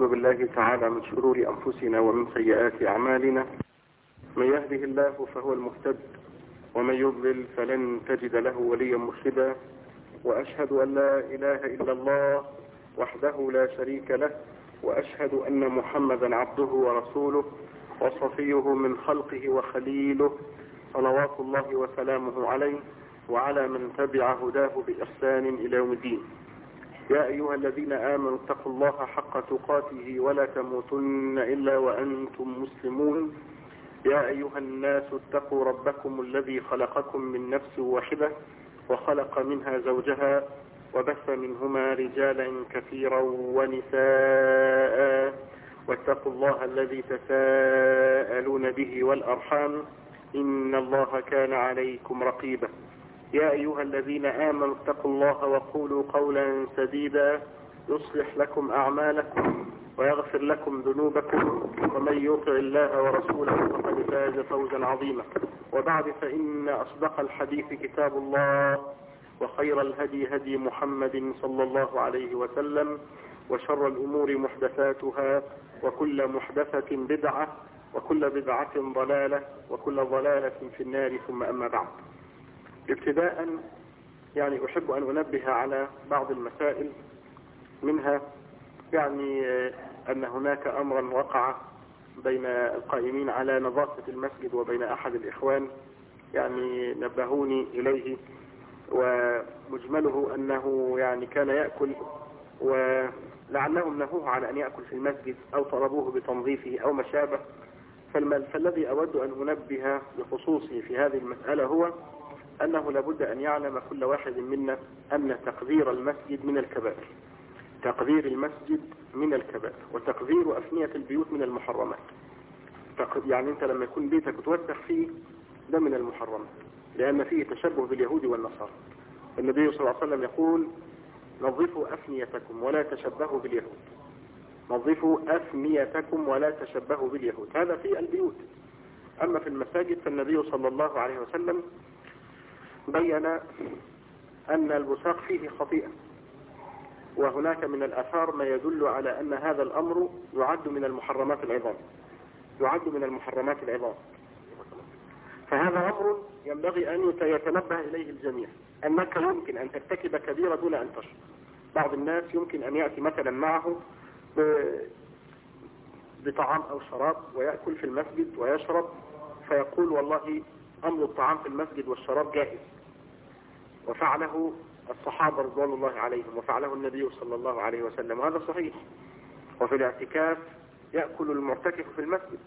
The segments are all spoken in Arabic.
ونعوذ بالله تعالى من شرور أنفسنا ومن سيئات أعمالنا. من يهده الله فهو المهتد، ومن يضلل فلن تجد له وليا مرشدا. وأشهد أن لا إله إلا الله وحده لا شريك له، وأشهد أن محمدا عبده ورسوله وصفيه من خلقه وخليله، صلوات الله وسلامه عليه وعلى من تبع هداه بإحسان إلى يوم الدين. يا أيها الذين آمنوا اتقوا الله حق تقاته ولا تموتن إلا وأنتم مسلمون. يا أيها الناس اتقوا ربكم الذي خلقكم من نفس واحدة وخلق منها زوجها وبث منهما رجالا كثيرا ونساء، واتقوا الله الذي تساءلون به والأرحام إن الله كان عليكم رقيبا. يا أيها الذين آمنوا اتقوا الله وقولوا قولا سديدا يصلح لكم أعمالكم ويغفر لكم ذنوبكم، ومن يطع الله ورسوله فقد فاز فوزا عظيما. وبعد، فإن أصدق الحديث كتاب الله، وخير الهدي هدي محمد صلى الله عليه وسلم، وشر الأمور محدثاتها، وكل محدثة بدعة، وكل بدعة ضلالة، وكل ضلالة في النار. ثم أما بعد، ابتداء أحب أن أنبه على بعض المسائل، منها أن هناك أمرا وقع بين القائمين على نظافة المسجد وبين أحد الإخوان، نبهوني إليه، ومجمله أنه كان يأكل، ولعلهم نهوه على أن يأكل في المسجد أو طلبوه بتنظيفه أو ما شابه. فالذي أود أن أنبه بخصوصه في هذه المسألة هو أنه لابد أن يعلم كل واحد منا أن تقذير المسجد من الكبائر. تقذير المسجد من الكبائر، وتقذير أفنية البيوت من المحرمات. أنت لما يكون بيتك توسخ فيه، ده من المحرمات، لأن فيه تشبه باليهود والنصارى. النبي صلى الله عليه وسلم يقول: نظفوا أفنيتكم ولا تشبهوا باليهود. نظفوا أفنيتكم ولا تشبهوا باليهود. هذا في البيوت. أما في المساجد فالنبي صلى الله عليه وسلم بين أن البصاق فيه خطيئة، وهناك من الآثار ما يدل على أن هذا الأمر يعد من المحرمات العظام. يعد من المحرمات العظام. فهذا أمر ينبغي أن يتنبه إليه الجميع، أنك يمكن أن ترتكب كبيرة دون أن تشرب. بعض الناس يمكن أن يأتي مثلا معه بطعام أو شراب ويأكل في المسجد ويشرب، فيقول: والله أمر الطعام في المسجد والشراب جائز، وفعله الصحابة رضوان الله عليهم، وفعله النبي صلى الله عليه وسلم، وهذا صحيح. وفي الاعتكاف يأكل المعتكف في المسجد،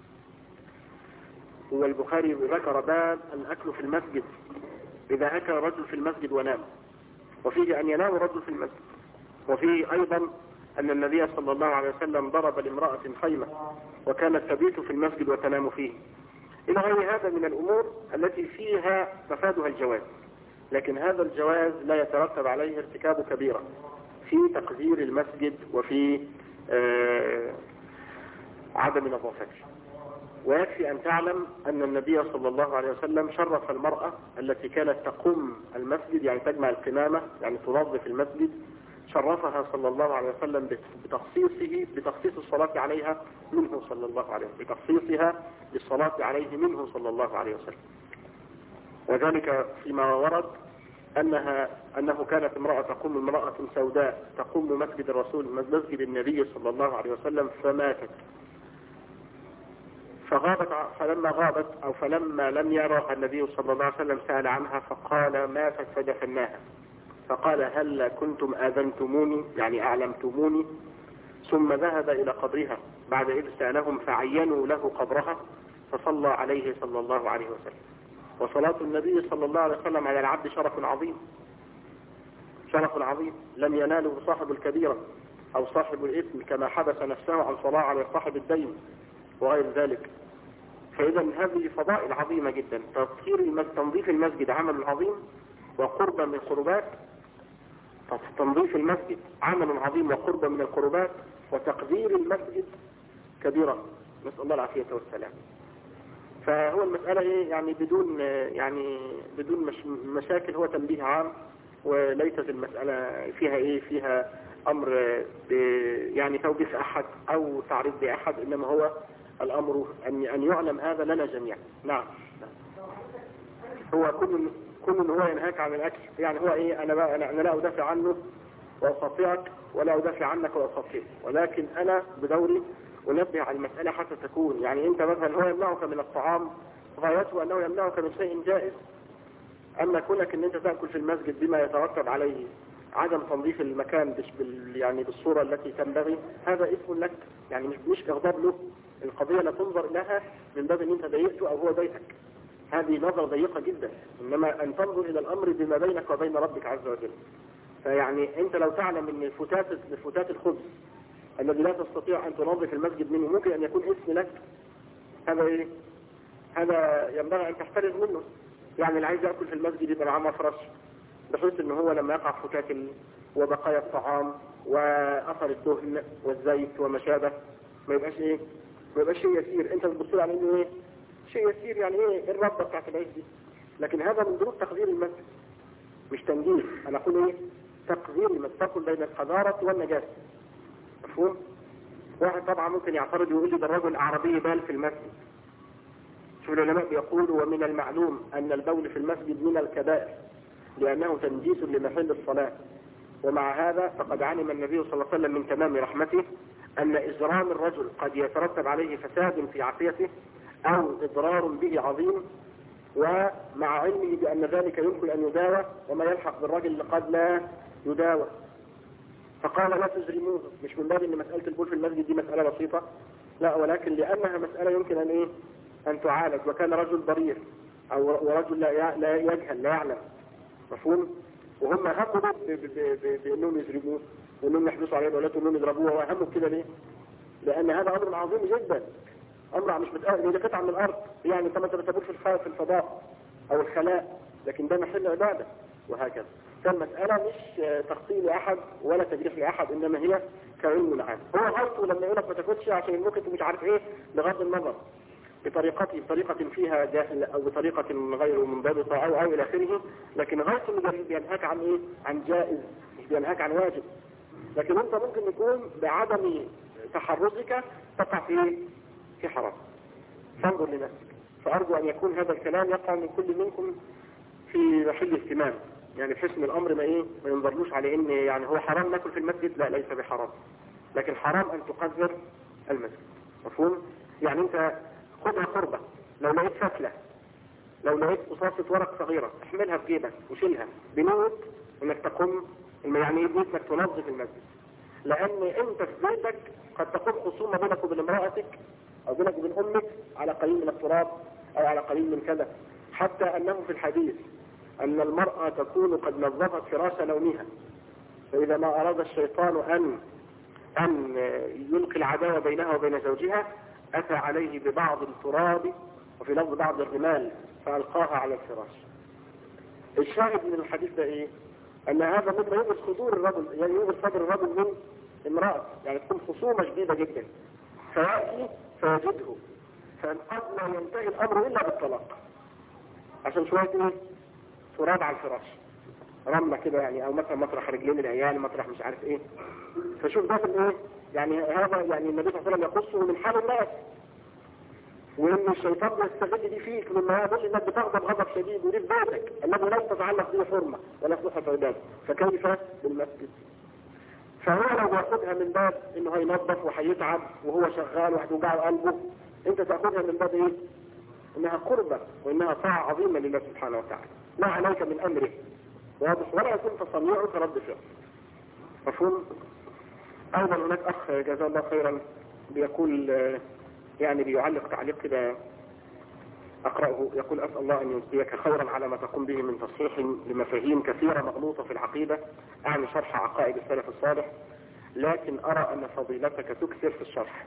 والبخاري ذكر باب الأكل في المسجد إذا أكل رجل في المسجد ونام، وفيه أن ينام رجل في المسجد. وفيه أيضا أن النبي صلى الله عليه وسلم ضرب لامرأة خيمة وكانت تبيت في المسجد وتنام فيه، إلى غير هذا من الأمور التي فيها مفادها الجواز، لكن هذا الجواز لا يترتب عليه ارتكاب كبيرة في تقذير المسجد وفي عدم نظافته. ويكفي أن تعلم أن النبي صلى الله عليه وسلم شرف المرأة التي كانت تقوم المسجد، تجمع القمامة، تنظف المسجد، شرفها صلى الله عليه وسلم بتخصيص الصلاة عليها منه صلى الله عليه وسلم، بتخصيصها بالصلاة عليه منه صلى الله عليه وسلم. وذلك فيما ورد أنه كانت امرأة سوداء تقوم مسجد مسجد النبي صلى الله عليه وسلم فماتت، فلما لم يرها النبي صلى الله عليه وسلم سأل عنها فقال: ماتت فدفناها. فقال: هل كنتم آذنتموني، أعلمتموني؟ ثم ذهب إلى قبرها بعد إذ سألهم فعينوا له قبرها، فصلى عليه صلى الله عليه وسلم. وصلاة النبي صلى الله عليه وسلم على العبد شرف عظيم، شرف عظيم لم يناله صاحب الكبيرة أو صاحب الإثم، كما حبس نفسه عن صلاة على صاحب الدين وغير ذلك. فإذا هذه فضائل عظيمة جدا. تنظيف المسجد عمل عظيم وقربة من القربات. تنظيف المسجد عمل عظيم وقربة من القربات، وتقدير المسجد كبيرة، نسأل الله العافية والسلام. فهو المسألة بدون مشاكل، هو تنبيه عام، وليست المسألة فيها أمر يعني توبيخ أحد أو تعريض بأحد، إنما هو الأمر أن يعلم هذا لنا جميعا. نعم. هو كل هو ينهاك عن الأكل، يعني هو إيه؟ أنا لا أدافع عنه وأستطيعك ولا أدافع عنك وأستطيع، ولكن أنا بدوري أنبه على المسألة حتى تكون، يعني أنت مثلا هو يمنعك من الطعام غايته أنه يمنعك من شيء جائز، أما كونك أن أنت تأكل في المسجد بما يترتب عليه عدم تنظيف المكان يعني بالصورة التي تنبغي، هذا اسم لك، يعني مش إغضاب له. القضية لا تنظر لها من باب أن أنت ضيقته أو هو ضيقك، هذه نظرة ضيقة جدا، إنما أن تنظر إلى الأمر بما بينك وبين ربك عز وجل. فيعني أنت لو تعلم أن فتات الخبز الذي لا تستطيع أن تنظف المسجد منه ممكن أن يكون اسم لك، هذا إيه؟ هذا ينبغي أن تحترز منه. يعني اللي عايز يأكل في المسجد يبقى معاه مفرش، بحيث أنه هو لما يقع فتات وبقايا الطعام وأثر الدهن والزيت وما شابه ما يبقاش إيه؟ ما يبقاش شيء يسير. أنت بتبص على إنه إيه؟ شيء يسير، يعني إيه الربة بتاعت العيش دي؟ لكن هذا من ضروب تقدير المسجد، مش تنجيل. أنا أقول إيه؟ تقدير المسجد، تقل بين القذارة والنجاسة. مفهوم؟ واحد طبعا ممكن يعترض ويقول لي ده الرجل الأعرابي بال في المسجد. شوف العلماء بيقولوا ومن المعلوم أن البول في المسجد من الكبائر لأنه تنجيس لمحل الصلاة، ومع هذا فقد علم النبي صلى الله عليه وسلم من تمام رحمته أن إجرام الرجل قد يترتب عليه فساد في عافيته أو إضرار به عظيم، ومع علمه بأن ذلك يمكن أن يداوى وما يلحق بالرجل قد لا يداوى، فقال لا تجرموه. مش من باب أن مسألة البول في المسجد دي مسألة بسيطة، لا، ولكن لأنها مسألة يمكن أن إيه؟ أن تعالج، وكان رجل ضرير أو رجل لا يجهل لا يعلم. مفهوم؟ وهم هموا بأنهم يجرموه وأنهم يحدثوا عليه دولته وأنهم يضربوه، وهموا كده ليه؟ لأن هذا أمر عظيم جدا، أمر مش متأهل، دي قطعة من الأرض، يعني كما تبول في الفضاء أو الخلاء، لكن ده محل عبادة وهكذا. فالمسألة مش تخطيل لأحد ولا تجريح لأحد، إنما هي كعلم العام. هو غلطه لما يقولك ما تاكلش عشان ممكن مش عارف إيه، بغض النظر بطريقة فيها جاهل أو بطريقة غير منضبطة أو إلى آخره، لكن غلطه بينهاك عن إيه؟ عن جائز، مش بينهاك عن واجب. لكن أنت ممكن يكون بعدم تحرزك تقع في حرام. فانظر لنفسك. فأرجو أن يكون هذا الكلام يقع من كل منكم في محل اهتمام، يعني في حسن الأمر ما ينظرلوش على إن يعني هو حرام ناكل في المسجد، لا، ليس بحرام، لكن حرام أن تقذر المسجد. مفهوم؟ يعني أنت خذها قربة، لو لقيت فتلة، لو لقيت قصاصة ورق صغيرة احملها في جيبك وشيلها بنية انك تقوم، يعني بنية انك تنظف المسجد، لان انت في بيتك قد تقوم خصومة بينك وبين امرأتك او بينك وبين امك على قليل من التراب او على قليل من كذا، حتى انه في الحديث ان المرأة تكون قد نظفت فراش نومها، فاذا ما اراد الشيطان ان يلقي العداوة بينها وبين زوجها أتى عليه ببعض التراب وفي لفظ بعض الرمال فألقاها على الفراش. الشاهد من الحديث ده إيه؟ أن هذا مما يغز صدور الرجل، يعني يغز صدر الرجل من امرأة، يعني تكون خصومة شديدة جدا، فيأتي فيجده، فقد لا ينتهي الأمر إلا بالطلاق عشان شوية إيه؟ تراب على الفراش، رملة كده يعني، أو مثلا مطرح رجلين العيال، مطرح مش عارف إيه. فشوف ده في الإيه؟ يعني هذا يعني النبي صلى الله عليه وسلم يقصه من حال الناس، وإن الشيطان يستغل دي فيك مما يدل إنك بتغضب غضب شديد، ودي في بيتك الذي لا تتعلق به حرمة ولا صحة عبادة، فكيف بالمسجد؟ فهو لو ياخدها من باب إنه هينظف وهيتعب وهو شغال وهتوجعه قلبه، أنت تاخدها من باب إيه؟ إنها قربة وإنها طاعة عظيمة لله سبحانه وتعالى، ما عليك من أمره واضح، ولا يكون تصنيعه كرد فعل. مفهوم؟ أيضا هناك أخ جزاه الله خيرا بيقول يعني بيعلق تعليق كده أقرأه، يقول: أسأل الله أن يجزيك خيرا على ما تقوم به من تصحيح لمفاهيم كثيرة مغلوطة في العقيدة، أعني شرح عقائد السلف الصالح، لكن أرى أن فضيلتك تكثر في الشرح،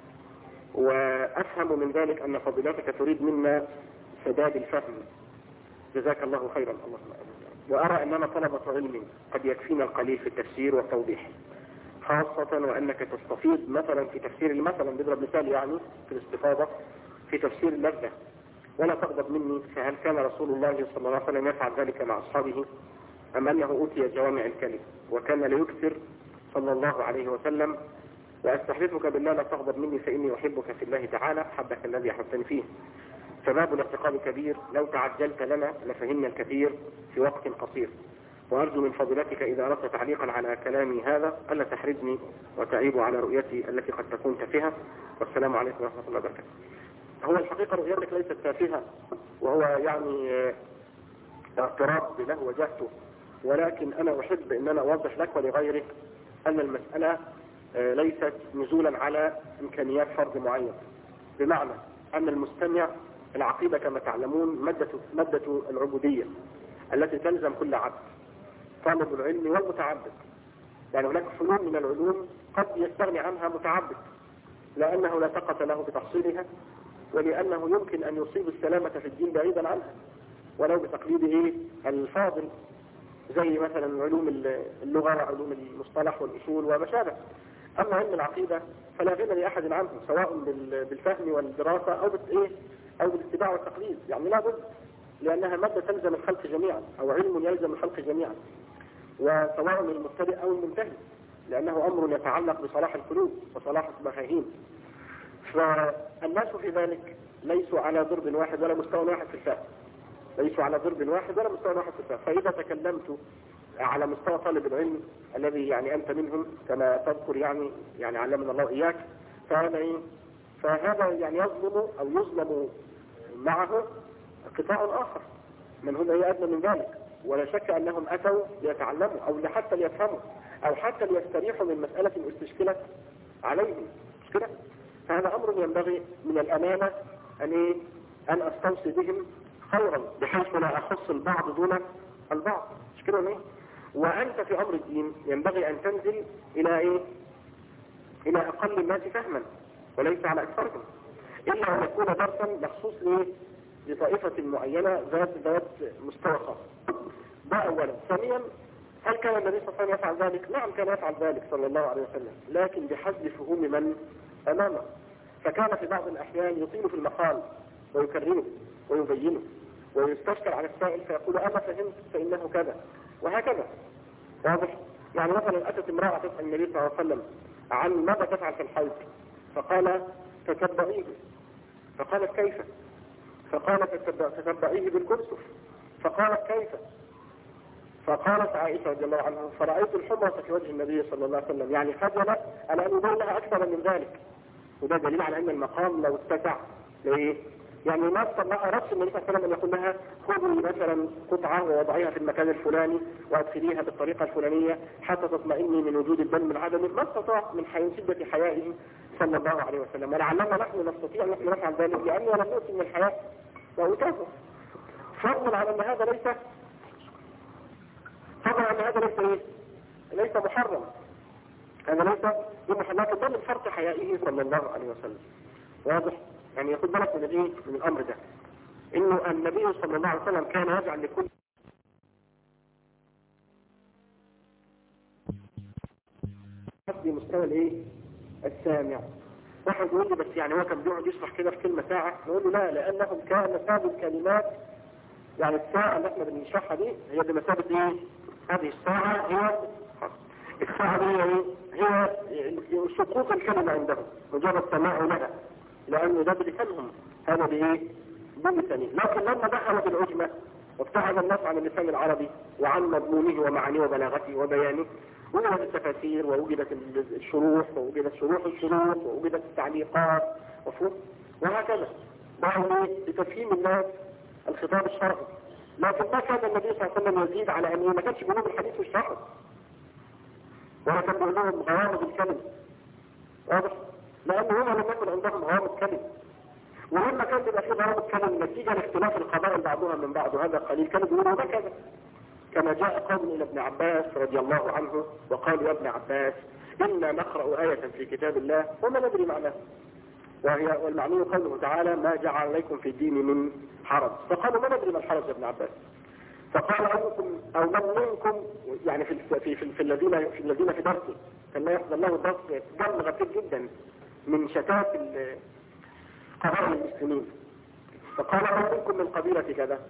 وأفهم من ذلك أن فضيلتك تريد منا سداد الفهم، جزاك الله خيرا. اللهم آمين. وأرى أننا طلبة علم قد يكفينا القليل في التفسير والتوضيح، خاصة وأنك تستفيد مثلا في تفسير مثلا، بضرب مثال يعني في الاستفاضة في تفسير اللذة، ولا تغضب مني، فهل كان رسول الله صلى الله عليه وسلم يفعل ذلك مع أصحابه أم أنه أوتي جوامع الكلم وكان ليكثر صلى الله عليه وسلم: وأستحلفك بالله لا تغضب مني فإني أحبك في الله تعالى حبك الذي أحببتني فيه. فباب الاعتقاد كبير، لو تعجلت لنا لفهمنا الكثير في وقت قصير. وأرجو من فضيلتك إذا أردت تعليقا على كلامي هذا ألا تحرجني وتعيب على رؤيتي التي قد تكون تافهة. والسلام عليكم ورحمة الله وبركاته. هو الحقيقة رؤيتك ليست تافهة، وهو يعني اعتراض له وجهته، ولكن أنا أحب أن أنا أوضح لك ولغيرك أن المسألة ليست نزولا على إمكانيات فرد معين، بمعنى أن المستمع العقيدة كما تعلمون مادة العبودية التي تلزم كل عبد، طالب العلم والمتعبد. يعني هناك فنون من العلوم قد يستغني عنها متعبد لأنه لا طاقة له بتحصيلها، ولأنه يمكن أن يصيب السلامة في الدين بعيدا عنها ولو بتقليده الفاضل، زي مثلا علوم اللغة وعلوم المصطلح والأصول وما شابه. أما علم العقيدة فلا غنى لأحد عنه، سواء بالفهم والدراسة أو بالاتباع والتقليد، يعني لا بد، لأنها مادة تلزم الخلق جميعا، أو علم يلزم الخلق جميعا، وسواء المبتدئ أو المنتهي، لأنه أمر يتعلق بصلاح القلوب وصلاح المفاهيم. فالناس في ذلك ليسوا على ضرب واحد ولا مستوى واحد في الفهم، ليسوا على ضرب واحد ولا مستوى واحد في الفهم. فإذا تكلمت على مستوى طالب العلم الذي يعني أنت منهم كما تذكر، يعني علمنا الله إياك، فهذا يعني يظلم أو يظلم معه قطاع آخر من هم أدنى من ذلك، ولا شك أنهم أتوا ليتعلموا أو حتى ليفهموا أو حتى ليستريحوا من مسألة استشكلت عليهم مشكلة. فهذا أمر ينبغي من الأمانة أن أستوصي بهم خيرا، بحيث لا أخص البعض دون البعض، مش كده ليه؟ وأنت في أمر الدين ينبغي أن تنزل إلى أقل الناس فهما وليس على أكثرهم، إلا أن يكون درسا مخصوص لطائفة معينة ذات مستوى خاص. ده أولا. ثانيا، هل كان النبي صلى الله عليه وسلم يفعل ذلك؟ نعم كان يفعل ذلك صلى الله عليه وسلم، لكن بحسب فهوم من أمامه. فكان في بعض الأحيان يطيل في المقال ويكرره ويبينه ويستشكل على السائل فيقول أنا فهمت فإنه كذا، وهكذا. واضح؟ يعني مثلا أتت امرأة تسأل النبي صلى الله عليه وسلم عن ماذا تفعل في الحيض، فقال تتبعيه، فقالت كيف؟ فقالت تتبعيه بالكرسف، فقالت كيف؟ فقالت عائشة رضي الله عنها فرأيت الحمرة في وجه النبي صلى الله عليه وسلم، يعني خجل على أن يقول لها أكثر من ذلك. وده دليل على أن المقام لو اتسع يعني ما أردت النبي صلى الله عليه وسلم أن يقول لها خذي مثلا قطعة ووضعيها في المكان الفلاني وأدخليها بالطريقة الفلانية حتى تطمئني من وجود الدم من عدم، ما استطاع من شدة حيائه صلى الله عليه وسلم. ولعلنا نحن نستطيع أن نفعل ذلك لأننا لم نؤتي من الحياء وأتاه. فضلا على أن هذا ليس ليس محرم، هذا ليس بمحرم، لكن ده من فرط حيائه صلى الله عليه وسلم. واضح؟ يعني ياخد بالك من الأمر ده، إنه النبي صلى الله عليه وسلم كان يجعل لكل مستوى السامع. واحد يقول لي بس يعني هو كان بيقعد يشرح كده في كلمة ساعة، نقول له لا، لأنهم كان سابوا الكلمات، يعني الساعة اللي احنا بنشرحها دي هي بمثابة هذه الساعة هي الساعة دي هي سقوط الكلمة عندهم، مجرد سماع لها، لأنه ده بلسانهم، هذا بلسانه. لكن لما دخلت العجمة وابتعد الناس عن اللسان العربي وعن مضمونه ومعانيه وبلاغته وبيانه، وجدت التفاسير ووجدت الشروح ووجدت شروح الشروح ووجدت التعليقات وهكذا، لتفهيم الناس الخطاب الشرعي. لكن ما كان النبي صلى الله عليه وسلم يزيد على أنه ما كانش بيقول الحديث والشرح، ولا كان بيقول لهم غوامض الكلم. واضح؟ لأنه هم لم يكن عندهم غوامض كلم، ولما كان بيبقى فيه غوامض كلم نتيجة لاختلاف القبائل بعضها من بعض وهذا قليل، كانوا بيقولوا ده كذا. كما جاء قوم إلى ابن عباس رضي الله عنه وقالوا يا ابن عباس إنا نقرأ آية في كتاب الله وما ندري معناها، والمعنى قوله تعالى ما جعل عليكم في الدين من حرج، فقالوا ما ندري ما الحرج يا ابن عباس. فقال أنكم أو من منكم، يعني في الذين في درسه كان لا يحضر له درس جمع غفير جدا من شتات قبائل المسلمين. فقال من منكم من قبيلة كذا،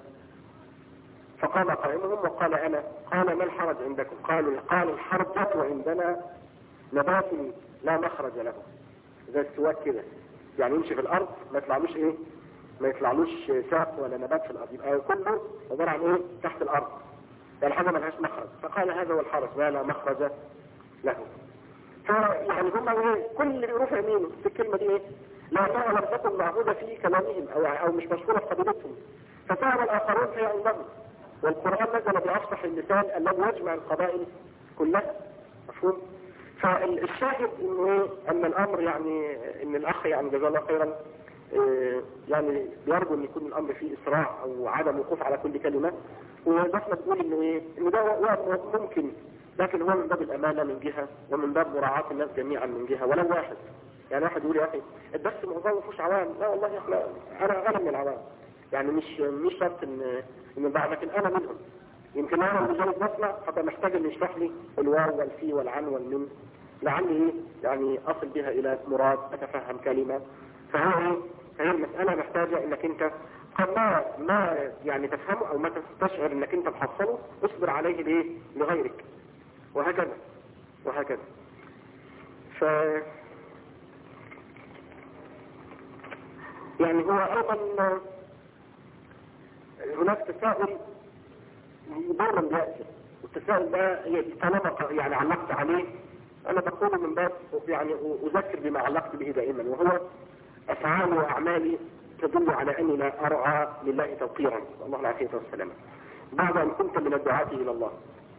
فقام قائمهم وقال أنا، قال ما الحرج عندكم؟ قال الحرجة عندنا نبات لا مخرج له زي السواك كده، يعني يمشي في الارض ما يطلعلوش ايه، ما يطلعلوش ساق ولا نبات في الارض، يبقى كله عباره عن ايه تحت الارض، يعني حاجه ملهاش مخرج. فقال هذا هو الحرس ما لا مخرج له. فيعني هم ايه كل اللي بيروح يمينه في الكلمه دي ايه، لانها لم تكن معهوده في كلامهم او مش مشهوره في قبيلتهم، ففهم الاخرون فهي عندهم. والقران نزل بافصح اللسان الذي يجمع القبائل كلها، مفهوم؟ فالشاهد انه ايه ان الامر يعني ان الاخ يعني جزاه الله خيرا يعني بيرجو ان يكون الامر فيه اسراع او عدم وقوف على كل كلمه، ونحن بنقول انه ايه انه ده ممكن، لكن هو من باب الامانه من جهه ومن باب مراعاه الناس جميعا من جهه، ولو واحد. يعني واحد يقول يا اخي الدرس معظمه ما فيهوش عوام، لا والله احنا انا من العوام، يعني مش شرط ان بعد، لكن انا منهم. يمكن انا مجرد بسمع حتى محتاج ان يشرح لي الواو والفي والعن والمن، لعلي ايه يعني اصل بها الى مراد، اتفهم كلمه. فهي المساله محتاجه انك انت قد ما يعني تفهمه او ما تستشعر انك انت تحصله، اصبر عليه ليه لغيرك، وهكذا وهكذا. ف يعني هو ايضا هناك تساؤل دائما بيأتي، والتساؤل ده طالما يعني علقت عليه انا بقول من باب يعني اذكر بما علقت به دائما، وهو افعال واعمالي تدل على اني لا ارعى لله توقيرا، الله العافيه والسلامه، بعد ان كنت من الدعاة الى الله،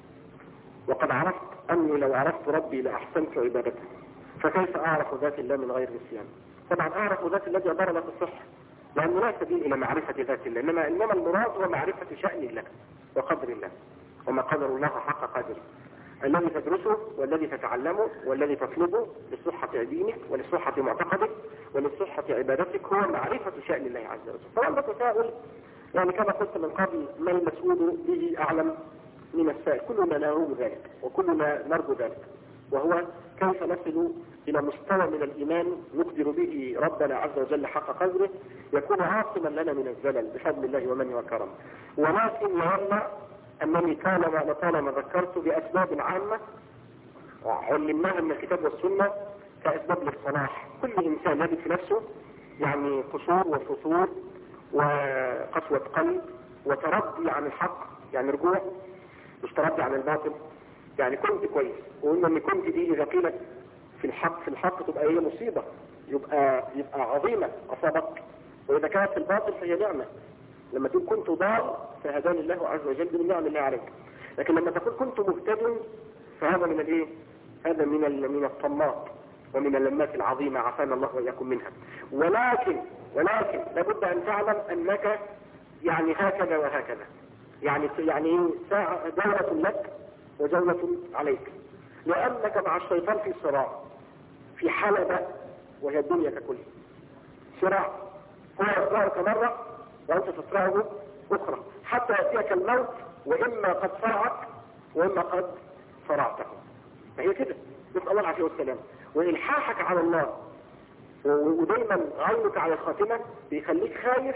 وقد عرفت اني لو عرفت ربي لاحسنت عبادته، فكيف اعرف ذات الله من غير نسيان؟ طبعا اعرف ذات الله جبارة لا تصح، لانه لا سبيل الى معرفة ذات الله، انما المراد هو معرفة شأن الله وقدر الله، وما قدر الله حق قدره، الذي تدرسه والذي تتعلمه والذي تطلبه لصحة دينك ولصحة معتقدك ولصحة عبادتك هو معرفة شأن الله عز وجل. طبعا ده تساؤل يعني كما قلت من قبل، ما المسؤول به أعلم من السائل، كلنا نروم ذلك وكلنا نرجو ذلك، وهو كيف نصل إلى مستوى من الإيمان نقدر به ربنا عز وجل حق قدره، يكون عاصما لنا من الزلل بفضل الله ومنه وكرمه. ولكن يهمنا أنني طالما ذكرت بأسباب عامة علمناها من الكتاب والسنة كأسباب للصلاح. كل إنسان يجد في نفسه يعني قصور وفتور وقسوة قلب وتردي عن الحق، يعني رجوع مش تردي عن الباطل. يعني كنت كويس، وقلنا ان كنت دي اذا قيلت في الحق تبقى هي مصيبة، يبقى عظيمة اصابتك، واذا كانت في الباطل فهي نعمة. لما تقول كنت ضال فهداني الله عز وجل من نعم الله عليك، لكن لما تقول كنت مهتد فهذا من الايه؟ هذا من الطماط ومن اللمات العظيمة، عافانا الله واياكم منها. ولكن لابد ان تعلم انك يعني هكذا وهكذا، يعني دولة لك وجولة عليك، لأنك مع الشيطان في صراع، في حلبة وهي الدنيا ككل صراع، هو يصرعك مرة وأنت تصرعه أخرى حتى يأتيك الموت، وإما قد صرعك وإما قد صرعته. فهي كده، نسأل الله العافية والسلام. وإلحاحك على الله ودايما عينك على الخاتمة بيخليك خايف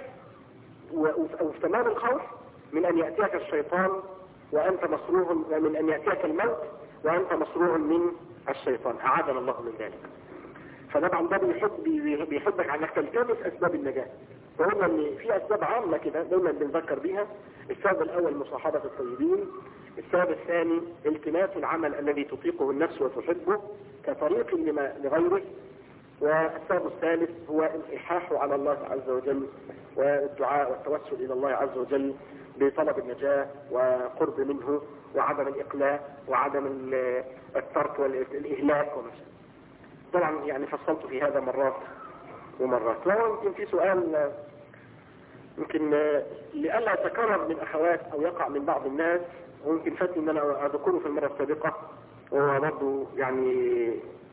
وفي تمام الخوف من أن يأتيك الشيطان وأنت مصروع، من أن يأتيك الموت وأنت مصروع من الشيطان، أعاذنا الله من ذلك. فطبعا ده بيحبك عنك تلتمس أسباب النجاة. وقلنا أن في أسباب عامة كده دايما بنذكر بيها. السبب الأول مصاحبة الطيبين، السبب الثاني التماس العمل الذي تطيقه النفس وتحبه كطريق لغيره، والسبب الثالث هو الإلحاح على الله عز وجل والدعاء والتوسل إلى الله عز وجل بطلب النجاة وقرب منه وعدم الإقلاع وعدم الترك والإهلاك ومثل. طبعا يعني فصلت في هذا مرات ومرات. يمكن في سؤال يمكن لألا يتكرر من أخوات أو يقع من بعض الناس، ويمكن فاتني أن أنا أذكره في المرة السابقة، وهو برضه يعني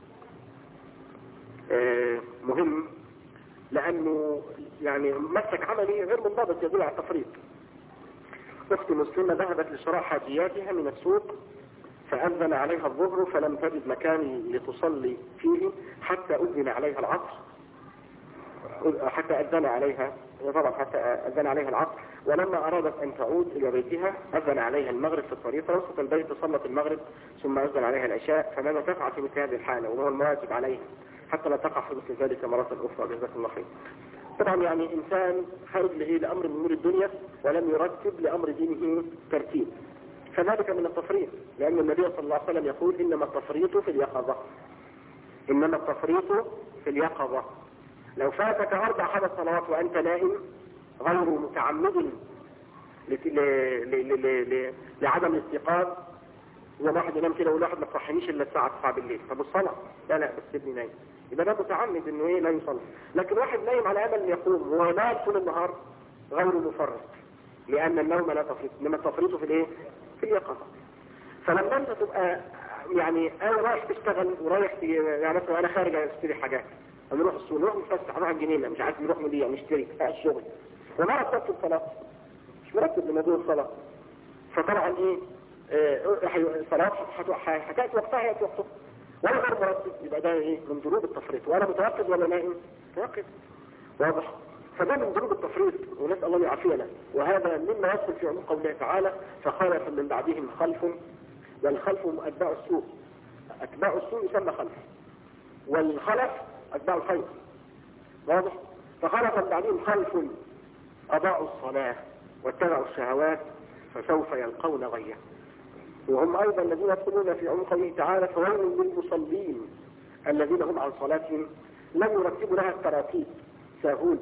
مهم لأنه يعني مسك عملي غير منضبط يدل على التفريط. أخت مسلمة ذهبت لشراء حاجياتها من السوق، فأذن عليها الظهر فلم تجد مكان لتصلي فيه حتى أذن عليها العصر، حتى أذن عليها العصر، ولما أرادت أن تعود إلى بيتها أذن عليها المغرب في الطريق، فوسط البيت صلت المغرب ثم أذن عليها العشاء. فماذا تفعل في مثل هذه الحالة وهو الواجب عليها حتى لا تقع في مثل ذلك مرة أخرى؟ جزاك الله خير. طبعا يعني إنسان خارج لأمر من أمور الدنيا ولم يرتب لأمر دينه ترتيب، فذلك من التفريط، لأن النبي صلى الله عليه وسلم يقول إنما التفريط في اليقظة. إنما التفريط في اليقظة. لو فاتك 4 صلوات وأنت نائم غير متعمد لعدم الاستيقاظ، واحد ينام كده ويقول واحد ما تصحينيش الا الساعه 9 بالليل، طب الصلاه لا بس ابني نايم، يبقى ده متعمد انه لا يصلي. لكن واحد نايم على امل ان يقوم وهو نايم طول النهار غير مفرط، لان النوم لا تفريط، انما التفريط في في اليقظه. فلما انت تبقى يعني انا رايح تشتغل ورايح يعني مثلا انا خارج اشتري حاجات، نروح السوق، نروح نتفسح، نروح الجنينه، مش عارف نروح نبيع نشتري الشغل، وما رتبت الصلاه، مش مرتب لموضوع الصلاه، فطبعا الصلاه حكايه وقتها هي وقتها وانا غير مرتب، يبقى ده من ضروب التفريط. وانا متوقف ولا نائم؟ متوقف، واضح. فده من ضروب التفريط ونسال الله يعافينا. وهذا مما يدخل في عموم قوله تعالى فخلف من بعدهم خلف، والخلف اتباع السوء، اتباع السوء يسمى خلف، والخلف اتباع الخير، واضح. فخلف من بعدهم خلف اضاعوا الصلاه واتبعوا الشهوات فسوف يلقون غيا. وهم ايضا الذين يدخلون في عمق قوله تعالى فويل للمصلين الذين هم عن صلاتهم لم يرتبوا لها التراتيب، ساهون،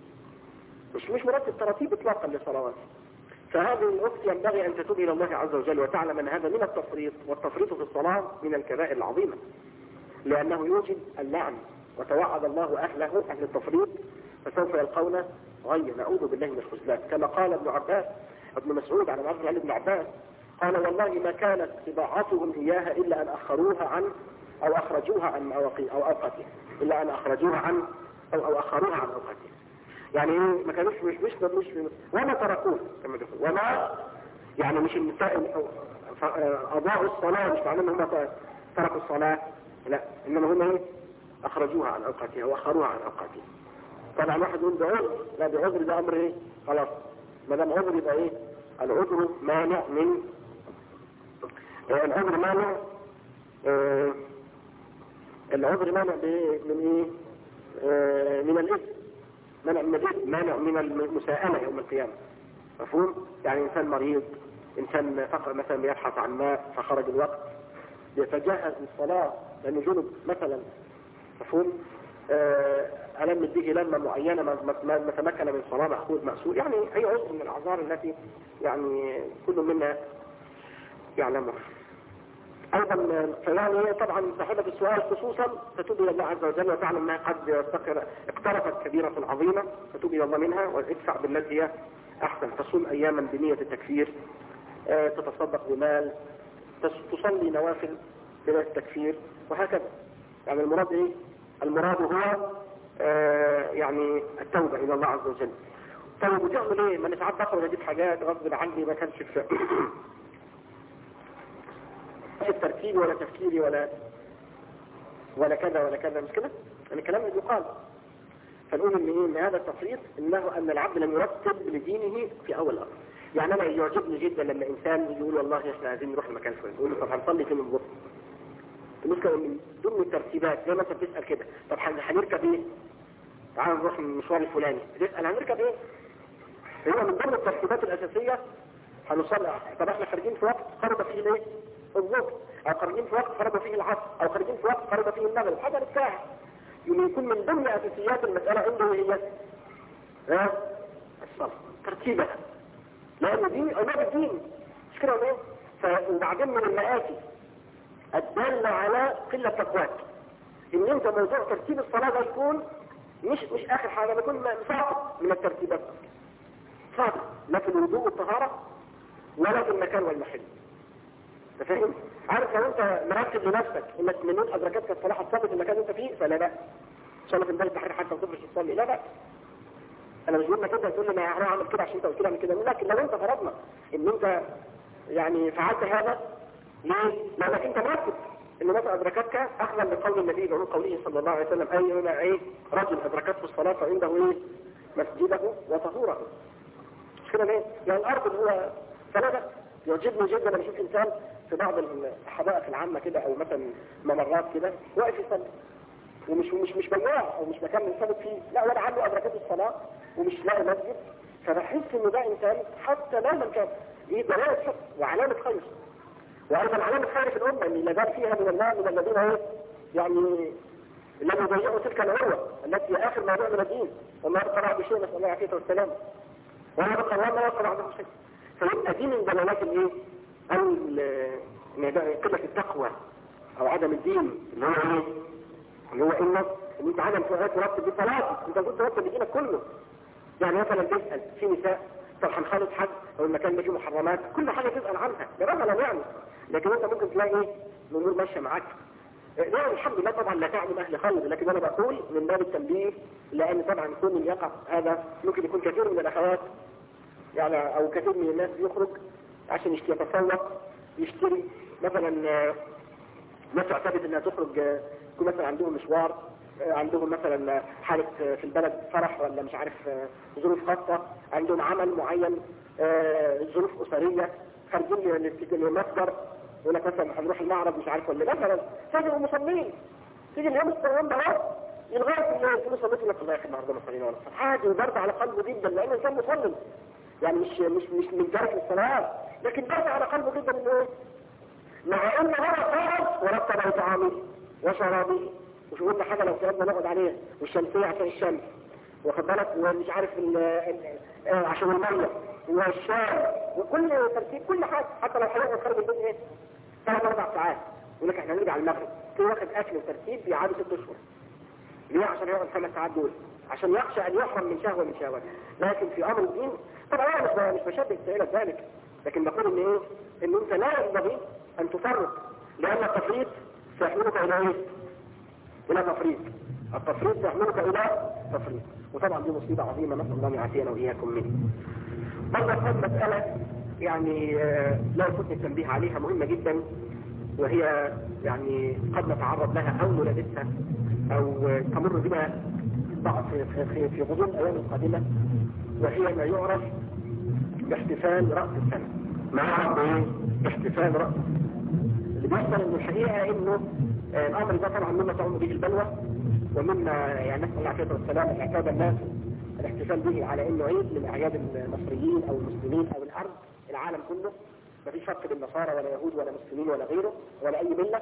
مش مرتب تراتيب اطلاقا للصلوات. فهذه الاخت ينبغي ان تتوب الى الله عز وجل وتعلم ان هذا من التفريط، والتفريط في الصلاه من الكبائر العظيمه، لانه يوجب اللعن، وتوعد الله اهله اهل التفريط فسوف يلقون غيا، نعوذ بالله من الخذلان. كما قال ابن مسعود على معرفة عن ابن عباس قال والله ما كانت بضاعتهم إياها إلا أن أخروها عن أو أخرجوها عن أوقاتها، إلا أن أخرجوها عن أو أخروها عن أوقاتها. يعني ما كانوش مش وما تركوه كما يقول، وما يعني مش النساء أضاعوا الصلاة، مش معناه أنهم تركوا الصلاة، لا، إنما هم أخرجوها عن أوقاتها وأخروها عن أوقاتها. طبعا واحد يقول بعذر، لا بعذر ده أمر خلاص، ما دام عذر يبقى العذر مانع من العذر مانع العذر مانع من من الإثم، مانع من الإثم، مانع من المساءلة يوم القيامة، مفهوم؟ يعني إنسان مريض، إنسان فقر مثلا بيبحث عن ماء فخرج الوقت يتجهز للصلاة لأنه جنب مثلا، مفهوم؟ ألم به لما معينة ما تمكن من صلاة مأسور، يعني أي عذر من الأعذار التي يعني كل منا يعلمها. أيضا فيعني طبعا صاحبة السؤال خصوصا تتوب إلى الله عز وجل وتعلم أنها قد اقترفت كبيرة عظيمة، فتوب إلى الله منها وادفع بالتي هي أحسن، تصوم أياما بنية التكفير، تتصدق بمال، تصلي نوافل بلا التكفير، وهكذا. يعني المراد المراد هو يعني التوبة إلى الله عز وجل. طيب وتعمل ايه؟ ما نتعب بقى ولا اجيب حاجات غصب عني ما كانش في الترتيب ولا تفكيري ولا كذا ولا كذا، مش كده؟ يعني الكلام اللي يقال. فنقول ان هذا التفريط انه ان العبد لم يرتب لدينه في اول الامر. يعني انا يعجبني جدا لما انسان يقول والله احنا عايزين نروح المكان الفلاني، يقول له طب هنصلي فين الظهر؟ المشكله من ضمن الترتيبات زي ما انت بتسال كده، طب هنركب ايه؟ تعال نروح المشوار الفلاني، تسال هنركب ايه؟ هو من ضمن الترتيبات الاساسيه هنصلي. طب احنا خارجين في وقت فرض فيه الايه؟ الظهر، او خارجين في وقت فرض فيه العصر، او خارجين في وقت فرض فيه المغرب، حاجه للساعه. يكون من ضمن اساسيات المساله عنده هي الصلاه ترتيبها، لان دي اولاد الدين، مش كده ولا ايه؟ وبعدين من المآتي الداله على قله تقواك ان انت موضوع ترتيب الصلاه ده يكون مش اخر حاجه، بيكون ساقط من الترتيبات، ساقط لا في الوضوء والطهاره ولا في المكان والمحل. انت فاهم؟ عارف لو انت مرتب لنفسك انك من ادركتك الصلاه تصلي في المكان اللي انت فيه فلا بأس. صلاه في البيت بحر حتى وتفرش تصلي لا بأس. انا مش بقول لك انت تقول لي انا هروح اعمل كده عشان انت قلت لي اعمل كده، لكن لو انت فرضنا ان انت يعني فعلت هذا ليه؟ لانك انت مرتب ان مثلا ادركتك اخذا بقول النبي بعون قوله صلى الله عليه وسلم رجل ادركته الصلاه فعنده مسجده وطهوره. كده ليه؟ يعني الارض اللي هو فلا يعجبني جدا لما اشوف انسان في بعض الحدائق العامه كده او مثلا ممرات كده واقف يصلي ومش بياع او مش مكان يثبت فيه، لا ولا عنده ادراكات الصلاه ومش لاقي مسجد. فبحس انه ده انسان حتى مهما كان ايه دلالة حق وعلامه خير، وايضا علامه خير في الامه ان لا زال فيها من الناس من الذين ايه يعني الذي يضيعوا تلك العروه التي اخر موضوع من الدين وما يبقى بعد شيء، نسال الله العافيه والسلام، ولا يبقى ولا يبقى بعده شيء. فيبقى دي من دلالات الايه او قله التقوى او عدم الدين اللي هو ايه اللي هو انك ان انت عدم ترتب بصلاتك، انت قلت ترتب بدينك كله. يعني مثلا تسال في نساء طب هنخالط حد او المكان ده فيه محرمات، كل حاجه تسال عنها ده رجلا يعني، لكن انت ممكن تلاقي ايه الامور ماشيه معاك. يعني الحمد لله طبعا لا تعلم اهل خير، لكن انا بقول من باب التنبيه، لان طبعا يكون اللي يقع هذا ممكن يكون كثير من الاخوات يعني او كثير من الناس يخرج عشان يتسوق يشتري مثلا ناس تعتقد انها تخرج يكون مثلا عندهم مشوار، عندهم مثلا حالة في البلد فرح ولا مش عارف ظروف خاصة، عندهم عمل معين، ظروف أسرية، خارجين للمصدر يقول لك مثلا هنروح المعرض مش عارف ولا مثلا، فاجئوا مصلين تيجي اليوم الصيام ده يلغاية اللي يكونوا صليت لك الله يا اخي النهارده مصلين ولا حاجة وبرد على قلبه جدا لأنه إنسان مصلي، يعني مش من ترك الصلاة، لكن برد على قلبه جدا إنه إيه؟ مع إن هو فرض ورتب طعامه وشرابه وشو قلنا حاجة لو سألنا نقعد عليها والشمسية عشان الشمس واخد بالك ومش عارف عشان المية والشارع وكل ترتيب كل حاجة، حتى لو حضرنا خارج البيت ايه 3-4 ساعات يقول لك احنا هنرجع على المغرب كل واخد اكل وترتيب بيعادي 6 اشهر. ليه؟ عشان يقعد 5 ساعات دول عشان يخشى ان يحرم من شهوة من شهوات. لكن في امر الدين طبعا انا مش بشبه الى ذلك، لكن بقول ان ايه ان انت لا ينبغي ان تفرط، لان التفريط سيحملك الى ايه الى تفريط، التفريط يحملك الى تفريط، وطبعا دي مصيبة عظيمة نسأل الله يعافينا واياكم منه. برضه مسألة يعني لا يفوتني التنبيه عليها مهمة جدا، وهي يعني قد نتعرض لها او نلابسها او تمر بنا في غضون الايام القادمة، وهي ما يعرف باحتفال رأس السنة. ما يعرف باحتفال رأس اللي بيحصل ان الحقيقة انه الامر ده طبعا مما تعم به البلوى ومما يعني نسأل الله العافية والسلام ان اعتاد الناس الاحتفال به على انه عيد من اعياد المصريين او المسلمين او الارض العالم كله، ما فيش فرق بين نصارى ولا يهود ولا مسلمين ولا غيره ولا اي ملة.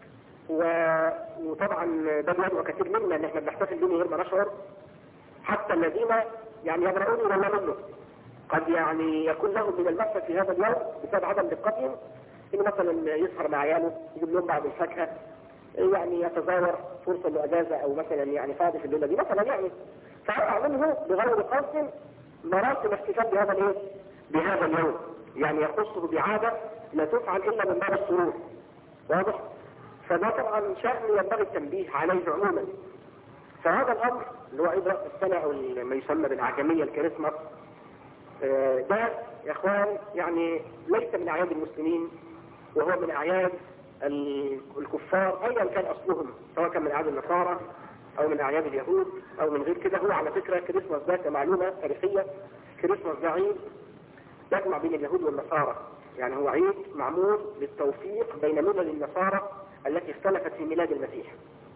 وطبعا ده بيدعو كثير منا ان احنا بنحتفل به غير ما نشعر، حتى الذين يعني يبرؤون ولا منه قد يعني يكون لهم من المسة في هذا اليوم بسبب عدم دقتهم، انه مثلا يسهر مع عياله يجيب لهم بعض الفاكهه، يعني يتزاور فرصه لاجازه او مثلا يعني فاضي في الليله دي مثلا يعني، فيقع منه بغير قصد مراسم احتفال بهذا الايه؟ بهذا اليوم، يعني يخصه بعاده لا تفعل الا من باب السرور. واضح؟ فده طبعا شأن ينبغي التنبيه عليه عموما. فهذا الامر اللي هو عيد راس السنه او ما يسمى بالاعجميه الكريسماس، ده يا اخوان يعني ليس من اعياد المسلمين، وهو من اعياد الكفار ايا كان اصلهم، سواء كان من اعياد النصارى او من اعياد اليهود او من غير كده. هو على فكرة كريسماس ده كمعلومة تاريخية، كريسماس ده عيد يجمع بين اليهود والنصارى، يعني هو عيد معمول للتوفيق بين ملل النصارى التي اختلفت في ميلاد المسيح،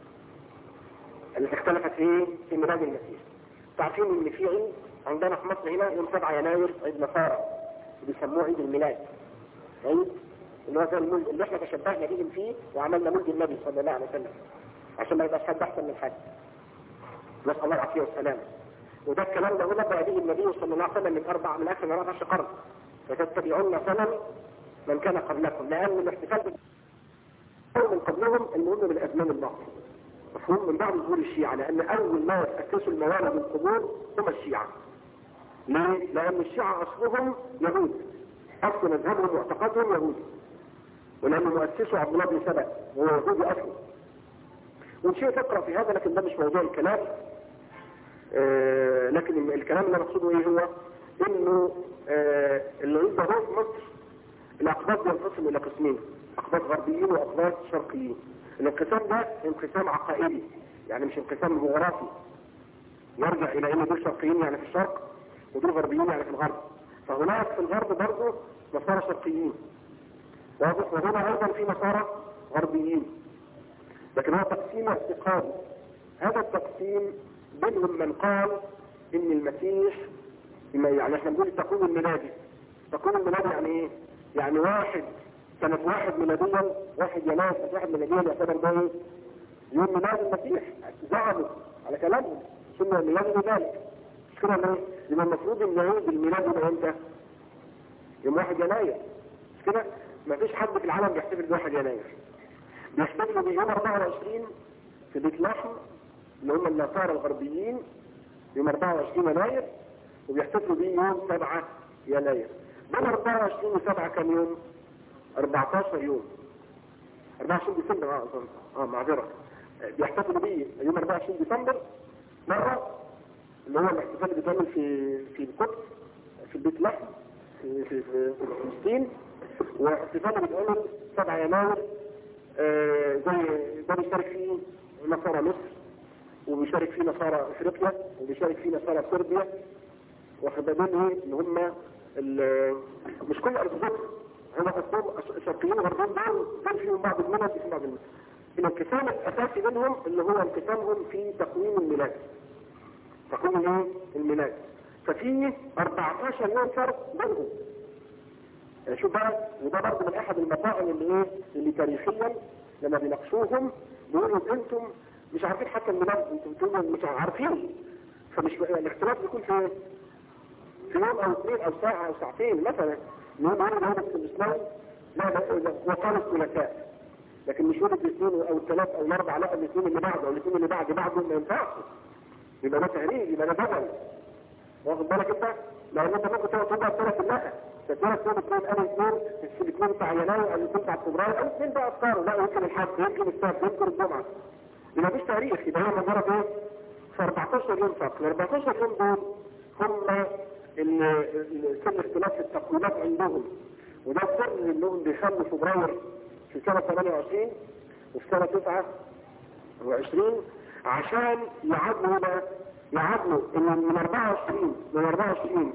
في ميلاد المسيح. تعرفين ان في عيد عندنا في مصر هنا يوم 7 يناير عيد نصارى بيسموه عيد الميلاد، عيد اللي هو زي المولد اللي احنا تشبهنا بهم فيه وعملنا مولد النبي صلى الله عليه وسلم عشان ما يبقاش حد احسن من حد، نسأل الله العافية والسلام. وده الكلام ده نبأ به النبي صلى الله عليه وسلم من اخر 14 قرن، فتتبعون سنن من كان قبلكم، لان الاحتفال من قبلهم المهم من الازمان الماضيه. مفهوم؟ من بعد ظهور الشيعة، لان اول ما اسسوا الموالد والقبور هم الشيعة. ليه؟ لان الشيعة اصلهم يهود، اصل مذهبهم واعتقادهم يهودي، ولأنه مؤسسه عبد الله بن سبأ وهو يهودي أصلا. ونشيء تقرأ في هذا لكن ده مش موضوع الكلام. لكن الكلام اللي نقصده ايه هو انه اللي يبقى في مصر الاقباط ينقسم الى قسمين، اقباط غربيين واقباط شرقيين. الانقسام ده انقسام عقائدي، يعني مش انقسام جغرافي يرجع الى ان دول شرقيين يعني في الشرق ودول غربيين يعني في الغرب. فهناك في الغرب برضه نصارى شرقيين، وهنا ايضا في نصارى غربيين، لكن هو تقسيم اعتقادي. هذا التقسيم منهم من قال ان المسيح، يعني احنا بنقول التقويم الميلادي. التقويم الميلادي يعني ايه؟ يعني سنة 1 ميلاديا، 1 يناير سنة 1 ميلاديا يعتبر ده ايه؟ يوم ميلاد المسيح. زعموا على كلامهم ثم ميلاد ذلك، مش كده ليه؟ يبقى المفروض ان عيد الميلاد يبقى امتى؟ يوم 1 يناير، مش كده؟ مفيش حد في العالم بيحتفل ب 1 يناير. بيحتفلوا بيوم 24 في بيت لحم اللي هم النصارى الغربيين، يوم 24 يناير، وبيحتفلوا بيه يوم 7 يناير. بين 24 و 7 كم يوم؟ 14 يوم. 24 ديسمبر اظن، معذرة. بيحتفلوا بيه يوم 24 ديسمبر مرة، اللي هو الاحتفال اللي بيتعمل في القدس في بيت لحم في فلسطين، واحتفال اللي بيتعمل 7 يناير زي ده بيشارك فيه نصارى مصر، وبيشارك فيه نصارى افريقيا، وبيشارك فيه نصارى صربيا، واخد بالهم ايه اللي هم مش كل ارثوذكس، هم اصلا شرقيين غربيين دول فيهم بعض المنهج وفيهم بعض المنهج. الانقسام الاساسي منهم اللي هو انقسامهم في تقويم الميلاد. تقويم ايه؟ الميلاد. ففي 14 يوم فرق بينهم. شوف بقى، وده برضه من احد المطاعم اللي تاريخيا لما بيناقشوهم بيقولوا انتم مش عارفين حتى الميلاد، انتم بتقولوا مش عارفين. فمش الاختلاف بيكون في يوم او 2 او ساعة او ساعتين مثلا. يوم عرض هذا في الاسلام لا وقال الثلاثاء، لكن مش يوم الاثنين او الثلاث او الاربع، لا الاثنين اللي بعده او الاثنين اللي بعده ما ينفعش. يبقى ده تهريج، يبقى ده بدل. واخد بالك انت؟ لان انت ممكن تقعد تبقى الثلاث لا تثلاث يوم اثنين او اثنين في الاثنين بتاع يناير او الاثنين بتاع فبراير او الاثنين بقى افكاره، لا يمكن الحد يمكن السبت يمكن الجمعه. يبقى مفيش تاريخ، يبقى هو مجرد ايه؟ في 14 يوم فقط. ال 14 يوم دول هم سن اختلاف في التقويمات عندهم، وده السر انهم بيخلوا فبراير في سنة 28 وفي سنة 29 عشان يعادلوا ان من 24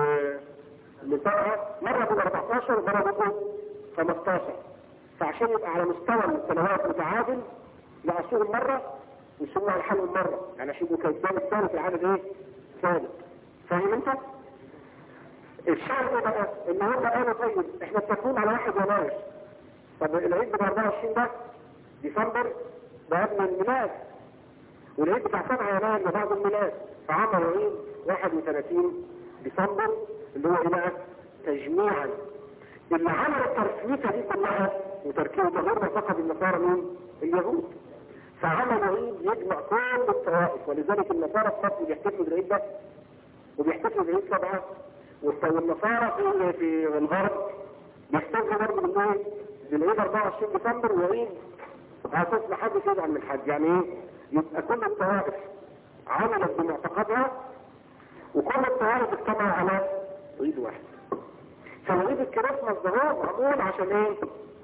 لسنة مرة بين 14 ومرة بين 15، فعشان يبقى على مستوى السنوات متعادل يقصوهم مرة ويسموا على حالهم مرة، يعني عشان يبقوا كيسان الثالث العدد ايه؟ ثابت. فاهم انت؟ الشعر بقى ان هم قالوا طيب احنا التكوين على 1 يناير، طب العيد بتاع 24 ده ديسمبر ده قبل الميلاد، والعيد بتاع 7 يناير ده بعد الميلاد، فعملوا عيد 31 ديسمبر اللي هو ايه بقى؟ تجميعا. اللي عمل الترسميكه دي كلها وتركيبه غير فقط النصارى من اليهود، فعملوا عيد يجمع كل الطوائف، ولذلك النصارى في مصر بيحتفلوا بالعيد ده وبيحتفلوا بالعيد 7، والنصارى في الغرب بيحتفلوا برضه بالعيد 24 ديسمبر وعيد على اساس ما حدش يزعل من حد. يعني ايه؟ يبقى كل الطوائف عملت بمعتقدها وكل الطوائف اجتمعوا على عيد واحد. فالعيد الكريسماس ده هو معمول عشان ايه؟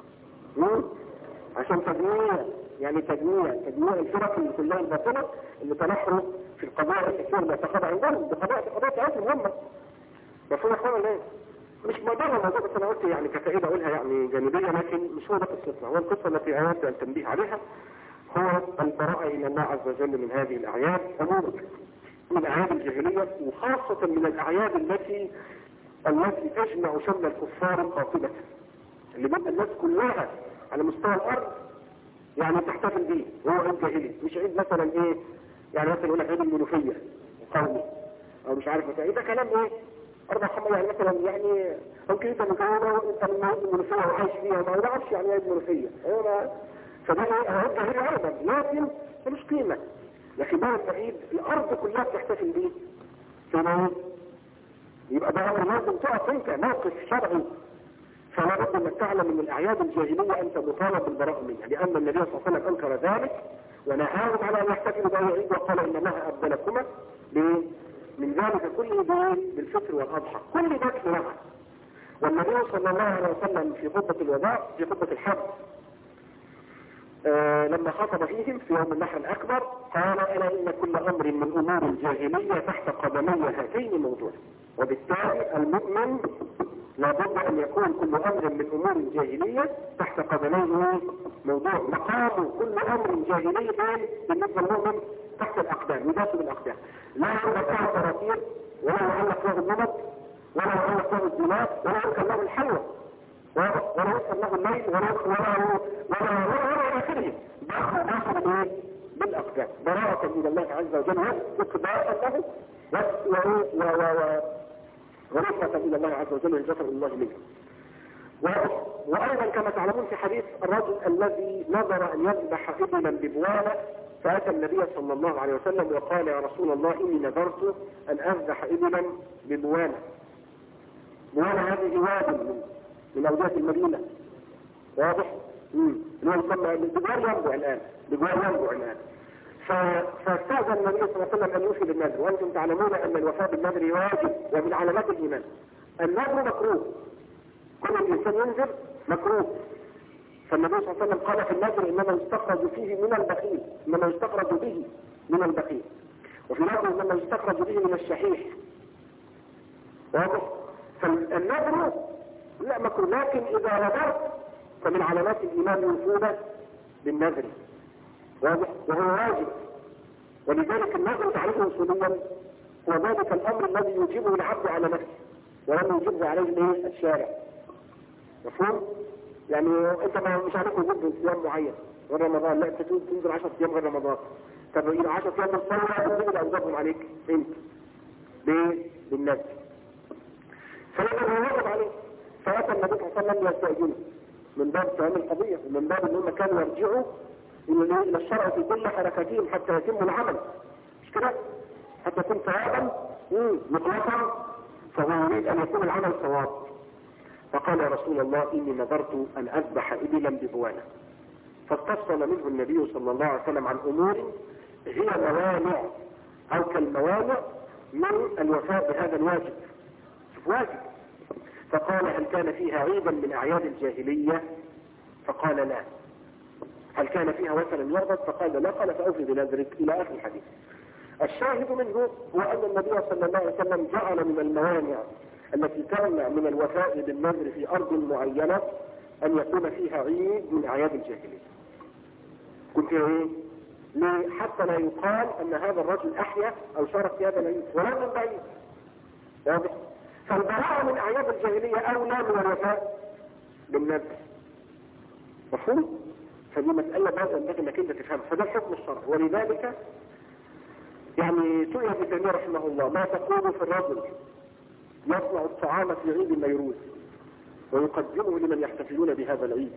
عشان تجميع، يعني تجميع الفرق اللي كلها الباطله اللي تنحروا في القضايا الكثيره اللي اعتقدها عندهم بقضايا بتاعتهم هم. مفهوم يا ولا ايه؟ مش موضوع الموضوع، بس انا قلت يعني كفائده اقولها يعني جانبيه، لكن مش هو ده قصتنا. هو القصه التي اردت ان تنبيه عليها هو البراءه الى الله عز وجل من هذه الاعياد، عموما من الاعياد الجاهليه، وخاصه من الاعياد التي تجمع شمل الكفار قاطبه، اللي بيبقى الناس كلها على مستوى الارض يعني تحتفل به، وهو عيد جاهلي. مش عيد مثلا ايه؟ يعني مثلا يقول لك عيد المنوفيه القومي او مش عارف مثلا، ده كلام ايه؟ 4 يعني مثلا يعني ممكن انت انت من عيد المنوفيه وعايش فيها ما نعرفش يعني عيد المنوفيه، فده عيد جاهلي ايضا لكن ملوش قيمه. لكن ده العيد الارض كلها بتحتفل به، تمام؟ يبقى ده امر لازم تقف انت موقف شرعي. فلا بد انك تعلم ان الاعياد الجاهليه انت مطالب بالبراءه منها، لان النبي صلى الله عليه وسلم انكر ذلك ونهاهم على ان يحتفلوا باي عيد، وقال ان الله ابدلكما من ذلك كله بالفطر والاضحى، كل ده لها. والنبي صلى الله عليه وسلم في خطبه الوداع في خطبه الحج لما خطب فيهم في يوم النحر الاكبر قال الا ان كل امر من امور الجاهليه تحت قدمي هاتين موضوع. وبالتالي المؤمن لابد ان يكون كل امر من امور الجاهلية تحت قدميه موضوع. مقام كل امر جاهلي بالنسبة للمؤمن تحت الاقدام، يداس بالاقدام، لا يعلق له تراثير، ولا يعلق له النمط، ولا يعلق له الزناد، ولا يعلق له الحلوى، ولا يوصل له الليل، ولا اخره. داخل بايه؟ بالاقدام، براءة الى الله عز وجل، واقبالا له ورحمة الى الله عز وجل، والجفر الى الله منه. وايضا كما تعلمون في حديث الرجل الذي نظر ان يذبح ابلا ببوالة، فاتى النبي صلى الله عليه وسلم وقال: يا رسول الله اني نذرت ان اذبح ابلا ببوالة. بوالة هذه واد من اودية المدينة، واضح؟ اللي هو يسمى بجوار ينبع الان، فاستأذن النبي صلى الله عليه وسلم ان يوفي بالنذر، وانتم تعلمون ان الوفاء بالنذر واجب ومن علامات الايمان. النذر مكروه، كل الانسان ينذر مكروه، فالنبي صلى الله عليه وسلم قال في النذر انما يستخرج فيه من البخيل، انما يستخرج به من البخيل، وفي نذر انما يستخرج به من الشحيح، واضح؟ فالنذر لا مكروه، لكن اذا نذرت فمن علامات الايمان الوفاء بالنذر، واضح؟ وهو واجب. ولذلك النذر تعريفه اصوليا هو ذلك الامر الذي يوجبه العبد على نفسه ولم يوجبه عليه الشارع، مفهوم؟ يعني انت مش عليك وجود صيام معين غير رمضان، لا انت تنزل 10 ايام غير رمضان. طب الى 10 ايام من الصلاه تنزل اوجبهم عليك انت بالنذر، فلما واجب عليه. فاتى النبي صلى الله عليه وسلم يستأذنه من باب فهم القضيه، ومن باب انهم كانوا يرجعوا الى الشرع في كل حركاتهم حتى يتم العمل، مش كده؟ حتى يكون صوابا مطلقا، فهو يريد ان يكون العمل صواب. فقال: يا رسول الله اني نذرت ان اذبح ابلا ببوالة. فاستفصل منه النبي صلى الله عليه وسلم عن امور هي موانع او كالموانع من الوفاء بهذا الواجب. شوف واجب. فقال: هل كان فيها عيدا من اعياد الجاهلية؟ فقال: لا. هل كان فيها وثنا يعبد؟ فقال: لا. قال: فأوفي بنذرك، إلى آخر الحديث. الشاهد منه هو أن النبي صلى الله عليه وسلم جعل من الموانع التي تمنع من الوفاء بالنذر في أرض معينة أن يكون فيها عيد من أعياد الجاهلية. كنت إيه؟ حتى لا يقال أن هذا الرجل أحيا أو شارك في هذا العيد، ولا من بعيد، واضح؟ فالبراءة من أعياد الجاهلية أولى من الوفاء بالنذر، مفهوم؟ فدي مسألة بعد ينبغي انك انت تفهم، فده الحكم الشرعي. ولذلك يعني سئل ابن تيمية رحمه الله: ما تقول في الرجل يصنع الطعام في عيد النيروز ويقدمه لمن يحتفلون بهذا العيد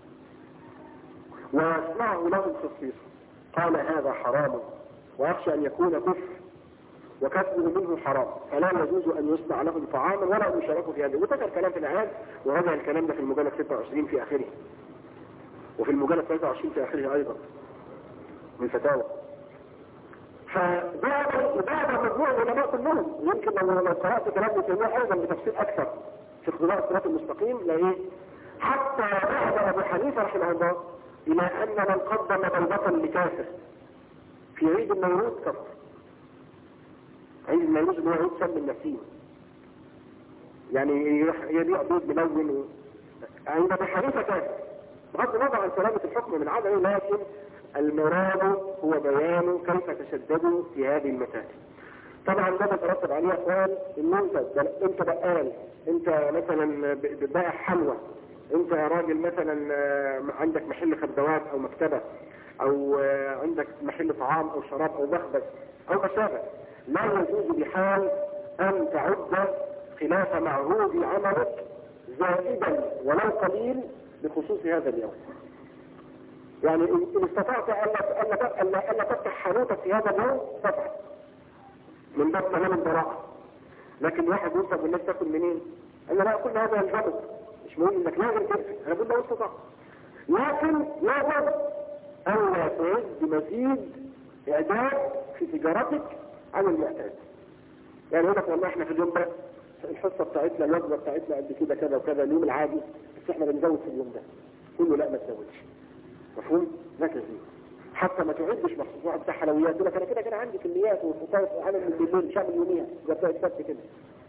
ويصنعه لهم خصيصا؟ قال: هذا حرام، ويخشى ان يكون كفر، وكسبه منه حرام، فلا يجوز ان يصنع لهم طعاما ولا ان يشاركوا في هذا. وذكر كلام في الاعياد، وهذا الكلام ده في المجلد 26 في اخره، وفي المجلد 23 في اخره ايضا من فتاوى. فبعد مجموع العلماء كلهم، يمكن لو قرأت كلام ابن تيمية ايضا بتفصيل اكثر في اقتضاء الصراط المستقيم، لا حتى ذهب ابو حنيفة رحمه الله الى ان من قدم بلبطا لكافر في عيد النيروز كفر. عيد النيروز هو عيد شم النسيم، يعني يبيع بيض ملون عند ابو حنيفة كافر، بغض النظر عن سلامة الحكم من عدمه، لكن المراد هو بيان كيف تشددوا في هذه المسائل. طبعا ده بترتب عليه اقوال، ان انت بقال، انت مثلا بائع حلوى، انت يا راجل مثلا عندك محل خدوات او مكتبة، او عندك محل طعام او شراب او مخبز او ما شابه، لا يجوز بحال ان تعد خلاف معهود عملك زائدا ولو قليل بخصوص هذا اليوم. يعني ان استطعت ان تفتح حانوتك في هذا اليوم فافعل من باب تمام البراءة. لكن واحد ينصب والناس تاكل منين؟ انا لا اكل هذا الجبل، مش مهم انك لازم تقفل، انا بقول له استطاع، لكن لازم الا تعد بمزيد اعداد في تجارتك عن المعتاد. يعني يقول لك والله احنا في اليوم ده الحصه بتاعتنا الوجبه بتاعتنا قد كده كذا وكذا اليوم العادي، بس احنا بنزود في اليوم ده. كله لا ما تزودش، مفهوم؟ لا تزيد، حتى ما تعدش مخصوص واحد بتاع حلويات يقول لك انا كده عندي كميات وفطار عامل من بالليل شامل يوميها زي بتاع السبت كده.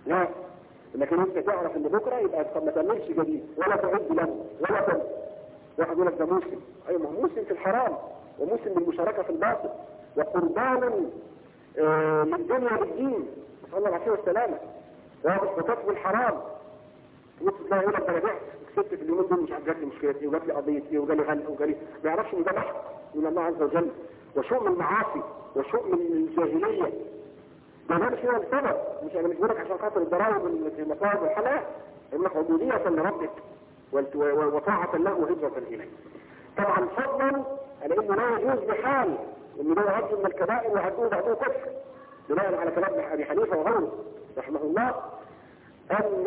لا، لكن انت تعرف ان بكره يبقى ما تعملش جديد ولا تعد له ولا تنسى. واحد يقول لك ده موسم، ايوه ما هو موسم في الحرام وموسم بالمشاركه في الباطل وقربان للدنيا والدين، نسال الله العافيه والسلامه. وكسب الحرام ممكن تلاقي يقول لك انا بعت كسبت في اليومين دول مش عارف جات لي مشكله ايه وجات لي قضيه ايه وجالي غلق وجالي، ما يعرفش ان ده محق من الله عز وجل وشؤم المعاصي وشؤم الجاهليه. ده مش هو السبب، مش انا مش بقول لك عشان خاطر الضرائب والمصائب والحلال، انك عبوديه لربك وطاعه له وهجره اليه. طبعا فضلا على انه لا يجوز بحال انه لا يعد من الكبائر ويعدوه بعضه كفر، بناء على كلام ابي حنيفه وغيره رحمه الله، ان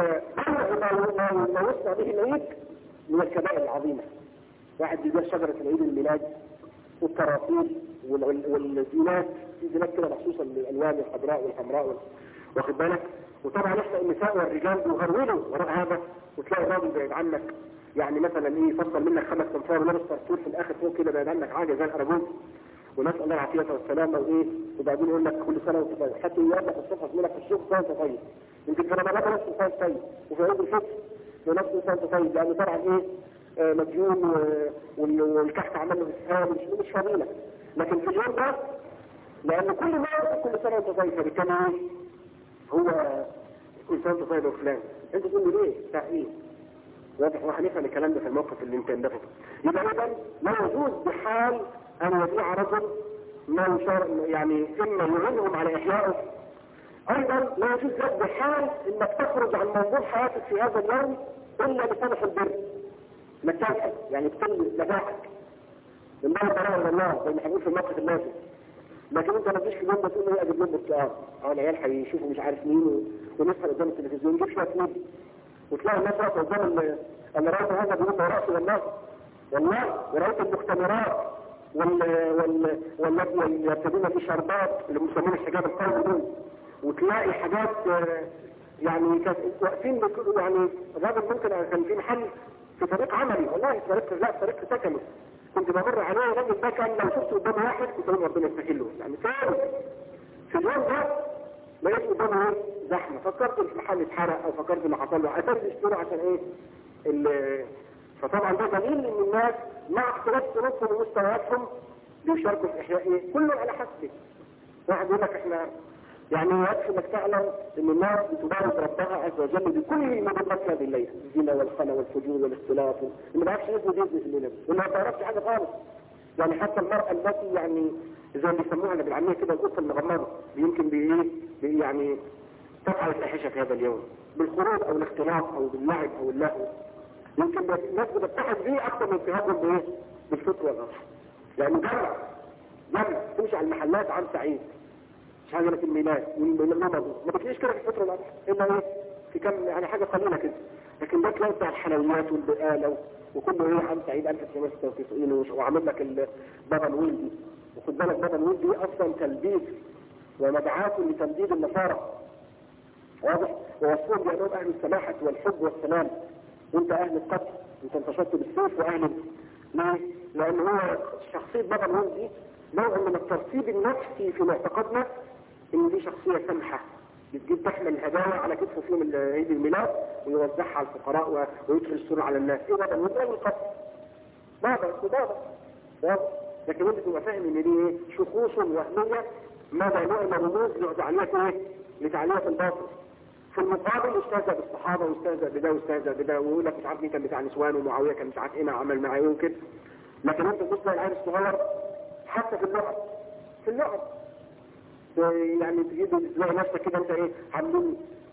ما يصنع به العيد من الكبائر العظيمه. واحد بيبيع شجره العيد الميلاد والتراطيل والزينات، في زينات كده مخصوصه للالوان الخضراء والحمراء واخد بالك. وطبعا يحصل النساء والرجال بيغرولوا وراء هذا، وتلاقي الراجل بعيد عنك يعني مثلا ايه يفصل منك 5 تنفار ولابس طرطور في الاخر فوق كده بعيد عنك حاجه زي الارجوز، ونسال الله العافيه والسلامه وايه، وبعدين يقول لك كل سنه وانت طيب، حتى يوافق الصبح زميلك في الشغل سنه وانت طيب، يمكن في رمضان نفس الانسان طيب، وفي عيد الفطر نفس الانسان طيب، لانه طبعا ايه مديون والكحك عمل له اسهال مش فضيله. لكن في اليوم ده لان كل ما كل سنه وانت طيب، فبالتالي هو كل سنه وانت طيب يا فلان، انت تقول له ليه؟ بتاع ايه؟ واضح وهنفهم الكلام ده في الموقف اللي انت اندفته. يبقى اذا لا يجوز بحال ان يبيع رجل ما يشار يعني اما يعينهم على احيائه، ايضا لا يجوز لك بحال انك تخرج عن موضوع حياتك في هذا اليوم الا لصالح البر، انك تنحل يعني تقل نجاحك لله تعالى الى الله زي ما هنقول في الموقف اللازم. لكن انت ما تجيش في اليوم ده تقول له اجيب لهم برتقال، العيال هيشوفوا مش عارف مين ونسهر قدام التلفزيون نجيب شويه مين، وتلاقي الناس واقفه قدام اللي رأيت هذا بيقول له رأسي والله ورأيت المختمرات والذي يرتدون في شربات اللي مسمون الحجاب القومي دول، وتلاقي حاجات يعني واقفين يعني الراجل ممكن كان في محل في طريق عملي والله طريق سكني كنت بمر عليه الراجل ده كان لو شفت قدامه واحد كنت اقول ربنا يستحيل له يعني ثاني في اليوم ده لقيت قدامه ايه زحمه، فكرت المحل اتحرق او فكرت اللي حصل له اساس يشتروا عشان ايه فطبعا ده دليل ان الناس مع اختلاف ظروفهم ومستوياتهم بيشاركوا في احياء ايه كله على حسبه. واحد يقول لك احنا يعني يكفي انك تعلم ان الناس بتبارك ربها عز وجل بكل ما بلغت هذه الليله، الزنا والخنا والفجور والاختلاط، اللي ما يعرفش يزني في الليله واللي ما تعرفش حاجه خالص. يعني حتى المراه التي يعني زي ما بيسموها بالعاميه كده القطه المغمضه يمكن يعني تفعل الفاحشه في هذا اليوم بالخروج او الاختلاط او باللعب او اللهو. يمكن الناس بتتحد بيه اكثر من اتهامهم بايه؟ بالفطر والغش. يعني جمع تمشي على المحلات عام سعيد شجرة الميلاد والنمض ما بتلاقيش كده في الفطر والغش الا ايه؟ في كم يعني حاجه قليله كده، لكن ده تلاقي بتاع الحلويات والبقاله وكله ايه عام سعيد 1996 وعامل لك بابا نويل دي، وخد بالك بابا نويل دي اصلا تلبيس ومدعاة لتمديد النصارى. واضح؟ ووصفهم بانهم اهل السماحه والحب والسلام، وانت اهل القتل، انت انتشرت بالسيف واهل ليه؟ لان هو شخصيه بابا نويل دي نوع من الترتيب النفسي في معتقدنا ان دي شخصيه سمحه بتجيب تحمل الهدايا على كتفه في يوم عيد الميلاد ويوزعها على الفقراء ويدخل السرور على الناس. ايه بابا نويل؟ ايه القتل؟ بابا لكن انت تبقى فاهم ان دي ايه؟ شخوص وهميه ماذا نوع من الرموز لتعلية ايه؟ لتعلية الباطل. في المقابل يستهزأ بالصحابه ويستهزأ بده ويستهزأ بده ويقول لك مش عارف مين كان بتاع نسوان ومعاويه كان مش عارف ايه عمل معاه ايه وكده. لكن انت تبص العيل الصغير حتى في اللعب يعني تلاقي نفسك كده انت ايه عاملين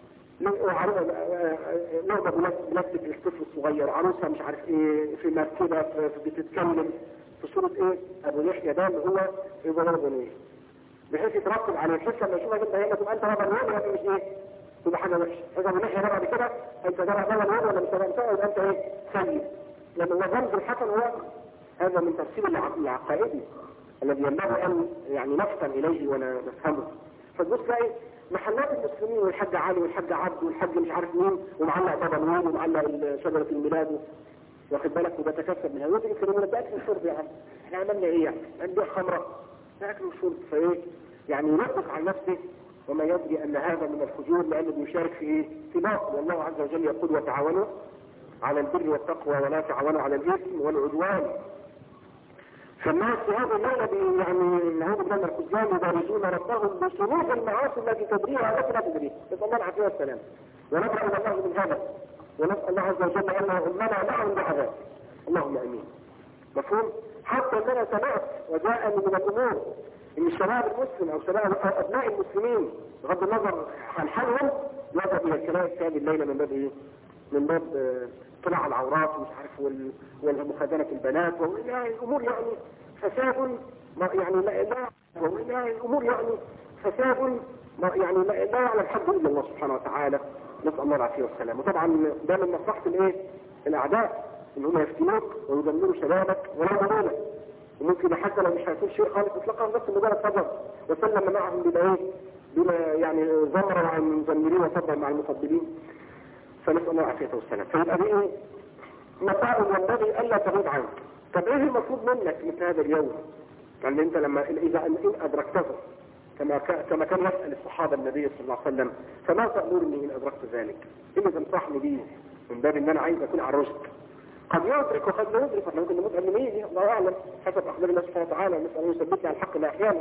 لعبه بلاستيك للطفل الصغير، عروسه مش عارف ايه في مركبه بتتكلم في صوره ايه؟ ابو يحيى ده اللي هو ابن ابو نويل، بحيث يترتب على الحس لما يشوفك انت هنا تبقى انت ابو نويل ولا مش ايه؟ تبقى حاجه وحشه. اذا ابو يحيى ده بعد كده انت ده ابو نويل ولا مش ابو نويل يبقى انت ايه؟ سيء، لان هو الرمز الحسن هو هذا من تفسير العقائدي الذي ينبغي ان يعني نفهم اليه ونفهمه. فتبص تلاقي محلات المسلمين والحاج علي والحاج عبد والحاج مش عارف مين ومعلق بابا نويل ومعلق شجره الميلاد واخد بالك وبتكسب منها وتيجي تكلمنا ده اكل وشرب يا عم احنا عملنا ايه يعني؟ نبيع خمره ده اكل وشرب فايه؟ يعني ينطق على نفسه وما يدري أن هذا من الفجور لأنه بيشارك في إيه؟ في باطل. والله عز وجل يقول وتعاونوا على البر والتقوى ولا تعاونوا على الإثم والعدوان. فالناس في هذا الليلة يعني نعوذ بالله من الخذلان يبارزون ربهم بصنوع المعاصي التي تدريها التي لا تدريها. نسأل الله العافية والسلام ونبرأ إلى الله من هذا ونسأل الله عز وجل أن يؤمننا معهم بعذاب. اللهم امين. مفهوم؟ حتى ان انا سمعت وجاءني من الامور ان الشباب المسلم او شباب ابناء المسلمين بغض النظر عن حالهم يذهب الى الكلام هذه الليله من باب ايه؟ من باب طلع العورات ومش عارف والمخادنه البنات والامور يعني فساد يعني لا الامور يعني فساد يعني لا يعلم حد الا الله سبحانه وتعالى. نسال الله العافيه والسلام. وطبعا ده من مصلحه الايه؟ الاعداء ان هم يفتنوك ويدمروا شبابك ولا يدمرونك. وممكن حتى لو مش هيكون شيء خالص اطلاقا بس مجرد صبر وسلم معهم بما ايه؟ بما يعني زمر مع المزمرين وصبر مع المفضلين. فنسال الله العافيه والسلام. فيبقى ايه؟ مساء ينبغي الا تغيب عنك. طب ايه المطلوب منك مثل هذا اليوم؟ يعني انت لما اذا ان ادركته كما كان يسال الصحابه النبي صلى الله عليه وسلم فما تامرني ان ادركت ذلك؟ الا تنصحني به من باب ان انا عايز اكون على الرشد. قد يدرك وقد لا يدرك، احنا ممكن نموت قبل ما يجي الله اعلم حسب اخبار الله سبحانه وتعالى ونسال ان يثبتنا على الحق احيانا.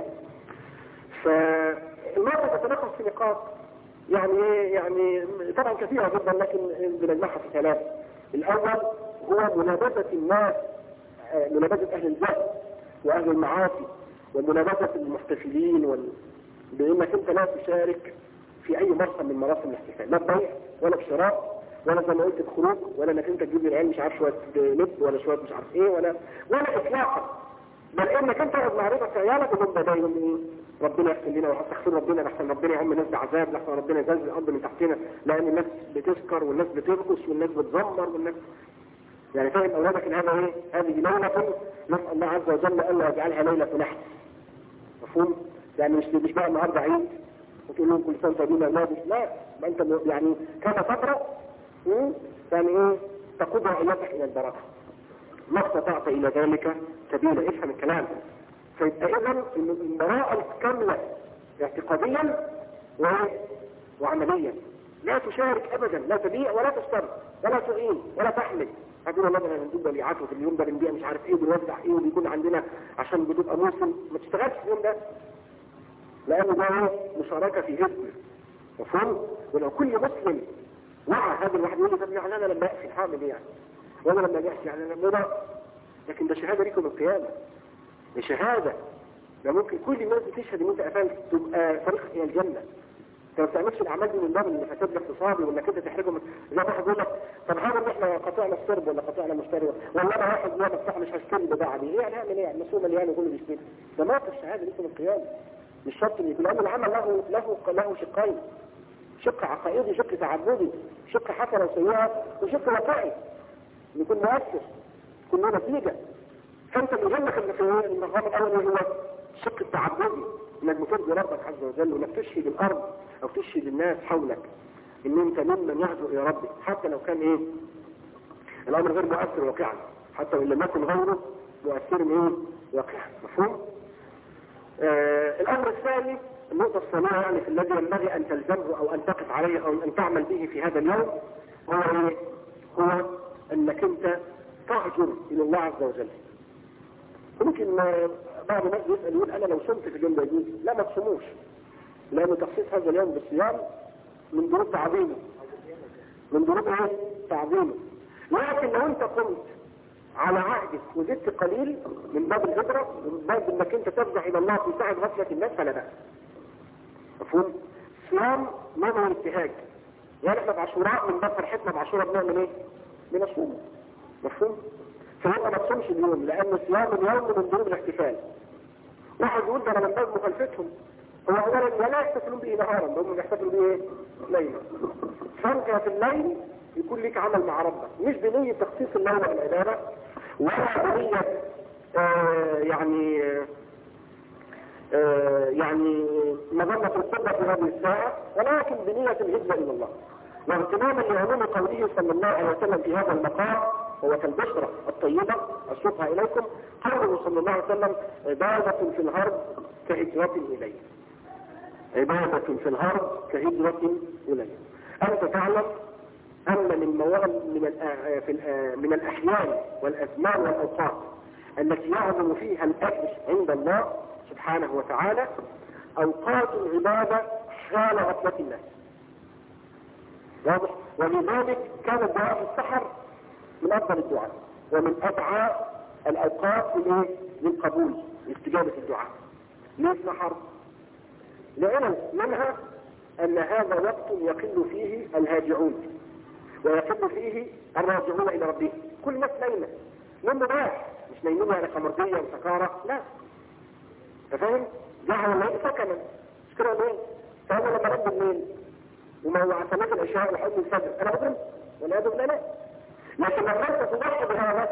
فالموضوع تتلخص في نقاط يعني ايه؟ يعني طبعا كثيره جدا لكن بنجمعها في ثلاث. الاول هو منابذه الناس، منابذه اهل الجهل واهل المعاصي ومنابذه المحتفلين بانك انت لا تشارك في اي مرسم من مراسم الاحتفال، لا بيع ولا بشراء ولا زي ما قلت بخروج ولا انك انت تجيب للعيال مش عارف شويه لب ولا شويه مش عارف ايه ولا اطلاقا. بل انك انت تقعد مع ربك عيالك وهم بدايهم ايه؟ ربنا يغفر لنا ويستغفر ربنا لحسن ربنا يعم الناس بعذاب، لحسن ربنا يزلزل الارض من تحتنا لان الناس بتسكر والناس بترقص والناس بتزمر والناس يعني فاهم اولادك ان هذا ايه؟ هذه ليله نسال الله عز وجل الا يجعلها ليله نحس. مفهوم؟ يعني مش بقى النهارده عيد وتقول لهم كل سنه طيبين اولادك، لا ما انت يعني كما تقرا يعني ايه؟ تقود عائلتك الى البركه. ما استطعت الى ذلك سبيلا. افهم الكلام. فيبقى اذا البراءه الكامله اعتقاديا وعمليا. لا تشارك ابدا، لا تبيع ولا تشتري ولا تعين ولا تحمل. هتقول والله انا هندوب بيعاته في اليوم ده بنبيع مش عارف ايه وبنوزع ايه وبيكون عندنا عشان بتبقى موسم. ما تشتغلش في اليوم ده لانه ده مشاركه في اسم. مفهوم؟ ولو كل مسلم وعى هذا الواحد يقول لي طب يعني انا لما اقفل هعمل ايه يعني؟ وانا لما اجحش يعني انا لا. لكن ده شهاده ليكم القيامه. دي شهاده. ده ممكن كل الناس بتشهد ان انت قفلت تبقى طريقك الى الجنه. انت ما بتعملش الاعمال دي من باب الفساد الاقتصادي وانك انت تحرجهم. زي واحد يقول لك طب هذا ان احنا قطعنا السرب ولا قطعنا المشتري ولا انا واحد لا بفتح مش هشتري البضاعه دي، ايه يعني هعمل ايه؟ يعني مسؤول مليان وكله بيشتري. ده موقف الشهاده ليكم القيامه. مش شرط ان يكون العمل له شقين. شق عقائدي، شق تعبدي، شق حسنه وسيئه، وشق واقعي يكون مؤثر يكون له نتيجه. فانت اللي يهمك ان في النظام الاول هو الشق التعبدي انك بترضي ربك عز وجل وانك تشهد الارض او تشهد الناس حولك ان انت ممن يهدوا الى ربك حتى لو كان ايه الامر غير مؤثر واقعا، حتى وان لم يكن غيره مؤثر ايه واقعا. مفهوم؟ الامر الثاني النقطة الثانية يعني في الذي ينبغي أن تلزمه أو أن تقف عليه أو أن تعمل به في هذا اليوم هو إيه؟ هو أنك أنت تهجر إلى الله عز وجل. ممكن بعض الناس يسأل يقول أنا لو صمت في اليوم ده يجوز؟ لا ما تصوموش، لأن تخصيص هذا اليوم بالصيام من ضروب تعظيمه. من ضروب إيه؟ تعظيمه. لكن لو أنت قمت على عهدك وزدت قليل من باب الهجرة ومن باب انك انت ترجع الى الله في ساعة غفلة الناس فلا بأس. مفهوم؟ صيام ما هو الابتهاج. يعني احنا بعاشوراء من باب فرحتنا بعاشوراء بنعمل ايه؟ بنصوم. مفهوم؟ فيبقى ما تصومش اليوم لان صيام اليوم من ضروب الاحتفال. واحد يقول ده انا من باب مخالفتهم. هو اولا لا يحتفلون به نهارا، هم بيحتفلوا به ايه؟ ليلا. فانت في الليل يكون لك عمل مع ربك مش بنية تخصيص الليل بالعبادة ولا بنية يعني مظنة القدرة في هذه الساعة، ولكن بنية الهجرة إلى الله واغتناما لعموم قوله صلى الله عليه وسلم في هذا المقام هو كالبشرة الطيبة أشوفها إليكم. قوله صلى الله عليه وسلم دابة في الأرض كهجرة إليه. عبادة في الهرب كهجرة إليه. أنت تعلم أن من الأحيان والأزمان والأوقات التي يعظم فيها الأجر عند الله سبحانه وتعالى أوقات العبادة حال غفلة الناس. واضح؟ ولذلك كان الدعاء في السحر من أفضل الدعاء ومن أدعى الأوقات للقبول لاستجابة الدعاء. ليه السحر؟ لعلم منها أن هذا وقت يقل فيه الهاجعون ويقل فيه الراجعون إلى ربهم. كل الناس نايمة نوم مباح، مش نايمين على خمرجية وسكارة، لا. فاهم؟ جعل الليل سكنا، مش كده ليه؟ فأنا لما رب الليل وما هو عسلات العشاء وحب الفجر أنا أظلم ولا أظلم؟ لا. لكن لما أنت تضحي بهذا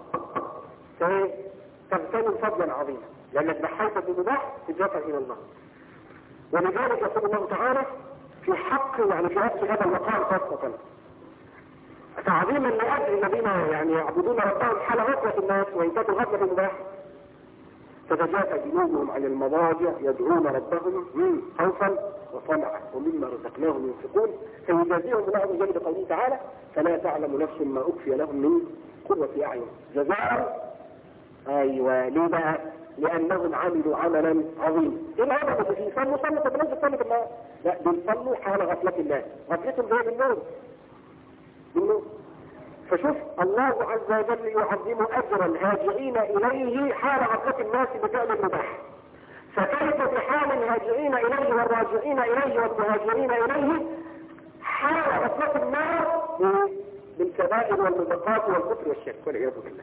تغتنم فضلا عظيما لأنك ضحيت بمباح إضافة إلى الله. ولذلك يقول الله تعالى في حق يعني في نفس هذا المقام خاصة تعظيما لأجل الذين يعني يعبدون ربهم حال غفلة الناس وإنتاج الغفلة بالمباح تتجافى جنوبهم عن المضاجع يدعون ربهم خوفا وطمعا ومما رزقناهم ينفقون فيجازيهم الله عز وجل بقوله تعالى فلا تعلم نفس ما أخفي لهم من قرة أعين جزاء. أيوة ليه بقى؟ لأنهم عملوا عملا عظيما. إيه العمل اللي فيه؟ صلوا تبنزل صلوا بالله؟ لا بيصلوا حال غفلة الله، غفلتهم زي بالنور. فشوف الله عز وجل يعظم أجر الهاجعين إليه حال غفلة الناس بفعل المباح. فكيف بحال الهاجعين إليه والراجعين إليه والمهاجرين إليه حال غفلة الناس بالكبائر والمبقات والكفر والشرك والعياذ بالله.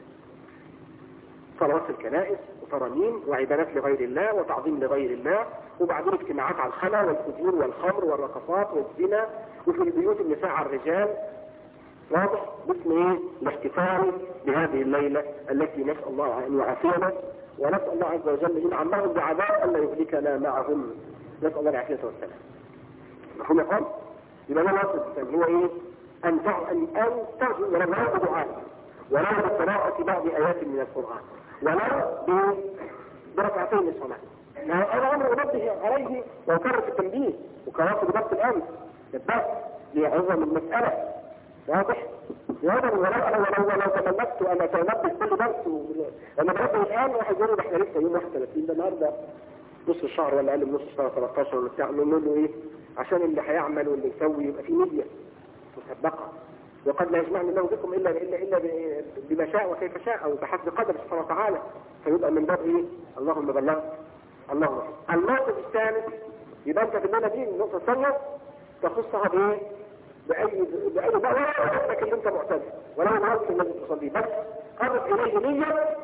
صلوات الكنائس وترانيم وعبادات لغير الله وتعظيم لغير الله، وبعدين اجتماعات على الخلا والفجور والخمر والرقصات والزنا، وفي البيوت النساء على الرجال. واضح؟ باسم ايه؟ الاحتفال بهذه الليلة التي نسأل الله ان يعافينا ونسأل الله عز وجل ان عمهم بعذاب الا يهلكنا معهم. نسأل الله العافية والسلام. مفهوم يا اخوان؟ يبقى ده الاسم هو ايه؟ ان ترجو ولو دعاء ولو بقراءة بعض آيات من القرآن ولو بركعتين الصلاة. هذا أمر أنبه عليه وأكرر في التنبيه وكررت بضبط الأمر بالضبط ليعظم المسألة. واضح؟ واضح ولو تملكت أن أتنبه كل درس أنا بنبه الآن واحد يقول احنا لسه يوم 31 ده النهارده نص الشهر ولا أقل من نص الشهر 13 ولا بتاع نقول له إيه؟ عشان اللي هيعمل واللي يسوي يبقى في ميديا مسبقة. وقد لا يجمعني الله بكم إلا بما شاء وكيف شاء أو بحسب قدر سبحانه وتعالى. فيبقى من باب إيه؟ اللهم بلغ اللهم. الموقف الثالث يبقى أنت في الليلة دي النقطة الثانية تخصها بإيه؟ بأي دعوة لكن أنت معتدل ولا نعرف الذي تصلي بس قرب إليه نية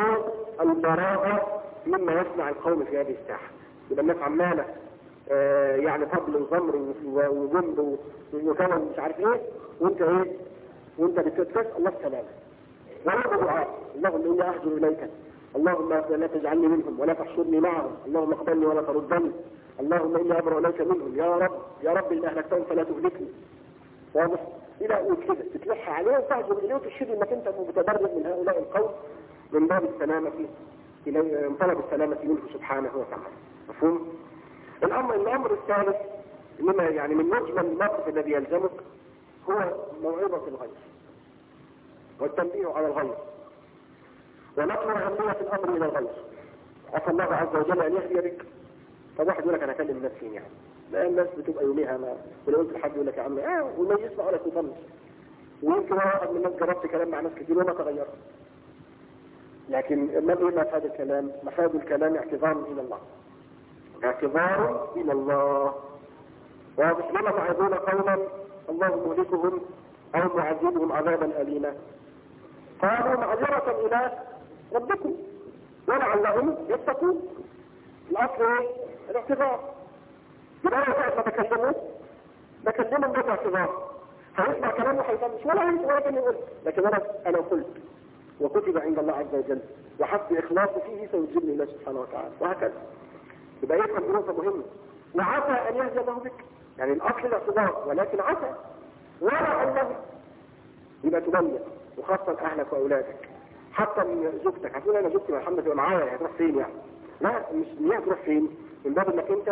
البراءة مما يصنع القوم في هذه الساحة. يبقى الناس عمالة يعني طبل وزمر وجند وكلام مش عارف ايه وانت ايه وانت بتتفس الله السلامة ولا دعاء اللهم اني اهجر اليك اللهم لا تجعلني منهم ولا تحشرني معهم اللهم اقبلني ولا تردني اللهم اني ابرأ اليك منهم يا رب ان اهلكتهم فلا تهلكني. واضح؟ الى كده تتلح عليه وتهجر اليه وتشهد انك انت متبرد من هؤلاء القوم من باب السلامة من طلب السلامة منه سبحانه وتعالى. مفهوم؟ الأمر الثالث مما يعني من نجم الموقف الذي يلزمك هو موعظة الغير والتنبيه على الغير ونقل أهمية الأمر إلى الغير. عسى الله عز وجل أن يهدي بك. طب واحد يقول لك أنا أكلم الناس فين يعني؟ لا الناس بتبقى يوميها ولو قلت لحد يقول لك يا عم وما يسمع ولا يطنش ويمكن واحد من الناس جربت كلام مع ناس كتير وما تغيرت. لكن ما مفاد الكلام؟ مفاد الكلام اعتذار إلى الله. اعتذار إلى الله. واضح؟ لما تعظون قوما الله مهلكهم أو معذبهم عذابا أليما قالوا معذرة إلى ربكم ولعلهم يتقون. الأصل ايه؟ الاعتذار. يبقى أنا ساعة ما بكلمهم باعتذار هيسمع كلامه هيطنش ولا كان يقول لكن أنا قلت وكتب عند الله عز وجل وحسب إخلاصي فيه سيجزيني الله سبحانه وتعالى وهكذا. يبقى يفهم نقطة مهمة وعسى أن يهدي الله بك يعني الأصل الاعتذار ولكن عسى ولعله يبقى تبلغ وخاصة أهلك وأولادك حتى من زوجتك. هتقول أنا زوجتي الحمد لله معايا هتروح فين يعني؟ لا مش نية تروح فين من باب انك انت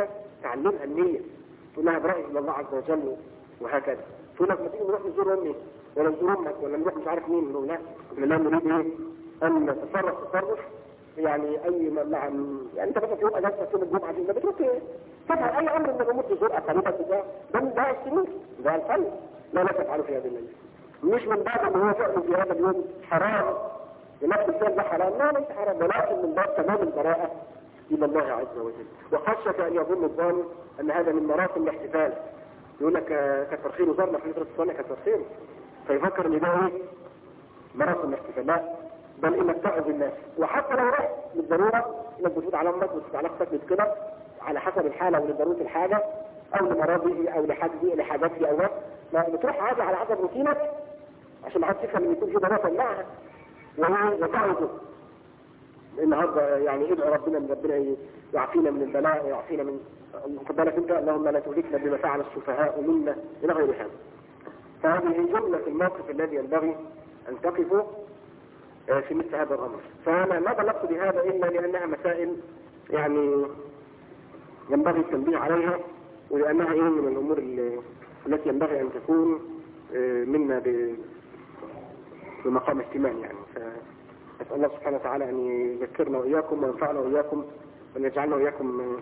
تعلمها النية، تقول لها برأي إلى الله عز وجل وهكذا. تقول لك ما تيجي نروح نزور أمي ولا نزور أمك ولا نروح مش عارف مين، نقول لا لا نريد إيه أن نتصرف تصرف يعني أي مع يعني أنت مثلا في يوم أجازة يوم الجمعة دي ما بتروح تفعل أي أمر من الأمور تزور أقاربك ده السنين ده الفن لا تفعله في هذه الليلة. مش من باب ان هو فعله في هذا اليوم حرام لنفس الفعل ده حرام، لا ليس حرام، ولكن من باب تمام البراءة الى الله عز وجل. وخشية ان يظن الظالم ان هذا من مراسم الاحتفال، يقول لك كثر خيره ظلم في فترة الصلاة كثر خيره، فيفكر ان ده ايه مراسم الاحتفال. لا، بل انك تعظ الناس. وحتى لو رحت بالضرورة انك بتفوت على امك وتفوت على اختك كده على حسب الحالة ولضرورة الحاجة او لمراضه او لحاجاته او لا بتروح عادي على حسب روتينك عشان ما حدش يفهم ان يكون في ضرورة معها وتعوده. النهارده يعني ادعو ربنا ان ربنا يعافينا من البلاء ويعافينا من خد بالك انت اللهم لا تهلكنا بما فعل السفهاء منا الى غير هذا. فهذه جملة الموقف الذي ينبغي ان تقفوا في مثل هذا الامر. فانا ما بلغت بهذا الا لانها مسائل يعني ينبغي التنبيه عليها، ولانها ايه من الامور التي ينبغي ان تكون منا بمقام اهتمام يعني. فأسأل الله سبحانه وتعالى أن يذكرنا وإياكم وينفعنا وإياكم وأن يجعلنا وإياكم.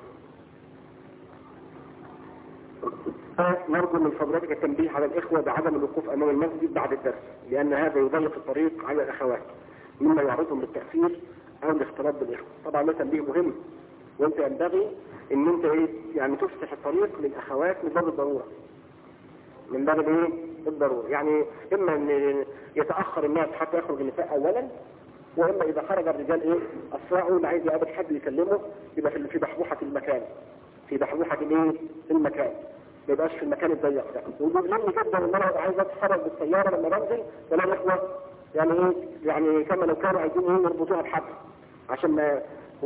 نرجو من فضلاتك التنبيه على الإخوة بعدم الوقوف أمام المسجد بعد الدرس، لأن هذا يضيق الطريق على الأخوات مما يعرضهم للتأثير أو الاختلاط بالإخوة. طبعا ده تنبيه مهم، وأنت ينبغي أن أنت يعني تفتح الطريق للأخوات من باب الضرورة، من باب ايه الضرورة. يعني اما ان يتأخر الناس حتى يخرج النساء اولا، واما اذا خرج الرجال ايه اسرعوا اللي عايز يقابل حد يكلمه يبقى في بحبوحة المكان، في بحبوحة الايه المكان، ما يبقاش في المكان الضيق ده. وبيظلمني جدا ان انا عايز اتحرك بالسيارة لما بنزل ولا الاخوة يعني ايه يعني كما لو كانوا عايزين يربطوها بحبل عشان ما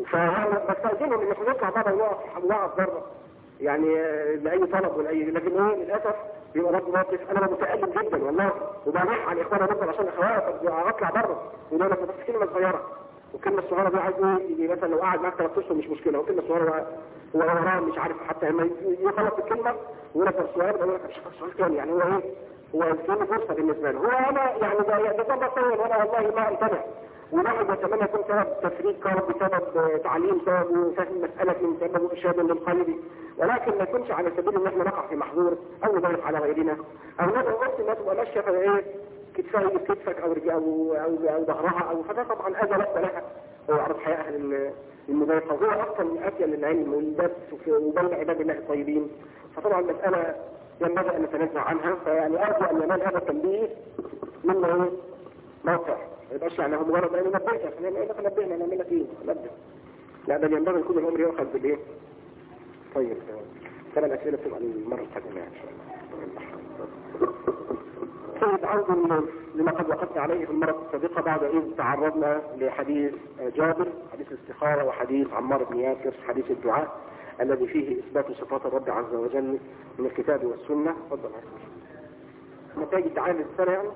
بستأذنهم ان احنا نطلع بره ونقف بره يعني لأي طلب ولأي، لكن هو للأسف بيبقى رد موقف أنا متألم جدا والله، وبروح على إخوانا نفضل عشان أخوات أطلع بره ونقول لك بس كلمة صغيرة، والكلمة الصغيرة دي عايز إيه مثلا لو قاعد معاك 3 أشهر مش مشكلة، والكلمة الصغيرة هو وراه مش عارف حتى لما يخلص الكلمة ويقول لك الصغير بقول لك مش سؤال تاني يعني هو إيه هو الكلمة فرصة بالنسبة له. هو أنا يعني ده طبعا طول وأنا والله ما أمتنع، ونحن نتمنى يكون سبب تفريق قلب بسبب تعليم سبب فهم مسألة من سبب إرشاد للقلب، ولكن ما يكونش على سبيل ان احنا نقع في محظور او نضيق على غيرنا او ندعو نفس الناس تبقى ماشيه في ايه كتفها يجيب كتفك او ظهرها او فده طبعا اذى لك لها ويعرض حياه اهل المضايقه. هو اصلا اتيا للعلم والبث وبين عباد الله الطيبين، فطبعا المساله ينبغي ان نتنزع عنها. فيعني ارجو ان ينال هذا التنبيه مما ايه موقع، ما يبقاش يعني هو مجرد ان نبهك احنا نبهنا نعمل لك ايه نبه، لا بل ينبغي كل الامر يؤخذ بالايه. طيب ترى الأسئلة تبقى المرة القادمة إن شاء الله. طيب عوضا لما قد وقفنا عليه في المرة السابقة بعد إذ تعرضنا لحديث جابر حديث الاستخارة وحديث عمار بن ياسر حديث الدعاء الذي فيه إثبات صفات الرب عز وجل من الكتاب والسنة. تفضل. نتائج الدعاء للسنة يعني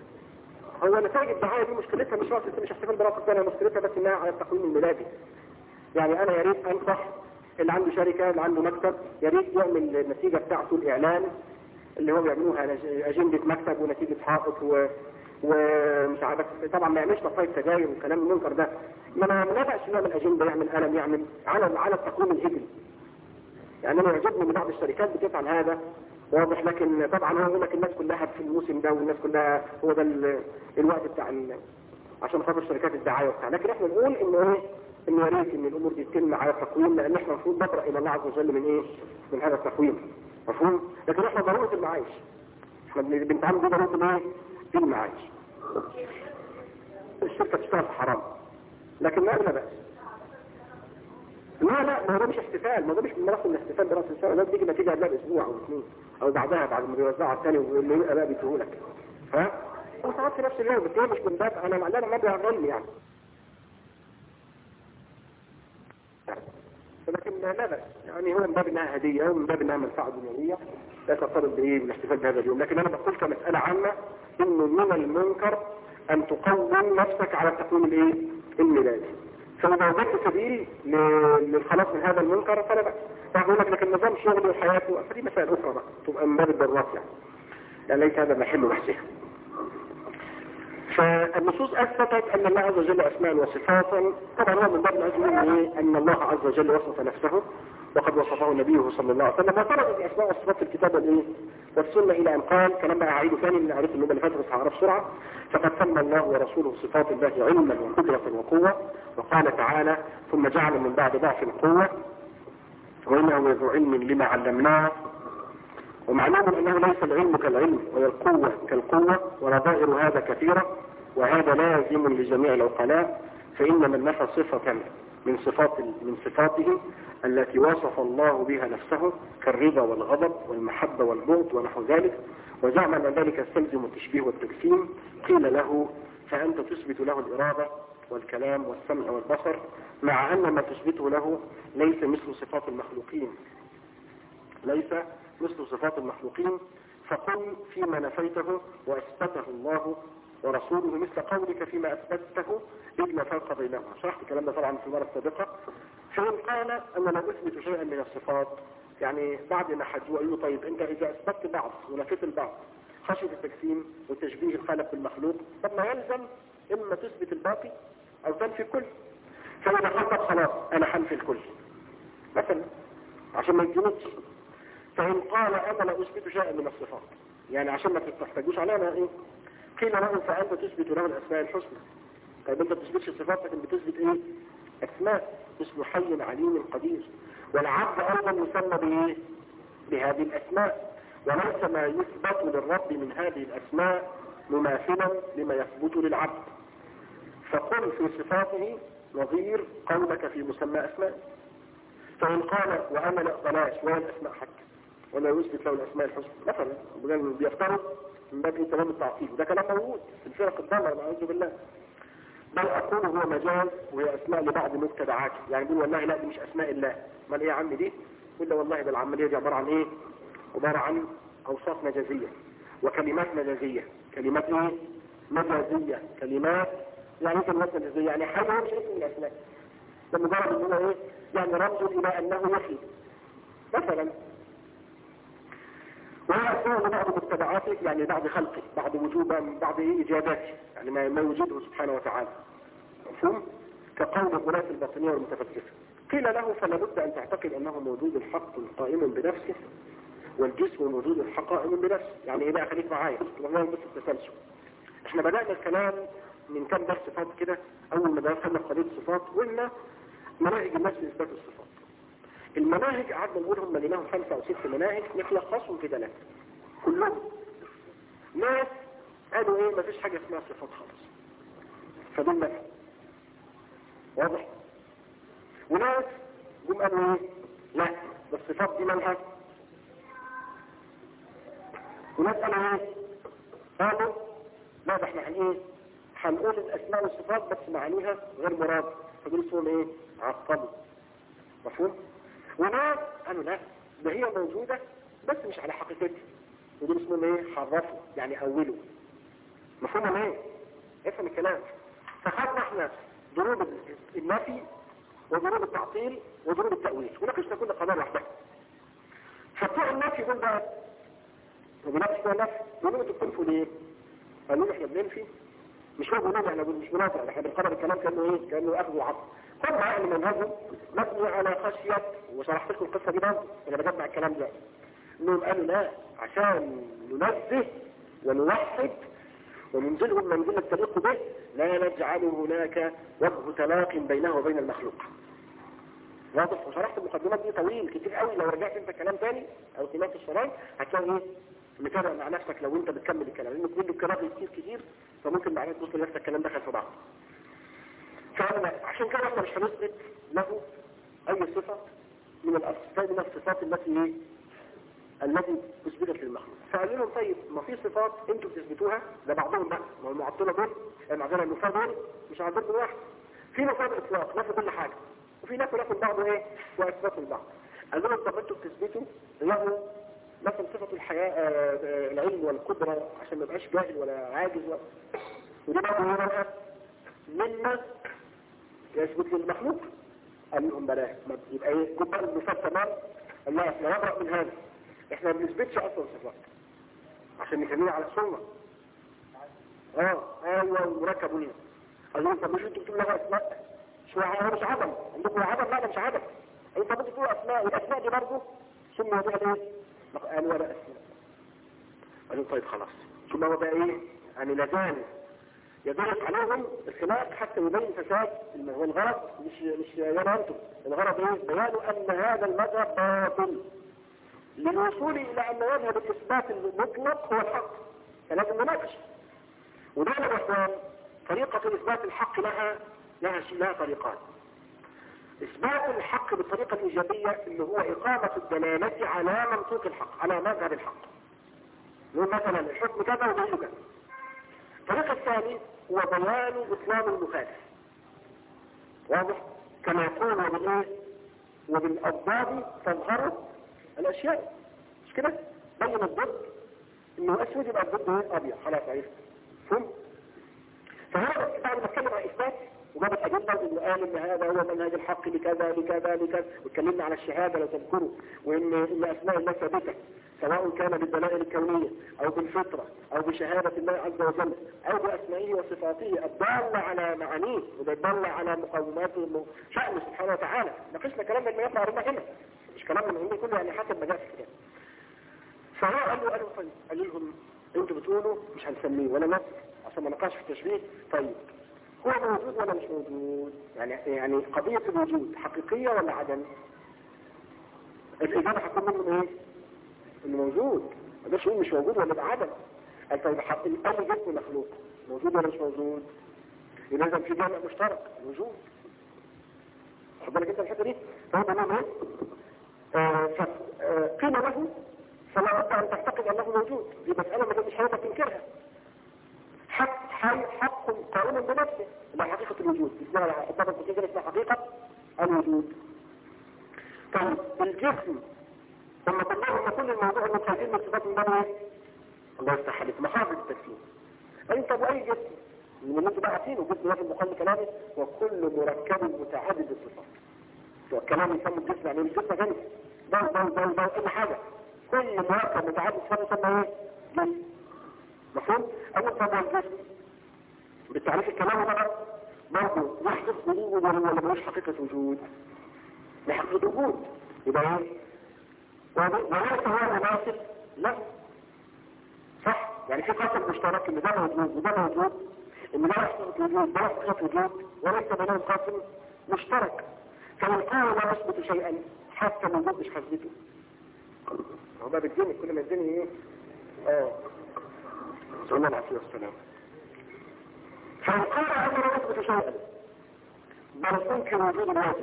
هو نتائج الدعاء دي مشكلتها مش احتفال برأس السنة، مشكلتها بس إنها على التقويم الميلادي. يعني أنا يا ريت أنصح اللي عنده شركة اللي عنده مكتب يا ريت يعمل النتيجة بتاعته الإعلان اللي هو بيعملوها أجندة مكتب ونتيجة حائط ومش عارف طبعا ما يعملش تصايد سجاير والكلام المنكر ده، ما نفعش يعمل أجندة يعمل قلم يعمل على التقويم الهجري. يعني أنا يعجبني من بعض الشركات بتفعل هذا واضح، لكن طبعا هو يقول لك الناس كلها في الموسم ده والناس كلها هو ده الوقت بتاع عشان خاطر شركات الدعاية وبتاع، لكن احنا نقول انه ايه انه يا ريت ان الامور دي تتم على التقويم، لان احنا المفروض نبرأ الى الله عز وجل من ايه من هذا التقويم مفهوم. لكن احنا ضرورة المعايش، احنا بنتعامل ضرورة ايه في المعايش. الشركة تشتغل في حرام لكن ما قلنا بقى لا ما هو مش احتفال، ما هو مش من مراسم الاحتفال براس السنة، لازم تيجي نتيجة قبلها باسبوع او 2 او بعدها بعد ما بيوزعوا الثاني واللي يبقى بقى بيديهولك وساعات في نفس اليوم بس مش من باب انا ما بيعمل يعني. لكن لا بس يعني هو من باب انها هدية ومن باب انها منفعة دنيوية لا ترتبط بايه بالاحتفال بهذا اليوم. لكن انا بقول كمسألة عامة انه من المنكر ان تقوم نفسك على التقويم الايه الميلادي. فإذا وجدت سبيل للخلاص من هذا المنكر فلا بأس. فأقول لك لكن نظام شغله وحياته فدي مسائل أخرى بقى تبقى من باب الضرورات يعني ليس هذا محل بحثها. فالنصوص أثبتت أن الله عز وجل أسماء وصفاتا. طبعا هو من باب الأجمل أن الله عز وجل وصف نفسه وقد وصفه نبيه صلى الله عليه وسلم وطلب الأسماء والصفات في الكتاب والسنة إلى أن قال كلام بقى أعيده ثاني من أعرف النوبة اللي فاتت بس هعرف بسرعة. فقد سمى الله ورسوله صفات الله علما وقدرة وقوة وقال تعالى ثم جعل من بعد ضعف قوة وإنه ذو علم لما علمناه. ومعناه أنه ليس العلم كالعلم ولا القوة كالقوة ونظائر هذا كثيرة وهذا لازم لجميع العقلاء. فإن من نفى صفة من صفاته التي وصف الله بها نفسه كالرضا والغضب والمحبة والبغض ونحو ذلك وزعم أن ذلك يستلزم التشبيه والتجسيم قيل له فأنت تثبت له الإرادة والكلام والسمع والبصر مع أن ما تثبته له ليس مثل صفات المخلوقين فقل فيما نفيته وأثبته الله ورسوله مثل قولك فيما أثبته إذ لا فرق بينهما. شرحت الكلام ده طبعا في المرة السابقة. فإن قال أن لا أثبت شيئا من الصفات يعني بعد ما حجوا قالوا طيب أنت إذا أثبتت بعض ونفيت البعض خشية التجسيم والتشبيه الخالق بالمخلوق طب ما يلزم إما تثبت الباقي أو تنفي الكل. فإذا قلت خلاص أنا حنفي الكل مثلا عشان ما يتجمدش. فإن قال أنا لا أثبت شيئا من الصفات يعني عشان ما تحتاجوش علينا قيل له فأنت تثبت له الأسماء الحسنى. طيب أنت بتثبتش الصفات لكن بتثبت أسماء اسمه حي عليم قدير والعبد أيضا يسمى بهذه الأسماء وليس ما يثبت للرب من هذه الأسماء مماثلا لما يثبت للعبد. فقل في صفاته نظير قولك في مسمى أسماء. فإن قال وأنا لا بلاش ولا الأسماء حتى ولا يثبت له الأسماء الحسنى مثلا بيفترض من باب تمام التعطيل وده كلام موجود في الفرق الضالة والعياذ بالله. بل أقول هو مجاز وهي أسماء لبعض مبتدعات يعني يقول والله لا دي مش أسماء الله ما يا عم دي ولا والله ده العملية دي عبارة عن عبارة عن أوصاف مجازية وكلمات مجازية كلمات مجازية كلمات يعني كلمات مجازية يعني حاجة مش اسم الأسماء ده مجرد إن هو يعني رمز إلى أنه يحيي مثلا. وهي أسماء لبعض مبتدعاته يعني بعد خلقه بعد وجوبه بعد إيجاباته يعني ما يوجده سبحانه وتعالى مفهوم كقول الغلاة الباطنية والمتفلسفة. قيل له فلا بد أن تعتقد أنه موجود الحق قائم بنفسه والجسم موجود الحق قائم بنفسه. يعني إيه بقى خليك معايا والله بس التسلسل. احنا بدأنا الكلام من كام درس صفات كده أول ما دخلنا في قضية الصفات قلنا مناهج الناس لإثبات الصفات. المناهج قعدنا نقول هم لناهم 5 أو 6 مناهج نلخصهم في 3 كلهم ناس قالوا مفيش حاجة اسمها صفات خالص فدول مثل واضح. وناس قم قالوا لا ده الصفات دي مالها. وناس قالوا لا ده احنا هنقول الاسماء والصفات بس معانيها غير مراد فدول اسمهم عطلوا مفهوم. وناس قالوا لا ده هي موجودة بس مش على حقيقتها ودول اسمهم حرفوا يعني اولوا مفهوم افهم الكلام. فخدنا احنا ضروب النفي وضروب التعطيل وضروب التأويل وناقشنا كل قضايا لوحدها. فبتوع النفي دول بقى وبنفس النفي دول بتكونوا ليه؟ قالوا احنا بننفي مش هو بننفي احنا مش بننفي احنا بنقرر الكلام كانه اخذ وعطل. طبعا يعني منهجه مبني على خشية وشرحت لكم القصة دي برضه انا بجمع الكلام ده انهم قالوا لا عشان ننزه ونوحد وننزله المنزلة تليق به لا نجعل هناك وجه تلاق بينه وبين المخلوق. واضح. وشرحت المقدمات دي طويل كتير قوي لو رجعت انت كلام تاني او سمعت الشرايط هتلاقي متابع مع نفسك لو انت بتكمل الكلام لانه كله الكلام كتير فممكن بعدين توصل لنفسك الكلام دخل في بعض. فعشان كده احنا مش هنثبت له اي صفة من الصفات التي اثبتت للمخلوق. فقالوا لهم طيب ما في صفات انتوا بتثبتوها ده بعضهم بقى ما هو المعطله دول معذره النفاذ دول مش عندكم واحد في نفاذ اطلاق نفي كل حاجه وفي ناس لكم بعض واثبتوا البعض. قالوا لهم طب انتوا بتثبتوا له مثلا صفه الحياه العلم والقدره عشان ما يبقاش جاهل ولا عاجز ودي بقى مما يثبت للمخلوق. قال لهم بلاش، يبقى ايه كبر المثال تمام. الله احنا نبرأ من هذا، احنا ما بنثبتش اصلا صفات عشان نكمل على السنه. ايوه مركب هنا. قال لهم طب مش انتوا بتقولوا لها اسماء؟ هو مش عدم عندكم عدم؟ لا ده مش عدم. انت بدك تقول اسماء، والاسماء دي برضه ثم بها ايه؟ قال ولا اسماء. قالوا طيب خلاص. ثم هو بقى ايه؟ يعني لازال يدرس عليهم الخلاف حتى يبين فساد. هو الغرض مش يا انتم، الغرض ايه؟ بيان ان هذا المذهب باطل للوصول الى ان يذهب الاثبات المطلق هو الحق. فلازم نناقش. ودائما يا اخوان طريقة اثبات الحق لها طريقان. اثبات الحق بالطريقة الايجابية اللي هو اقامة الدلالة على منطوق الحق، على مذهب الحق. نقول مثلا الحكم كذا ودليل كذا. الطريقة الثانية هو بيان بطلان المخالف. واضح؟ كما يقول وبالايه؟ وبالاضداد تظهر الاشياء. مش كده؟ بين الضد انه اسود يبقى الضد ايه؟ ابيض. خلاص عرفت. فهمت؟ فهذا بعد ما اتكلم عن اثبات وجابت ادله انه قال ان هذا هو منهج الحق لكذا لكذا لكذا، واتكلمنا على الشهاده لو تذكروا، وان اسماء الله ثابته سواء كان بالدلائل الكونيه او بالفطره او بشهاده الله عز وجل او باسمائه وصفاته الداله على معانيه والداله على مقوماته شأنه سبحانه وتعالى. ناقشنا كلام ده يطلع ربنا هنا، مش كلام من عندي كله، يعني حسب ما جاء في الكتاب. فهو قالوا طيب، قالوا لهم انتوا بتقولوا مش هنسميه ولا نص عشان ما نقاش في التشبيه. طيب هو موجود ولا مش موجود؟ يعني قضية الوجود حقيقية ولا عدم؟ الإجابة هتكون منهم ايه؟ انه موجود. ما قدرش يقول مش موجود ولا ده عدم. قال طيب أي جسم مخلوق موجود ولا مش موجود؟ يبقى إذا في جامع مشترك الوجود. خد بالك انت الحتة دي؟ فهو بنام ايه؟ قيل له فلا بد ان تعتقد انه موجود. دي مسألة ما تقدرش حضرتك تنكرها. حق قائم بنفسه لا حقيقة الوجود، اسمها حطها في كده اسمها حقيقة الوجود. طيب الجسم لما طلعوا كل الموضوع انه خارجين من صفات الله الله يفتح عليك محاضر التكفير. اي طب اي جسم من اللي انتوا بقى عارفينه جسم واحد مقام كلامه وكل مركب متعدد الصفات. والكلام يسمى الجسم يعني الجسم جنس ده اي حاجة كل مركب متعدد الصفات يسمى ايه؟ جسم. مفهوم؟ اول طبعا الجسم بالتعريف الكلام بقى برضه يحدث وجود ولا ملوش حقيقة وجود؟ لحقيقة وجود. يبقى ايه؟ وليس هو مناسب لا صح؟ يعني في قاسم مشترك ان ده موجود وده موجود، ان ده حقيقة وجود ده حقيقة وجود، وليس بينهم قاسم مشترك. فالقول لا يثبت شيئا حتى الوجود مش حثبته. هو بقى بالدين كل ما الدين ايه؟ صلى الله عليه وسلم. فالقول أنه لا يثبت شيئا بل تنكر وجود الواجب.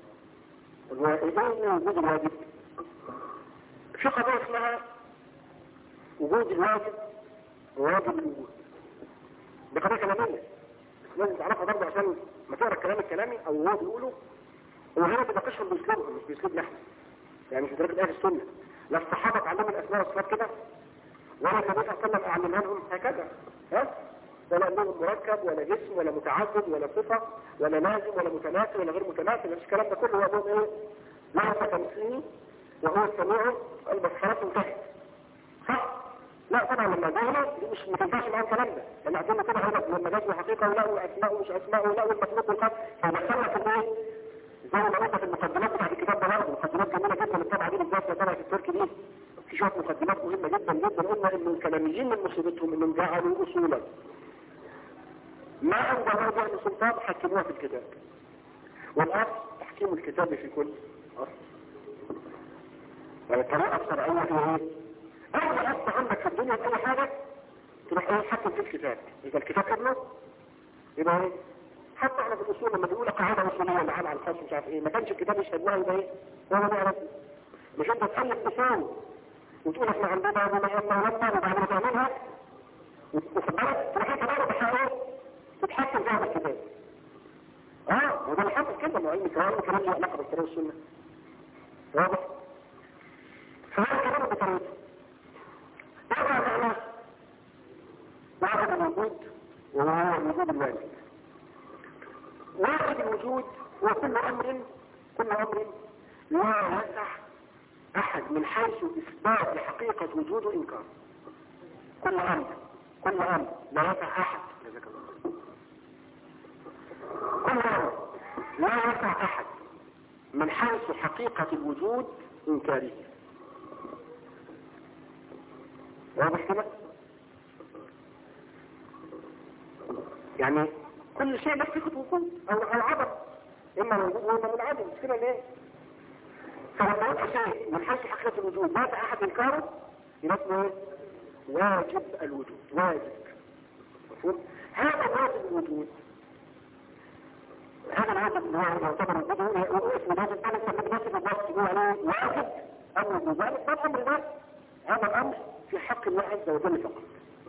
وإذا وجود الواجب في قضية اسمها وجود الواجب وواجب الوجود. دي قضية كلامية لازم تعرفها برضه عشان ما تقرا الكلام الكلامي او هو بيقوله. هو هنا بيناقشهم باسلوبهم مش باسلوب نحن، يعني مش بطريقة اهل السنة. لا الصحابة اتعلموا الاسماء والصفات كده ولا النبي صلى الله عليه وسلم اعلمها لهم هكذا ولا انهم مركب ولا جسم ولا متعدد ولا صفة ولا لازم ولا متماثل ولا غير متماثل. الكلام ده كله هو بيقول ايه؟ لا تمثيل وهو السميع البصرات انتهت. صح؟ لا طبعا لما جاهنا مش متنفعش معاه الكلام ده، لان اعتمنا كده هنا لما جاء حقيقة ولا اسماء ومش اسماء ولا المخلوق والخلق فدخلنا في الايه؟ زي ما قلنا في المقدمات بتاعت الكتاب ده برضه مقدمات جميلة جدا الطبعة دي بالذات طبعا في التركي دي في شوية مقدمات مهمة جدا جدا. قلنا ان الكلاميين من مصيبتهم انهم جعلوا اصولا ما أنزل الله به سلطان حكموها في الكتاب، والأصل تحكيم الكتاب في كل أصل. يعني الطريقة الشرعية هي ايه؟ أول أصل عندك في الدنيا في أي حاجة تروح ايه حكم في الكتاب. إذا الكتاب ابنه يبقى ايه؟ حتى احنا في الأصول لما بيقول قاعدة أصولية اللي على الخاص مش عارف ايه ما كانش الكتاب يشهد لها يبقى ايه؟ ولا نعرف مش انت تألف أصول وتقول احنا عندنا بما يما ولما وبعدين تعملها وفي بالك تروح انت بقى بحاجة تتحكم فيها بالكتاب. وده اللي حصل كده مع علم الكلام كلام له علاقه بالكتاب والسنه. واضح؟ فهذا كلام بطريقه. هذا معناه وعدم الوجود وهو الوجود الواجب. واجب الوجود وكل أمر لا يسع أحد من حيث إثبات حقيقة وجود وإنكار. كل أمر لا يسع أحد لا يسع أحد من حيث حقيقة الوجود إنكاره. واضح كده؟ يعني كل شيء له حقيقة وجود أو عدم، إما الوجود وإما العدم، مش كده ليه؟ فلما يبقى شيء من حيث حقيقة الوجود لا يسع أحد إنكاره يبقى اسمه واجب الوجود. واجب مفهوم؟ هذا واجب الوجود، هذا الواجب اللي هو يعتبر الوجود واسم واجب. أنا سميت واجب الوجود يقول عليه واجب الوجود. ذلك ده الأمر ده، هذا الأمر في حق الله عز وجل فقط.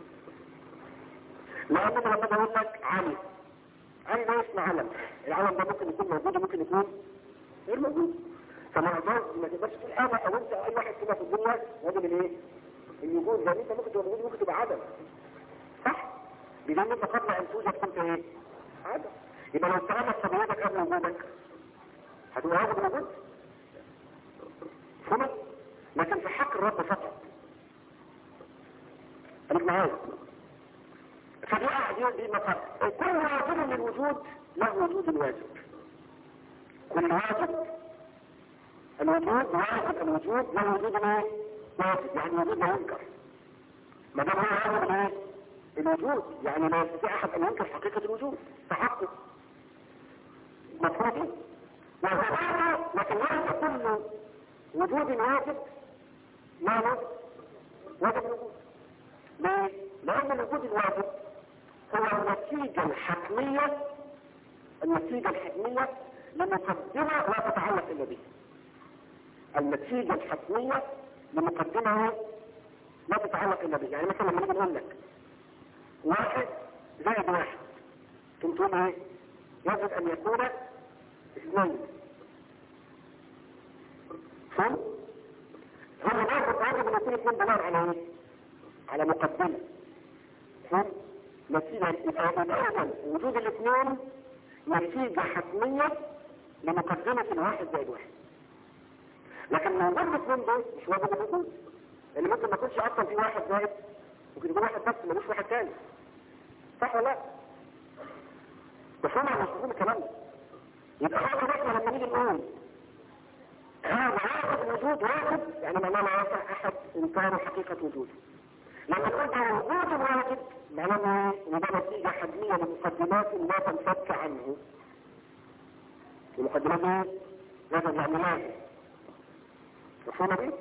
لأنه لما بقول لك علم ده اسم علم، العلم ده ممكن يكون موجود وممكن يكون غير موجود. فما تقدرش تقول أنا أو أنت أو أي واحد كده في الدنيا واجب الإيه؟ الوجود. لأن أنت ممكن تبقى موجود وممكن تبقى عدم، صح؟ بدون أنت قبل أن توجد كنت إيه؟ عدم. يبقى لو استغلت طبيعتك قبل وجودك هتبقى واجب الوجود، فهمت؟ لكن في حق الرب فقط. خليك معايا. فدي أعدين دي مثلا كل واجب للوجود له وجود الواجب. كل واجب الوجود له وجود ايه؟ واجب، يعني وجود لا ينكر. ما دام هو واجب ايه؟ الوجود، يعني لا يستطيع احد ان ينكر حقيقة الوجود فحقه مفهوم. لكن ليس كل وجود واجب معنى واجب الوجود. ليه؟ لأن الوجود الواجب هو النتيجة الحتمية لمقدمة لا تتعلق إلا به. النتيجة الحتمية لمقدمة لا تتعلق إلا به. يعني مثلا لما نيجي نقول لك 1 زائد 1 تقول ايه؟ يجب أن يكون 2. فهم؟ هو واجب أن يكون 2 بناء على ايه؟ على مقدمة. فهم؟ نتيجة الأول وجود 2 نتيجة حتمية لمقدمة 1 زائد 1. لكن من ضمن 2 دول مش واجب الوجود، لأن ممكن ما يكونش أصلا في 1 زائد، ممكن يكون 1 بس ملوش 1 تاني، صح ولا لا؟ بس أنا مش بقول الكلام ده. يبقى هذا مثلا لما نيجي نقول هذا واجب الوجود واجب، يعني معناه لا يسع أحد إنكار حقيقة وجوده. لما قلت وجود واجب معناه ان ده نتيجة حتمية لمقدمات لا تنفك عنه. المقدمات ايه؟ لازم يعني لازم. مفهومة دي؟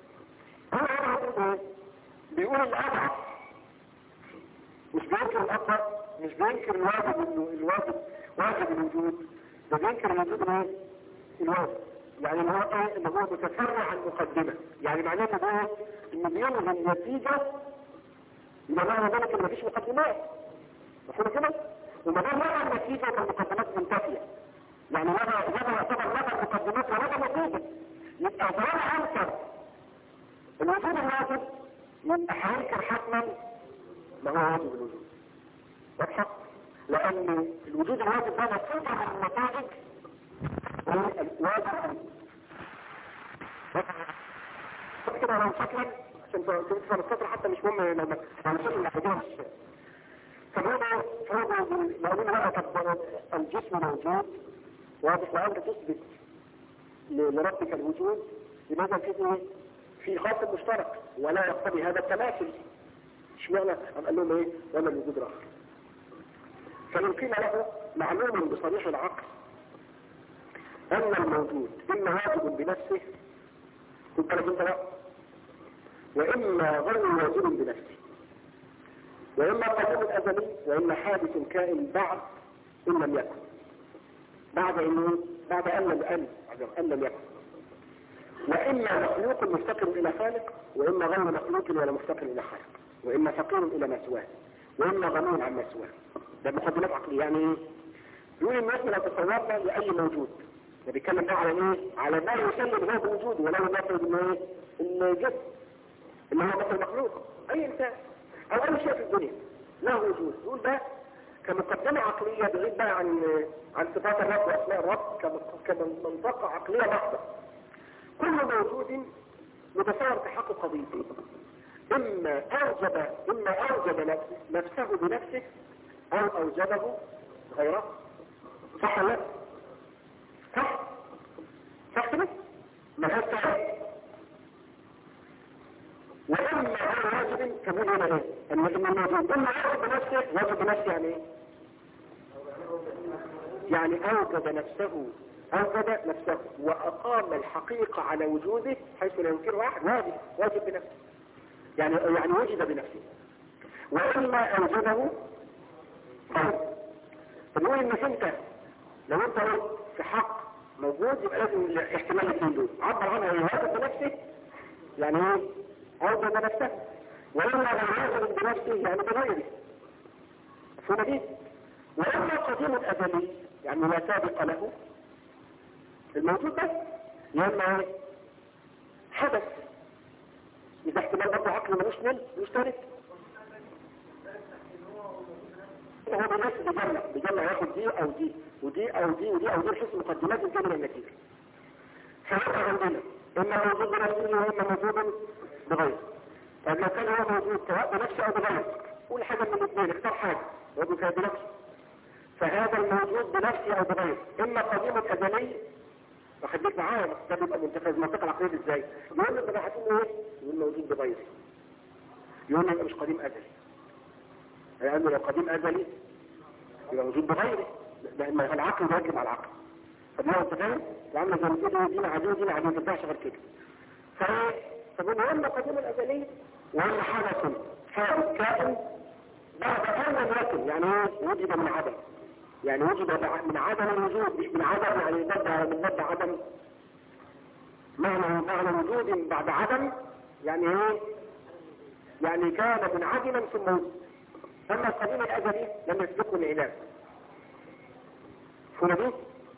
هو بيقول الأضعف مش بينكر الأكبر، مش بينكر الواجب واجب الوجود، ده بينكر الوجود ايه؟ الواجب. يعني اللي هو ايه؟ اللي هو متفرع عن المقدمة. يعني معناه ده انه بيلغي النتيجة يبقى معنى ذلك ان مفيش مقدمات. مفهوم كده؟ وما دام لغى النتيجة فالمقدمات منتفية. يعني لغى يعتبر لغى المقدمات ولغى النتيجة. يبقى طالما انكر الوجود الواجب يبقى هينكر حتما ما هو واجب الوجود. واضحة؟ لأن الوجود الواجب ده نتيجة من النتائج والواجب. كده لو شكلا عشان تفهم السطر حتى مش مهم لما شكل الأحجام الشيء. فهنا لأننا بقى طب الجسم موجود واضح وأنت تثبت لربك الوجود، لماذا في خاص مشترك ولا يقتضي هذا التماثل. اشمعنى قال لهم ايه؟ ولا الوجود الآخر. فإن قيل له معلوم بصريح العقل أن الموجود إما واجب بنفسه كنت لك انت بقى، وإما غير واجب بنفسه، وإما قديم أزلي، وإما حادث كائن بعد إن لم يكن، بعد أن لم يكن، وإما مخلوق مفتقر إلى خالق، وإما غير مخلوق ولا مفتقر إلى خالق، وإما فقير إلى ما سواه، وإما غني عن ما سواه. ده مقدمات عقلية. يعني إيه؟ يقول الناس لا تصورنا لأي موجود، ده بيتكلم بقى على إيه؟ على ما يسلم هذا الوجود ولا يمثل إنه الجسم اللي هو مثل مخلوق، أي إنسان أو أي شيء في الدنيا له وجود. يقول ده كمقدمة عقلية بعيد بقى عن صفات الرب وأسماء الرب، كمنطقة عقلية محضة. كل موجود متصور تحقق قضيته، إما أوجب نفسه بنفسه أو أوجبه غيره. صح ولا لا؟ صح كده؟ ما هو صحيح. وإما هو واجب كمان هنا إيه؟ إن الموجود إما واجب بنفسه يعني إيه؟ يعني أوجد نفسه وأقام الحقيقة على وجوده حيث لا ينكر واحد. واجب بنفسه يعني وجد بنفسه. وإما أوجده فنقول إنك أنت لو أنت في حق موجود يبقى لازم احتمال الاثنين دول عبر عنها واجب بنفسه يعني ايه؟ أوجد نفسه. وإما واجب بنفسه يعني بغيره. مفهومة دي؟ وإما قديم أزلي يعني لا سابق له الموجود بس، لأنه حدث إذا احتمال برضه عقل ملوش ثالث. هو بنفسه بيجمع ياخد دي أو دي ودي أو دي ودي أو دي بحيث مقدمات الجملة النتيجة. فيبقى عندنا إما موجود بنفسه وإما موجود بغيره. طيب لو كان هو موجود سواء بنفسه أو بغيره، قول حاجة من الاثنين، اختار حاجة موجود فيها بنفسه. فهذا الموجود بنفسه أو بغيره إما قديم أزلي، وخليك معايا ده بيبقى منتفذ المنطقة العقلية ازاي؟ يقول لك بقى هتقول ايه؟ يقول موجود بغيره. يقول لك مش قديم أزلي. لأنه لو قديم أزلي يبقى موجود بغيره، لأن العقل يواجب على العقل. فده انت فاهم؟ العمل زي ما تقول دين عدو ما تنفعش غير كده. فبقول اما قديم الأزلي واما حدث كائن بعد أن لم يكن، يعني وجد من عدم. يعني وجد من عدم الوجود، مش من عدم يعني من مبدا عدم. معنى وجود بعد عدم يعني ايه؟ يعني كان منعدما ثم وجد. اما القديم الازلي لم يسبقه العلاج. فهمت؟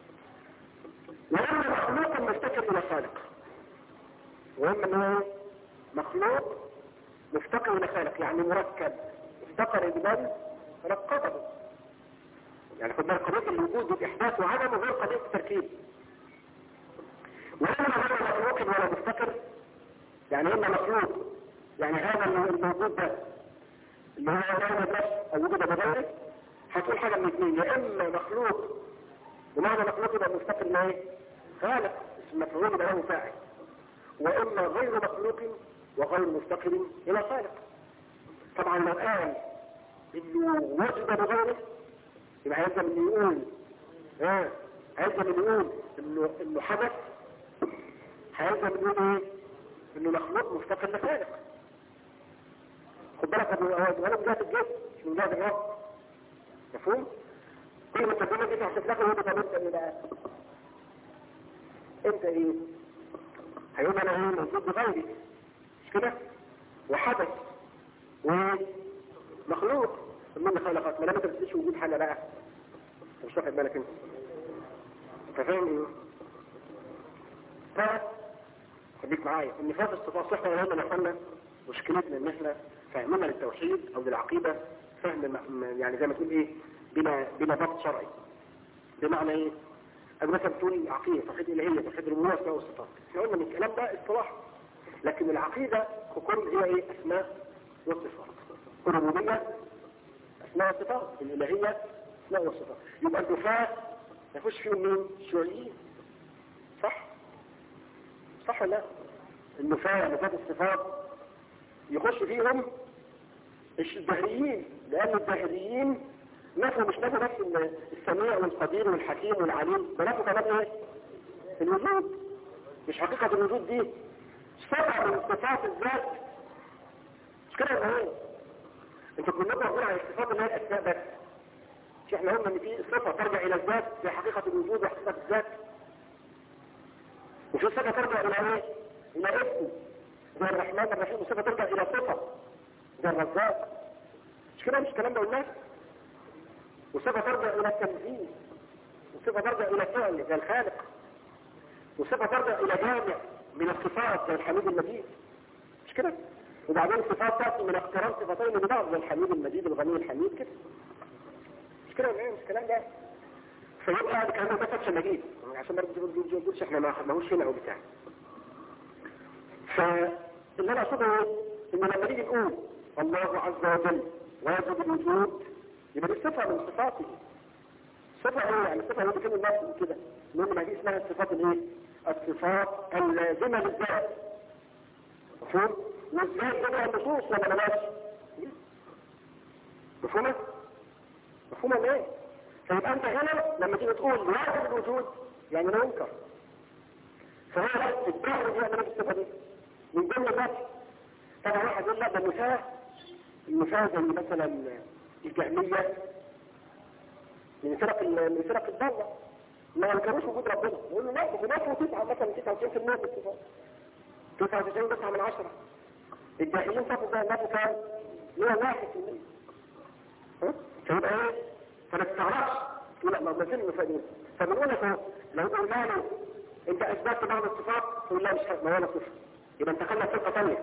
واما مخلوق مفتقر الى خالق، واما مخلوق مفتقر الى خالق يعني مركب افتقر البال رقبه. يعني خد بالك قضيه الوجود بالاحداث وعدمه غير قضيه التركيب. واما غير مخلوق ولا مفتقر يعني اما مخلوق يعني هذا الموجود ده اللي هو غير بس او وجود بغيره، هتقول حاجه من اثنين، يا اما مخلوق ومعنى مخلوق يبقى مفتقر لايه؟ خالق، اسم مفعول يبقى له فاعل. واما غير مخلوق وغير مفتقر الى خالق. طبعا لو قال انه وجد بغيره يبقى هيلزم انه يقول انه حدث، هيلزم انه يقول ايه؟ انه مخلوق مفتقر لخالق. خد بالك انا من جهه الجسم مش من جهه الرب. مفهوم؟ كل ما تكون انت هتتلاقي وانت انت ايه بقى؟ انت ايه؟ هيقول انا ايه؟ موجود بغيري مش كده؟ وحدث ومخلوق من خلقات. ما دام انت ما بتديش وجود حاجه بقى مش واخد بالك انت. فاهم ايه؟ خليك معايا ان فات الصفات صح ولا لا؟ احنا مشكلتنا ان احنا فهمنا للتوحيد او للعقيده فهم يعني زي ما تقول ايه؟ بلا ضبط شرعي. بمعنى ايه؟ قبل مثلا تقول عقيده توحيد الهيه توحيد الربوبيه والاسماء والصفات. احنا قلنا ان الكلام ده اصطلاح، لكن العقيده ككل هي ايه؟ اسماء والصفات. الربوبيه اسماء والصفات، الالهيه اسماء والصفات. يبقى الدفاع يخش فيهم مين؟ الشيوعيين. صح ولا لا؟ النفاة نفاة الصفات يخش فيهم الدهريين، لأن الدهريين نفوا مش نفوا بس السميع والقدير والحكيم والعليم، ده نفوا كمان ايه؟ الوجود. مش حقيقة الوجود دي صفة من صفات الذات. مش كده ولا ايه؟ انتوا كنا بنقول عن الصفات اللي هي الأسماء بس. مش احنا قلنا ان في صفة ترجع إلى الذات في حقيقة الوجود وحقيقة الذات، وفي صفة ترجع إلى ايه؟ إلى اسم زي الرحمن الرحيم، وصفة ترجع إلى صفة زي الرزاق. مش كده؟ مش الكلام ده قلناه؟ وصفة ترجع إلى التنزيه، وصفة ترجع إلى فعل زي الخالق، وصفة ترجع إلى جامع من الصفات زي الحميد المجيد. مش كده؟ وبعدين صفات تأتي من اقتران صفتين لبعض زي الحميد المجيد الغني الحميد كده. كده ولا ايه؟ مش الكلام ده. فيبقى الكلام ده فتش مجيد عشان ما تقولش احنا ما خدناهوش هنا او بتاع. فاللي انا اقصده ايه؟ ان لما نيجي نقول الله عز وجل واجب الوجود يبقى دي صفه من صفاته. صفه ايه؟ يعني صفه هو بكل الناس كده. المهم ما دي اسمها الصفات الايه؟ الصفات اللازمه للذات. مفهوم؟ والذات ده النصوص ولا بلاش؟ مفهومه؟ مفهومه ليه؟ فيبقى انت هنا لما تيجي تقول واجب الوجود يعني لا ينكر. فهو الدهر دي انا الصفه دي من ضمن الناس. طبعا واحد يقول لا ده النفاة زي مثلا الجهمية من فرق الضالة ما ينكروش وجود ربنا. يقول له لا ده نفسه 9 مثلا 99% من الصفات 99 9 من 10. الجاهلين صفوا ده نفسه كام؟ 101%. فيبقى ايه؟ فما تستغربش تقول لا ما فين النفاة دي. فبنقول لك اهو لو قلنا له انت اثبتت بعض الصفات تقول لا مش ما ولا صفر، يبقى انت خلى فرقة ثانية.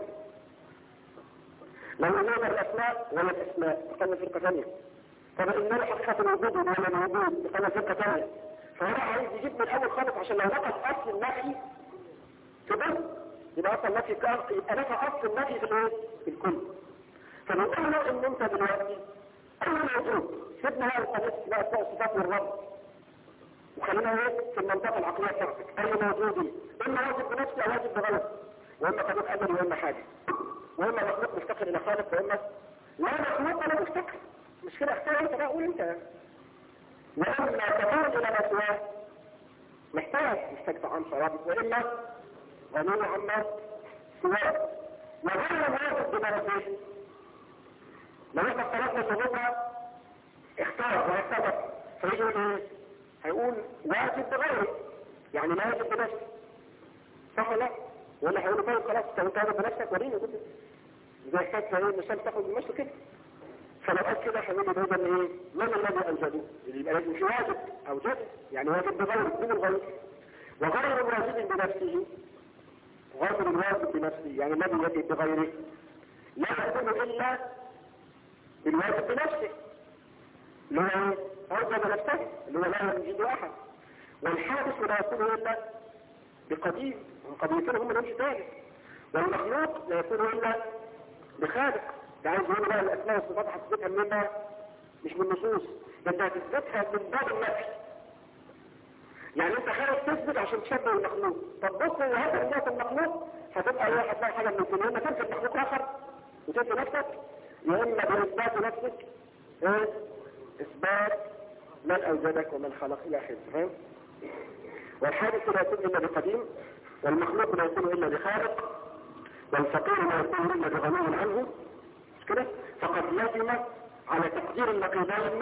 لو قلنا الاسماء ولا الاسماء خلى فرقة ثانية. طب اننا حقيقة الوجود ولا الوجود خلى فرقة ثانية. فهو عايز يجيب من الاول خالص عشان لو نقص اصل النفي كده يبقى اصل النفي يبقى نفى اصل النفي في الايه؟ في الكل. فنقول له ان انت دلوقتي اي موجود سيبنا بقى الصفات والرب وخلينا ايه في المنطقه العقليه بتاعتك. اي موجود اما واجب بنفسه او واجب بغلط، واما قدر ادبي واما حاجه، واما مخلوق مفتقر الى خالق، واما لا مخلوق ولا مفتقر. مش كده اختار انت بقى قول انت. واما تكون الى ما سواه محتاج طعام شراب، واما غني عما سواه وغير واجب بنفسه. لو احنا اختلفنا شروطها اختار واختلف فيقول ايه؟ هيقول واجب بغيره يعني لا واجب بنفسه. صح ولا لا؟ ولا هيقول طيب خلاص انت واجب بنفسك وريني كده زي حكايه ايه المثال تاخد بالمشي كده. فلو قال كده هيقول اذا ايه؟ من الذي اوجده؟ يبقى لازم في واجب اوجده يعني واجب بغيره من الغير. وغير واجب بنفسه غير الواجب بنفسه يعني الذي يجب بغيره لا يكون الا بالواجب بنفسه اللي هو اوجب نفسه اللي هو لا يوجد احد. والحادث لا يكون الا بقديم وقديمتين هم نمشي تاني. والمخلوق لا يكون الا بخالق. ده عايز يقول بقى الاسماء والصفات هتثبتها منين بقى؟ مش من النصوص، ده انت هتثبتها من باب النفي. يعني انت خارج تثبت عشان تشبه المخلوق. طب بص هذا الناس المخلوق هتبقى ايه؟ هتلاقي حاجه من الاثنين، يا اما تنفي المخلوق اخر وتنفي نفسك، يا اما باثبات نفسك ايه؟ اثبات من اوجدك ومن خلق الى اخره. فاهم؟ والحادث لا يكون الا بقديم، والمخلوق لا يكون الا بخالق، والفقير لا يكون الا بغني عنه. مش كده؟ فقد لزم على تقدير النقيضين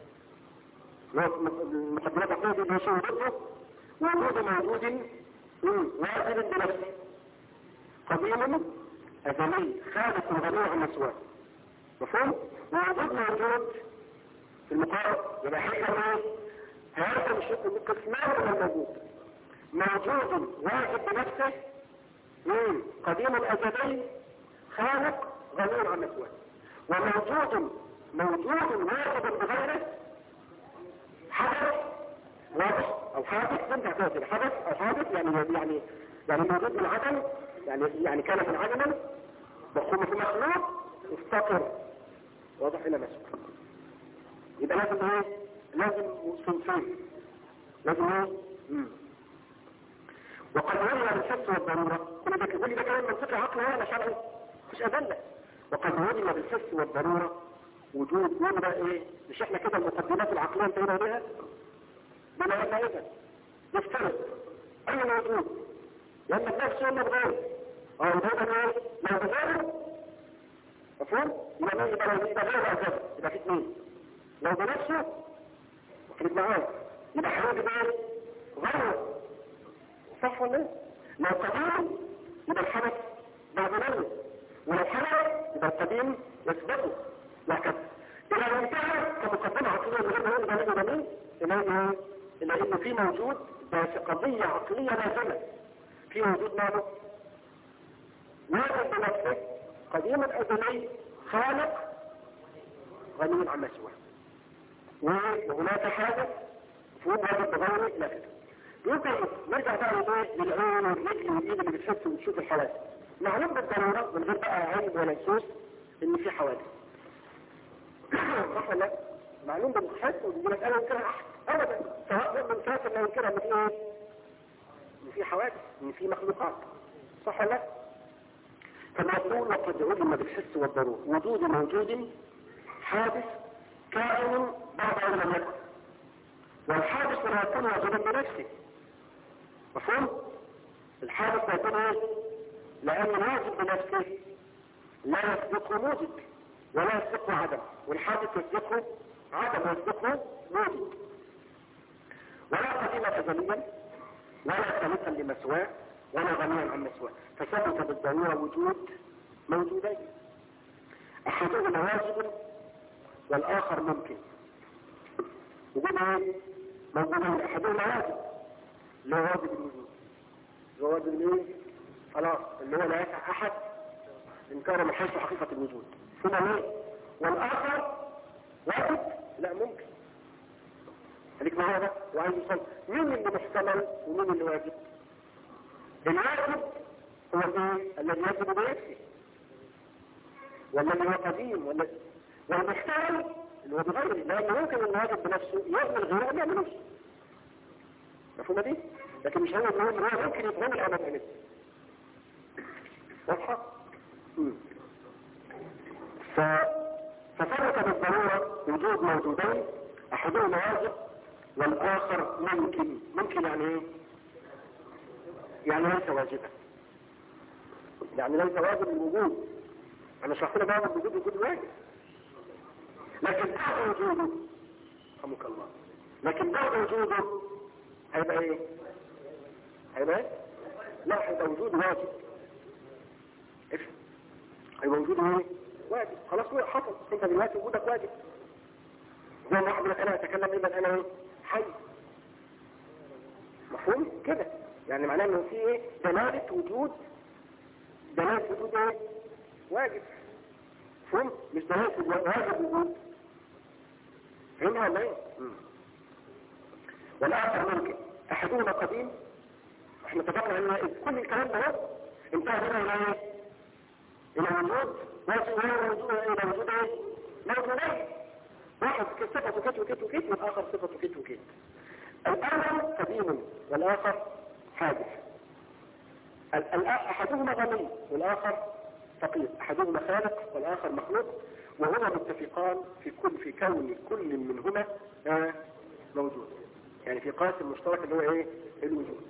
المقدمات العقليه دي شيء ضده وجود موجود واجب بنفسه قديم ازلي خالق غني عن سواه. مفهوم؟ ووجود موجود في المقارنة يبقى حاجة هذا مش القسمان من الموجود. موجود واجب بنفسه قديم الأزلي خالق غني عن سواه. وموجود واجب بغيره حدث واضح او حادث تنفع كده حدث او حادث يعني موجود من عدم يعني كان من عدم مفهوم في مخلوق افتقر واضح الى مسؤول. يبقى لازم ايه؟ لازم صنفين لازم ايه؟ وقد ولي بالحس والضرورة كل ده كل ده كلام منطقي عقلي ولا شرعي مش أدلة. وقد ولي بالحس والضرورة وجود ولا ايه؟ مش احنا كده المقدمات العقلية انتهينا بها؟ بما قلنا اذا نفترض اي موجود يا اما بنفسه ولا بغيره وجودا ايه؟ لو بغيره مفهوم؟ يبقى غير أجل يبقى في اثنين. لو بنفسه وكلت معاه يبقى حاجة ايه؟ غيره. صح ولا ايه؟ لو قديم يبقى الحدث بعد منه، ولو حدث يبقى القديم يثبته وهكذا. إذا انتهى كمقدمة عقلية من غير دليل إلا إنه في موجود بس قضية عقلية لازمة في وجود ماله واجب بنفسه قديم أزلي خالق غني عما سواه. وهناك حاجة مفهوم واجب بغير لافت. يمكن نرجع بقى للعين والرجل والايد اللي بتحس وتشوف الحوادث. معلوم بالضرورة من غير بقى علم ولا نصوص ان في حوادث. صح ولا لا؟ معلوم بالحس ودي مسألة ينكرها احد ابدا، سواء من كافر لا ينكرها من ايه؟ ان في حوادث، ان في مخلوقات. صح ولا لا؟ فنقول وقد علم بالحس والضرورة وجود موجود حادث كائن بعد ان لم يكن، والحادث لا يكون واجبا بنفسه. مفهوم؟ الحادث لا يكون ايه؟ لان الواجب بنفسه لا يسبقه موجب ولا يسبقه عدم، والحادث يسبقه عدم ويسبقه موجب، ولا قديم ازليا ولا خالقا لمسواه ولا غنيا عن مسواه، فثبت بالضروره وجود موجودين احدهما واجب والاخر ممكن. وجود ايه؟ موجودين احدهما واجب اللي هو واجب الوجود، اللي هو واجب الايه؟ خلاص اللي هو لا يسع احد انكار من حيث حقيقه الوجود. ثم ايه؟ والاخر واجب لا ممكن. خليك معايا بقى وعايز يوصل مين اللي محتمل ومين اللي واجب؟ الواجب هو ايه؟ الذي يجب بنفسه ولا اللي هو قديم والمحتمل اللي هو بغيره، لان ممكن الواجب بنفسه يعمل غيره ما يعملوش. مفهومه دي؟ لكن مش هو المهم ان هو ممكن يتعمل او ما يتعملش. واضحه؟ فثبت بالضروره وجود موجودين احدهما واجب والاخر ممكن. ممكن يعني ايه؟ يعني ليس واجبا، يعني ليس واجب الوجود. انا شرحت لك بقى الوجود وجود واجب، لكن بعد وجوده رحمك الله، لكن بعد وجوده هيبقى ايه؟ هيبقى ايه؟ لا هيبقى وجود واجب. افهم، هيبقى وجوده ايه؟ واجب. خلاص هو حصل، انت دلوقتي وجودك واجب. زي ما واحد لك انا اتكلم اذا انا ايه؟ حي. مفهوم كده؟ يعني معناه انه في ايه؟ دلالة وجود ايه؟ واجب. مفهوم؟ مش دلالة واجب وجود. فهمها ولا ايه؟ والاخر ممكن. احدهما قديم، احنا اتفقنا ان كل الكلام ده انتهى هنا الى ايه؟ الى وجود واجب الى وجود ايه؟ موجودين. واحد صفته كت وكت وكت والاخر صفته كت وكت. الاول قديم والاخر حادث. احدهما غني والاخر فقير، احدهما خالق والاخر مخلوق، وهما متفقان في كون كل منهما موجود، يعني في قاسم مشترك اللي هو ايه؟ الوجود.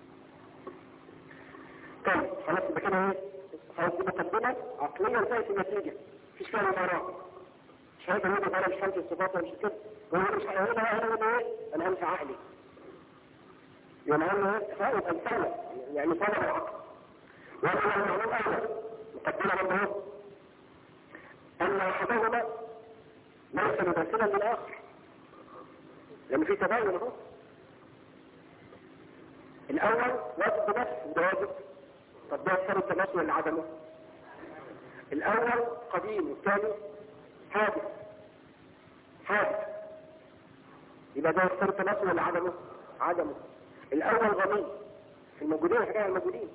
طيب خلاص يبقى كده ايه؟ خلاص دي مقدمه عقليه انتهت النتيجه، مفيش فيها مباراه. مش هيبقى هنا بقى مش خمس الصفات ولا مش كده، وهو مش هنا ايه؟ انا همشي عقلي. يعني انا فائد امثله يعني طلب العقل. وانا معلوم اهلا مقدمه برضه ان احدهما ليس مماثلا للاخر، لان في تباين اهو. الاول واجب بنفسه وده واجب، طب ده يصير التماثل ولا عدمه؟ الاول قديم والثاني حادث. يبقى ده يصير التماثل ولا عدمه؟ عدمه. الاول غني في الموجودين، حكايه الموجودين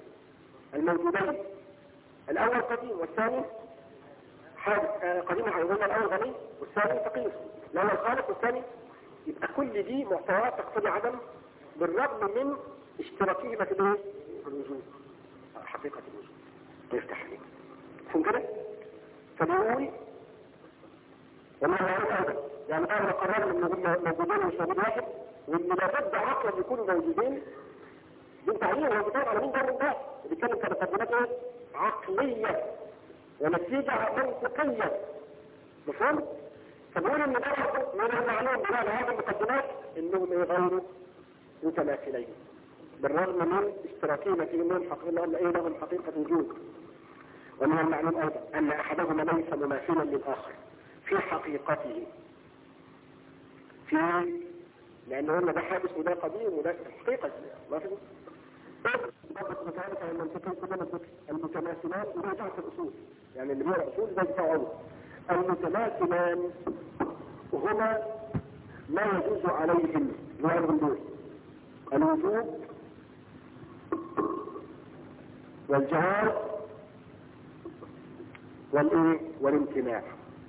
الاول قديم والثاني حادث. قديم هيقولنا الاول غني والثاني فقير، الاول خالق والثاني. يبقى كل دي محتويات تقتضي عدم بالرغم من اشتراكهما في الايه؟ الوجود، حقيقه الوجود. يفتح عليك فهم كده؟ فبيقول وما يعرف ابدا، يعني بعد ما قررنا ان موجودين مش موجود واحد، وان لابد عقلا يكونوا موجودين. دي تعليم هو بيتكلم على مين ده ده؟ بيتكلم كمقدمات ايه؟ عقليه ونتيجه منطقيه. مفهوم؟ فبيقول ان ده من المعلوم بناء على هذه المقدمات انهم غير متماثلين بالرغم من اشتراكهما في انهم لهم حقيقه وجود. ومن المعلوم ايضا ان احدهما ليس مماثلا للاخر في حقيقته، لأنه هنا ده حادث وده قديم وده حقيقة ما في المتماثلان وده جهة الأصول، يعني اللي هو الأصول ده بتاع أول. المتماثلان هما ما يجوز عليهم الوجوب والجواز والامتناع.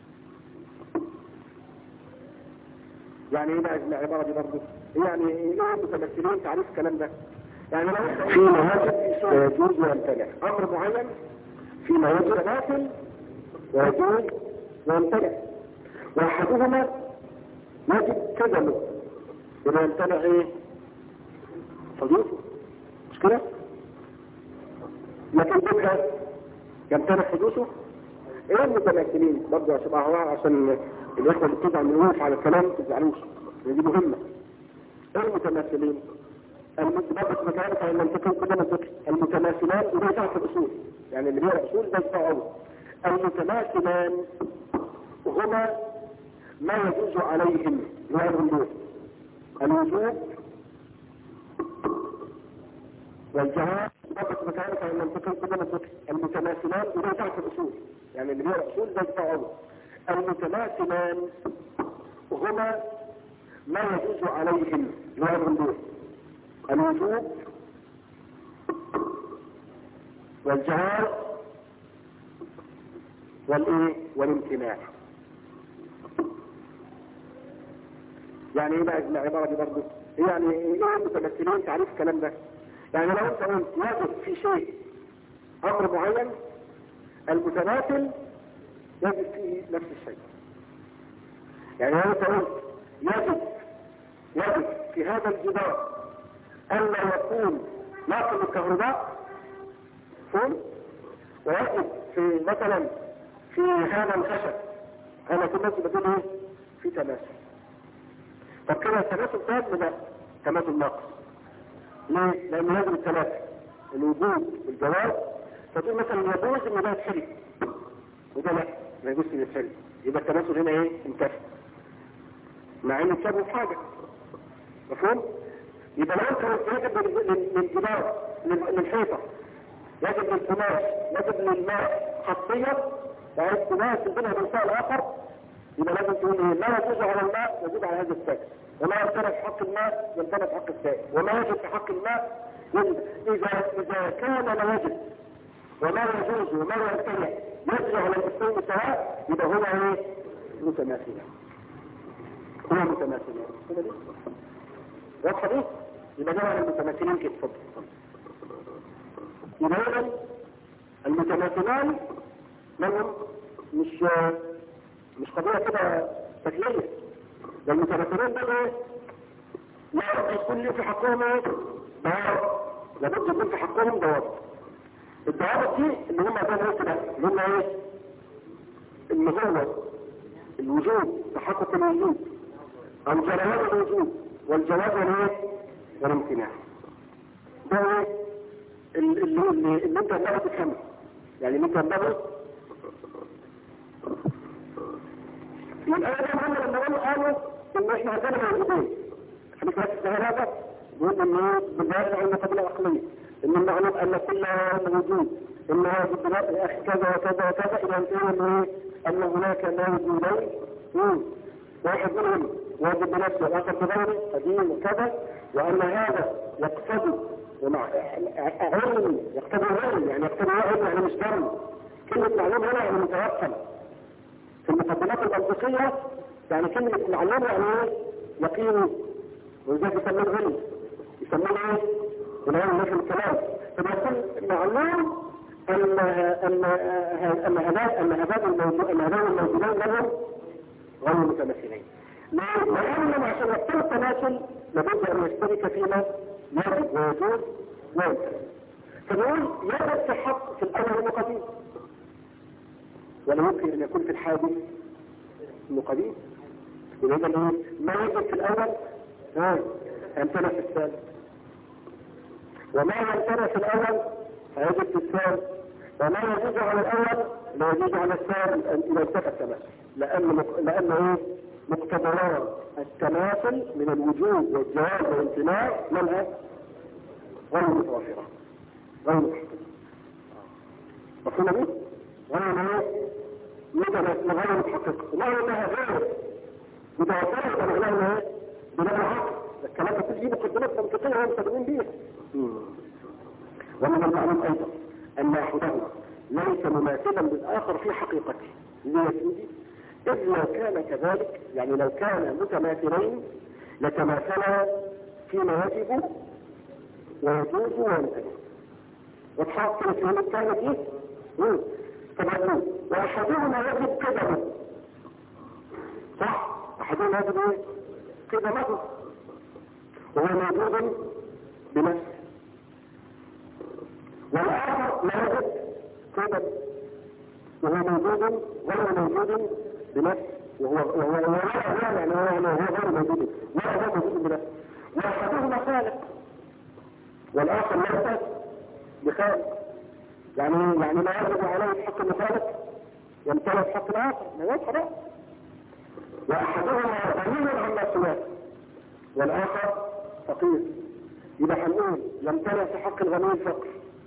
يعني ايه بقى العبارة دي برضه؟ يعني ايه المتمثلين تعريف الكلام ده؟ يعني لو في مواجب يجوز ويمتنع امر معين، في مواجب باطل ويجوز ويمتنع، واحدهما يجب كذا ولا يمتنع ايه؟ حدوثه، مش كده؟ لكن بكره يمتنع حدوثه. ايه المتمثلين برضه عشان الاخوه اللي بتزعل من الوقف على الكلام ما تزعلوش، دي مهمه. ايه المتمثلين؟ المتمثلات مكانك على المنطقه كلنا الذكر، المتماثلان وده تحت الاصول، يعني اللي بيقرا اصول ده يتعود. المتماثلان هما ما يجوز عليهم الوجوب والجواز ضبط مكانك على المنطقه كلنا الذكر، المتماثلان وده تحت الاصول، يعني اللي بيقرا اصول ده يتعود. المتماثلان هما ما يجوز عليهم الوجوب والجواز والامتناع. يعني ايه بقى العبارة دي برضه؟ يعني ايه المتمثلين تعريف الكلام ده؟ يعني لو انت قلت يجب في شيء امر معين، المتماثل يجب فيه نفس الشيء. يعني لو انت قلت يجب في هذا الجدار ألا يكون ناقل الكهرباء فول، ويجب في مثلا في هذا الخشب أنا كل الناس بتقول ايه؟ في تماثل. طب كده التماثل تام؟ لا، تماثل ناقص. ليه؟ لأنه لازم الثلاثة، الوجود والجواز. فتقول مثلا يجوز إن ده يتحرق وده لا، ما يجوز إن يتحرق، يبقى التماثل هنا ايه؟ انتهى، مع إنه تشابه في حاجة. مفهوم؟ يبقى لو انت يجب للجدار للحيطة، يجب للقماش، يجب للماء خاصية وعايز تماثل بينها وبين شيء آخر، يبقى لازم تقول ايه؟ ما يجوز على الماء يجوز على هذا السائل، وما يمتنع في حق الماء يمتنع في حق السائل، وما يجب في حق الماء يجب. إذا كان لا يجب وما يجوز وما يمتنع يجري على الاثنين سواء، يبقى هو ايه؟ متماثلين. هو متماثلين. واضحة دي؟ يبقى ده المتماثلين كده. اتفضل. يبقى المتماثلان منهم مش قضية كده تكلية. ده المتماثلين ده ايه؟ لا يكون لي في حقهم ايه؟ ضوابط. لابد يكون في حقهم ضوابط. الضوابط دي اللي هم ده ايه كده؟ اللي هم ايه؟ اللي هو الوجود، تحقق الوجود، الجواز الوجود والجواز والامتناع. ده ايه؟ اللي انت هتلاقي تفهمه، يعني اللي انت هتلاقي الآن هم لما قالوا ان احنا عندنا موجودين، خليك بس السهل هذا يقول انه بالذات عندنا قبلة عقلية، ان المعلوم ان كل موجود، ان هذا البلاد يا اخي كذا وكذا وكذا، الى ان ان هناك موجودين، واحد منهم واجب بنفسه واخر بغيره قديم وكذا، وان هذا يقتضي ومع علم، يقتضي علم، يعني يقتضي علم يعني مش دم. كلمة معلوم هنا يعني متوكل. في المقدمات المنطقية يعني كلمة معلوم يعني ايه؟ يقين، ولذلك يسمونه علم، يسمونه ايه؟ العلم نفس الكلام. فبيقول معلوم ان هذان الموجودين لهم غير متماثلين. لأنهم عشان يحصل التماثل لابد أن يشترك فيما يجب ويجوز ويمتنع. فنقول يجب في حق في الأول المقدم، ولا يمكن أن يكون في الحادث المقدم. إذا ما يجب في الأول يمتنع في الثاني، وما يمتنع في الأول فيجب في الثاني، وما يجوز على الأول لا يجوز على الثاني إذا انتفى التماثل. لأنه مقتضيان التماثل من الوجود والجواز والامتناع منها غير متوافرة، غير محققة. مفهوم لي؟ غير متوافرة، غير محققة. معنى انها غير متوافرة معناها بناء العقل. الكلام ده كله مقدمات منطقيه هم مستخدمين بيها. ومن المعلوم ايضا ان احدهما ليس مماثلا للاخر في حقيقته. ليه يا سيدي؟ اذ لو كان كذلك، يعني لو كان متماثلين لتماثلا فيما يجب ويجوز ويمتنع. وتحط في الكلمه دي تماثل، واحدهما يجب قدمه. صح؟ احدهما يجب ايه؟ قدمه، وهو موجود بنفسه، والآخر لا يجب قدم وهو موجود غير موجود بنفسه، وهو غير موجود ولا موجود بنفسه. واحدهما خالق والآخر ليس بخالق. يعني ما يجب عليه حق الخالق يمتلك حق الآخر، ما يوصل بقى. واحدهما غني عما سواه والآخر فقير. يبقى هنقول يمتلك في حق الغني الفقر،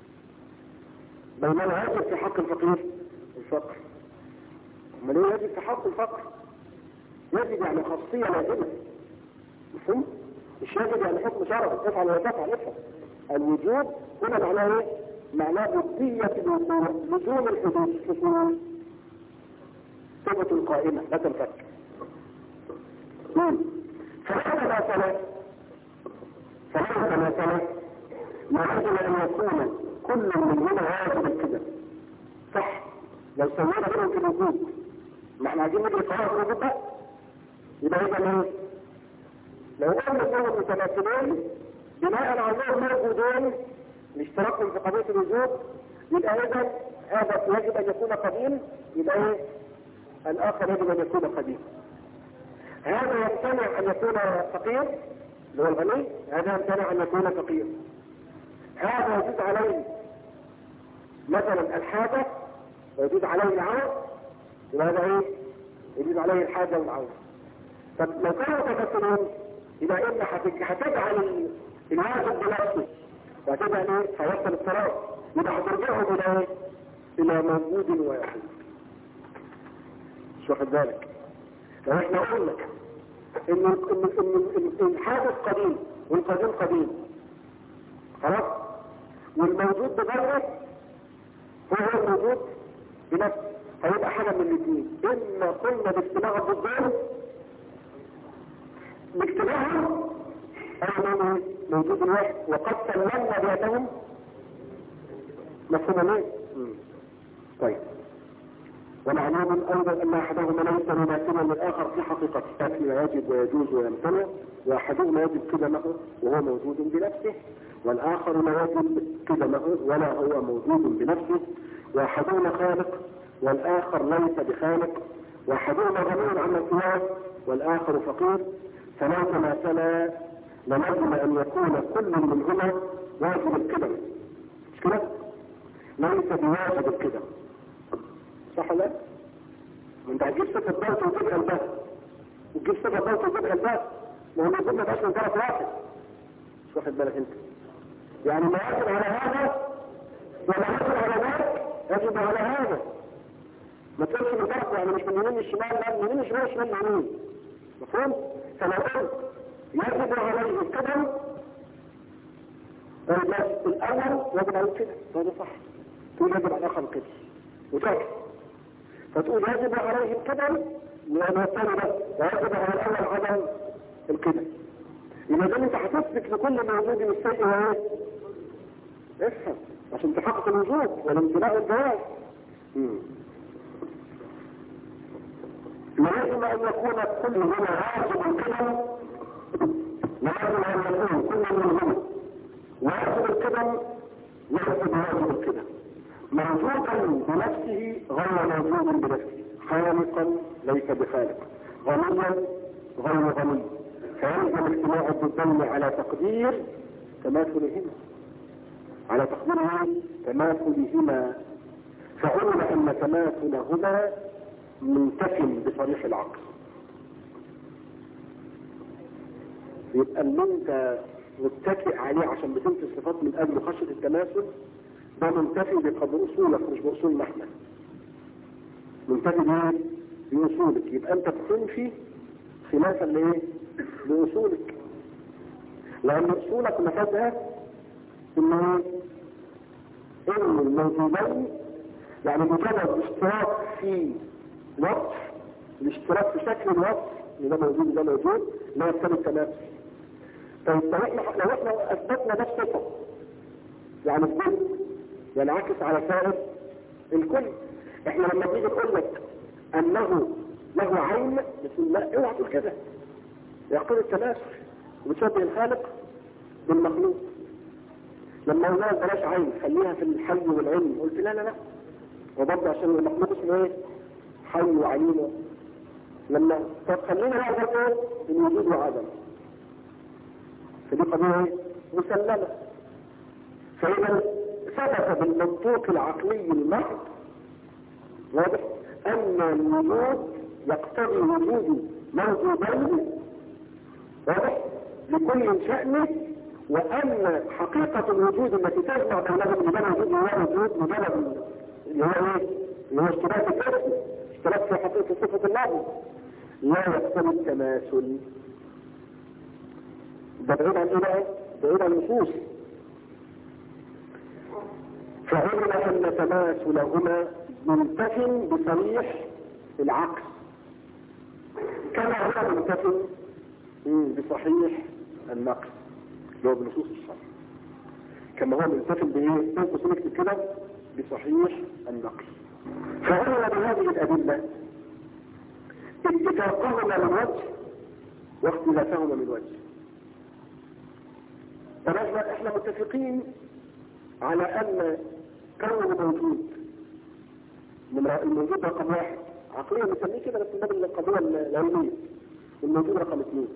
بينما يجب في حق الفقير الفقر. ما ليه يجب في حق الفقر؟ يجب يعني خاصية لازمة. مفهوم؟ مش يجب يعني حكم شرعي افعل ولا تفعل افعل. الوجوب هنا معناه ايه؟ معناه ضدية الوقوع، لزوم الحدوث، صفة قائمة لا تنفك. فلا تماثلا يجب ان يكون كل منهما واجب الكذب. صح؟ لو سوينا بينهم في الوجود، ما احنا عايزين نجري قرار في الوجود بقى. يبقى ايه؟ لو قلنا انهم متماثلين بناء على انهم موجودين لاشتراكهم في قضيه الوجود، يبقى اذا هذا يجب ان يكون قديم، يبقى ايه؟ الاخر يجب ان يكون قديم. هذا يمتنع ان يكون فقير اللي هو الغني، هذا يمتنع ان يكون فقير. هذا يجوز عليه مثلا الحاجة ويجوز عليه العون، وهذا ايه؟ يجوز عليه الحاجة والعون. طب لو كانوا متكفلين يبقى إن هتجعل الواجب بنفسه وهتجعل ايه؟ هيحصل الصراط، يبقى هترجعهم الى ايه؟ الى موجود واحد. مش واخد بالك؟ لو احنا قلنا ان الحادث قديم والقديم قديم، خلاص؟ والموجود بغيره هو الموجود بنفسه، هيبقى حاجة من الاثنين. اما قلنا باجتماع الضدين باجتماعهم او موجود واحد وقد سلمنا بيتهم مفهوم ليه؟ طيب، ومعلوم ايضا ان احدهما ليس مماثلا للاخر في حقيقته، فيما يجب ويجوز ويمتنع، واحدهما يجب قدمه وهو موجود بنفسه، والاخر لا يجب قدمه ولا هو موجود بنفسه، واحدهما خالق والاخر ليس بخالق، واحدهما غني عما سواه والاخر فقير، فلا تماثلا لازم ان يكون كل منهما واجب القدم. مش كده؟ ليس بواجب القدم، صح ولا لا؟ انت هتجيب صفة ضغط وتبقى الباب وتجيب صفة ضغط وتبقى الباب، ما هو موجود ما بقاش من طرف واحد. مش واخد بالك انت؟ يعني ما يجب على هذا ولا يجب على ذاك، يجب على هذا. ما تقولش من طرف، يعني مش من يمين الشمال، لا من يمين الشمال شمال يمين. مفهوم؟ فلو قلت يجب عليه القدم الاول يجب عليه كده، هذا صح. تقول يجب على الاخر كده وتاكد، فتقول يجب عليه القدم لأنه الثاني ده، ويجب على الأول عدم القدم. يبقى ده انت هتثبت لكل موجود من الشيء هو ايه؟ افهم عشان تحقق الوجود والامتلاء والجواز. لازم ان يكون كل هنا واجب القدم، لازم ان يكون كل منهما واجب القدم ليس بواجب القدم، موجودا بنفسه غير موجود بنفسه، خالقا ليس بخالق، غنيا غير غني، فيلزم اجتماع الضدين على تقدير تماثلهما، على تقدير تماثلهما، فعلم ان تماثلهما منتف بصريح العقل. يبقى اللي انت متكئ عليه عشان بتنفي الصفات من اجل خشيه التماثل ده منتفي بقدر اصولك مش باصول نحن، منتفي باصولك. يبقى انت بتنفي خلافا لايه؟ لأصولك، لأن أصولك مفادها إنه إن الموجودين يعني مجرد اشتراك في وصف، الاشتراك في شكل الوصف ده موجود وده موجود لا يقتضي التماثل. طيب لو احنا اثبتنا ده الصفه يعني الكل ينعكس على سائر الكل. احنا لما بنيجي نقول لك انه له عين بتقول لا اوعى تقول كده يقتضي التماثل وبتشبه الخالق بالمخلوق. لما قلنا بلاش عين خليها في الحي والعلم قلت لا لا لا، وبرضه عشان المخلوق اسمه ايه؟ حي وعليم. لما طب خلينا نعرف ايه الوجود وعدم، فدي قضيه ايه؟ مسلمه. فاذا ثبت بالمنطوق العقلي المحض واضح ان الوجود يقتضي وجود موجودين واضح لكل شأنه، وان حقيقه الوجود التي تجمع بينهم مجرد وجود ووجود مجرد اللي هو ايه؟ اللي هو اشتراك الاسم، اشتراك في حقيقه صفه الله لا يقتضي التماثل. ده بعيد عن ايه بقى؟ بعيد عن النصوص. فعلم ان تماثلهما منتف بصريح العقل كما هو منتف بصحيح النقل اللي هو بنصوص الشرع، كما هو منتف بايه؟ تنقص نكتب كده بصحيح النقل. فعلم بهذه الادله اتفاقهما من وجه واختلافهما من وجه. طب احنا متفقين على ان كون موجود الموجود رقم واحد عقليا بنسميه كده بس من باب القضيه العلميه، الموجود رقم اثنين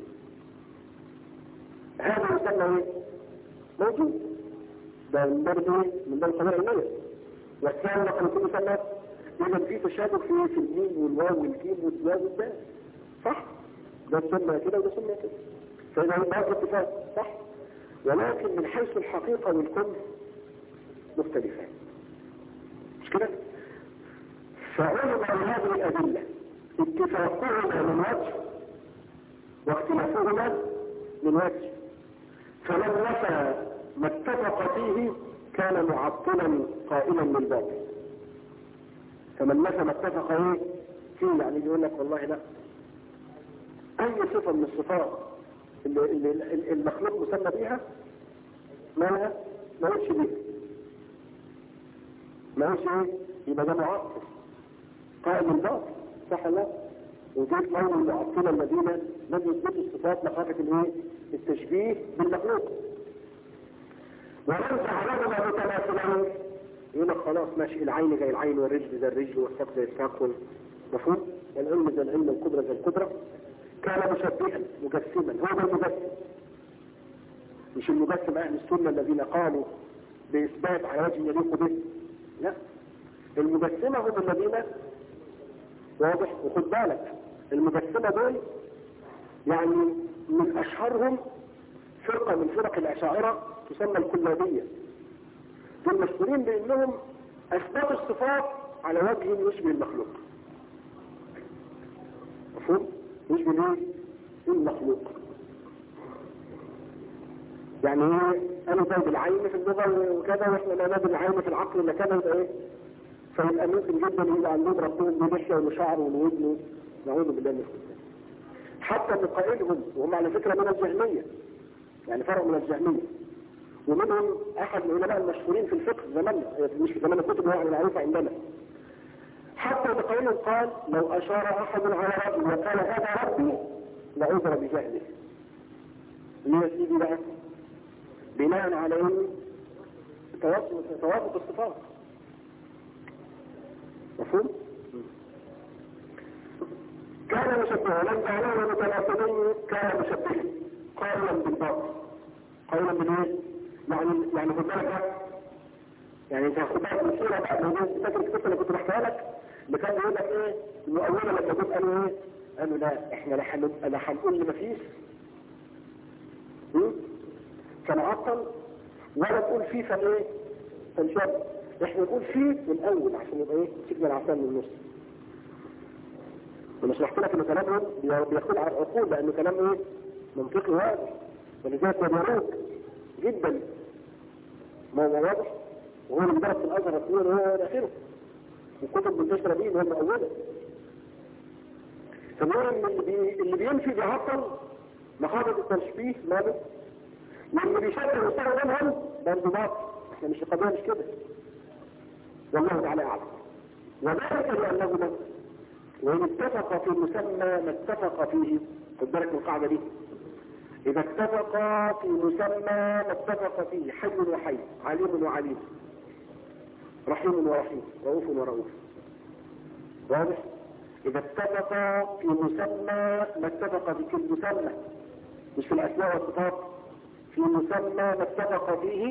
هذا يسمى ايه؟ موجود، ده من باب ايه؟ من باب القضيه العلميه. والثاني رقم اثنين يسمى اذا في تشابه في الميم والواو والجيم والواو والدال صح؟ ده سمى كده وده سمى كده، فاذا هذا اتفاق صح؟ ولكن من حيث الحقيقه والكل مختلفان مش كده؟ فعلم هذه الأدلة اتفاقهما من وجه واختلافهما من وجه، فمن نفى ما اتفق فيه كان معطلا قائلا للباطل. فمن نفى ما اتفق فيه يعني يقول لك والله لا، اي صفة من الصفات اللي المخلوق مسمى بيها ما يقولش بيها، ما يقولش ايه؟ يبقى ده معطل قائم الباطل صح لا؟ وذلك قول المعطلة الذين لم يثبتوا الصفات مخافة الايه؟ التشبيه بالمخلوق. ولم تعرضنا متماثلين يقول لك خلاص ماشي، العين زي العين والرجل زي الرجل والساق زي الساق مفهوم؟ والعلم زي العلم والقدرة زي القدرة. كان مشبها مجسما، هو ده المجسم مش المجسم اهل السنة الذين قالوا باثبات على وجه يليق به، لا، المجسمة هم الذين واضح. وخد بالك المجسمة دول يعني من اشهرهم فرقة من فرق الاشاعرة تسمى الكلابية، دول مشهورين بانهم اثبتوا الصفات على وجه يشبه المخلوق. مفهوم؟ يشبه ايه؟ المخلوق. يعني ايه؟ انا زي العين في اللغة وكذا، واحنا لا نادي العين في العقل الا كذا، يبقى ايه؟ فيبقى ممكن جدا يبقى عندهم ربهم بلحية وشعر وودن، نعوذ بالله من الشيطان. حتى من قائلهم وهم على فكرة من الجهمية، يعني فرق من الجهمية، ومنهم احد العلماء المشهورين في الفقه زماننا، مش في زمان الكتب يعني معروفة عندنا. حتى بقائلهم قال لو اشار احد على رجل وقال هذا ربي لعذر بجهله. ليه يا سيدي بقى؟ بناء على ايه؟ توافق الصفات. مفهوم؟ كان مشبها لم تعلمه متناسبين، كان مشبها قائلا بالباطل. قائلا بالايه؟ يعني خد بالك، يعني انت خد بالك من الصوره بقى، فاكر الكتاب اللي كنت بحكيها لك اللي كان بيقول لك ايه؟ انه اولا لما جيت قالوا ايه؟ قالوا لا احنا لا هنقول لمفيش فنعطل ولا نقول فيه فايه؟ فنشبه. احنا نقول فيه من الاول عشان يبقى ايه؟ سيبنا العسل من النص. وانا شرحت لك ان كلامهم بياخد على العقول لانه كلام ايه؟ منطقي واضح، ولذلك يدروك جدا ما هو واضح، وهو اللي درس في الازهر الرسمي وهو الى اخره، وكتب منتشره به وهو مؤوله. فبيقول ان اللي بيمشي بيعطل مخاضة التشبيه ماله، واللي بيشكل مستوى منهم برضه باطل. احنا مش القضيه مش كده، والله تعالى اعلم. وذلك لانهما وان اتفق في مسمى ما اتفق فيه، خد بالك من القاعده دي، اذا اتفقا في مسمى ما اتفق فيه حي وحي، عليم وعليم، رحيم ورحيم، رؤوف ورؤوف، واضح؟ إذا اتفقا في مسمى ما اتفق في كل مسمى، مش في الأسماء والصفات، في مسمى ما اتفق فيه،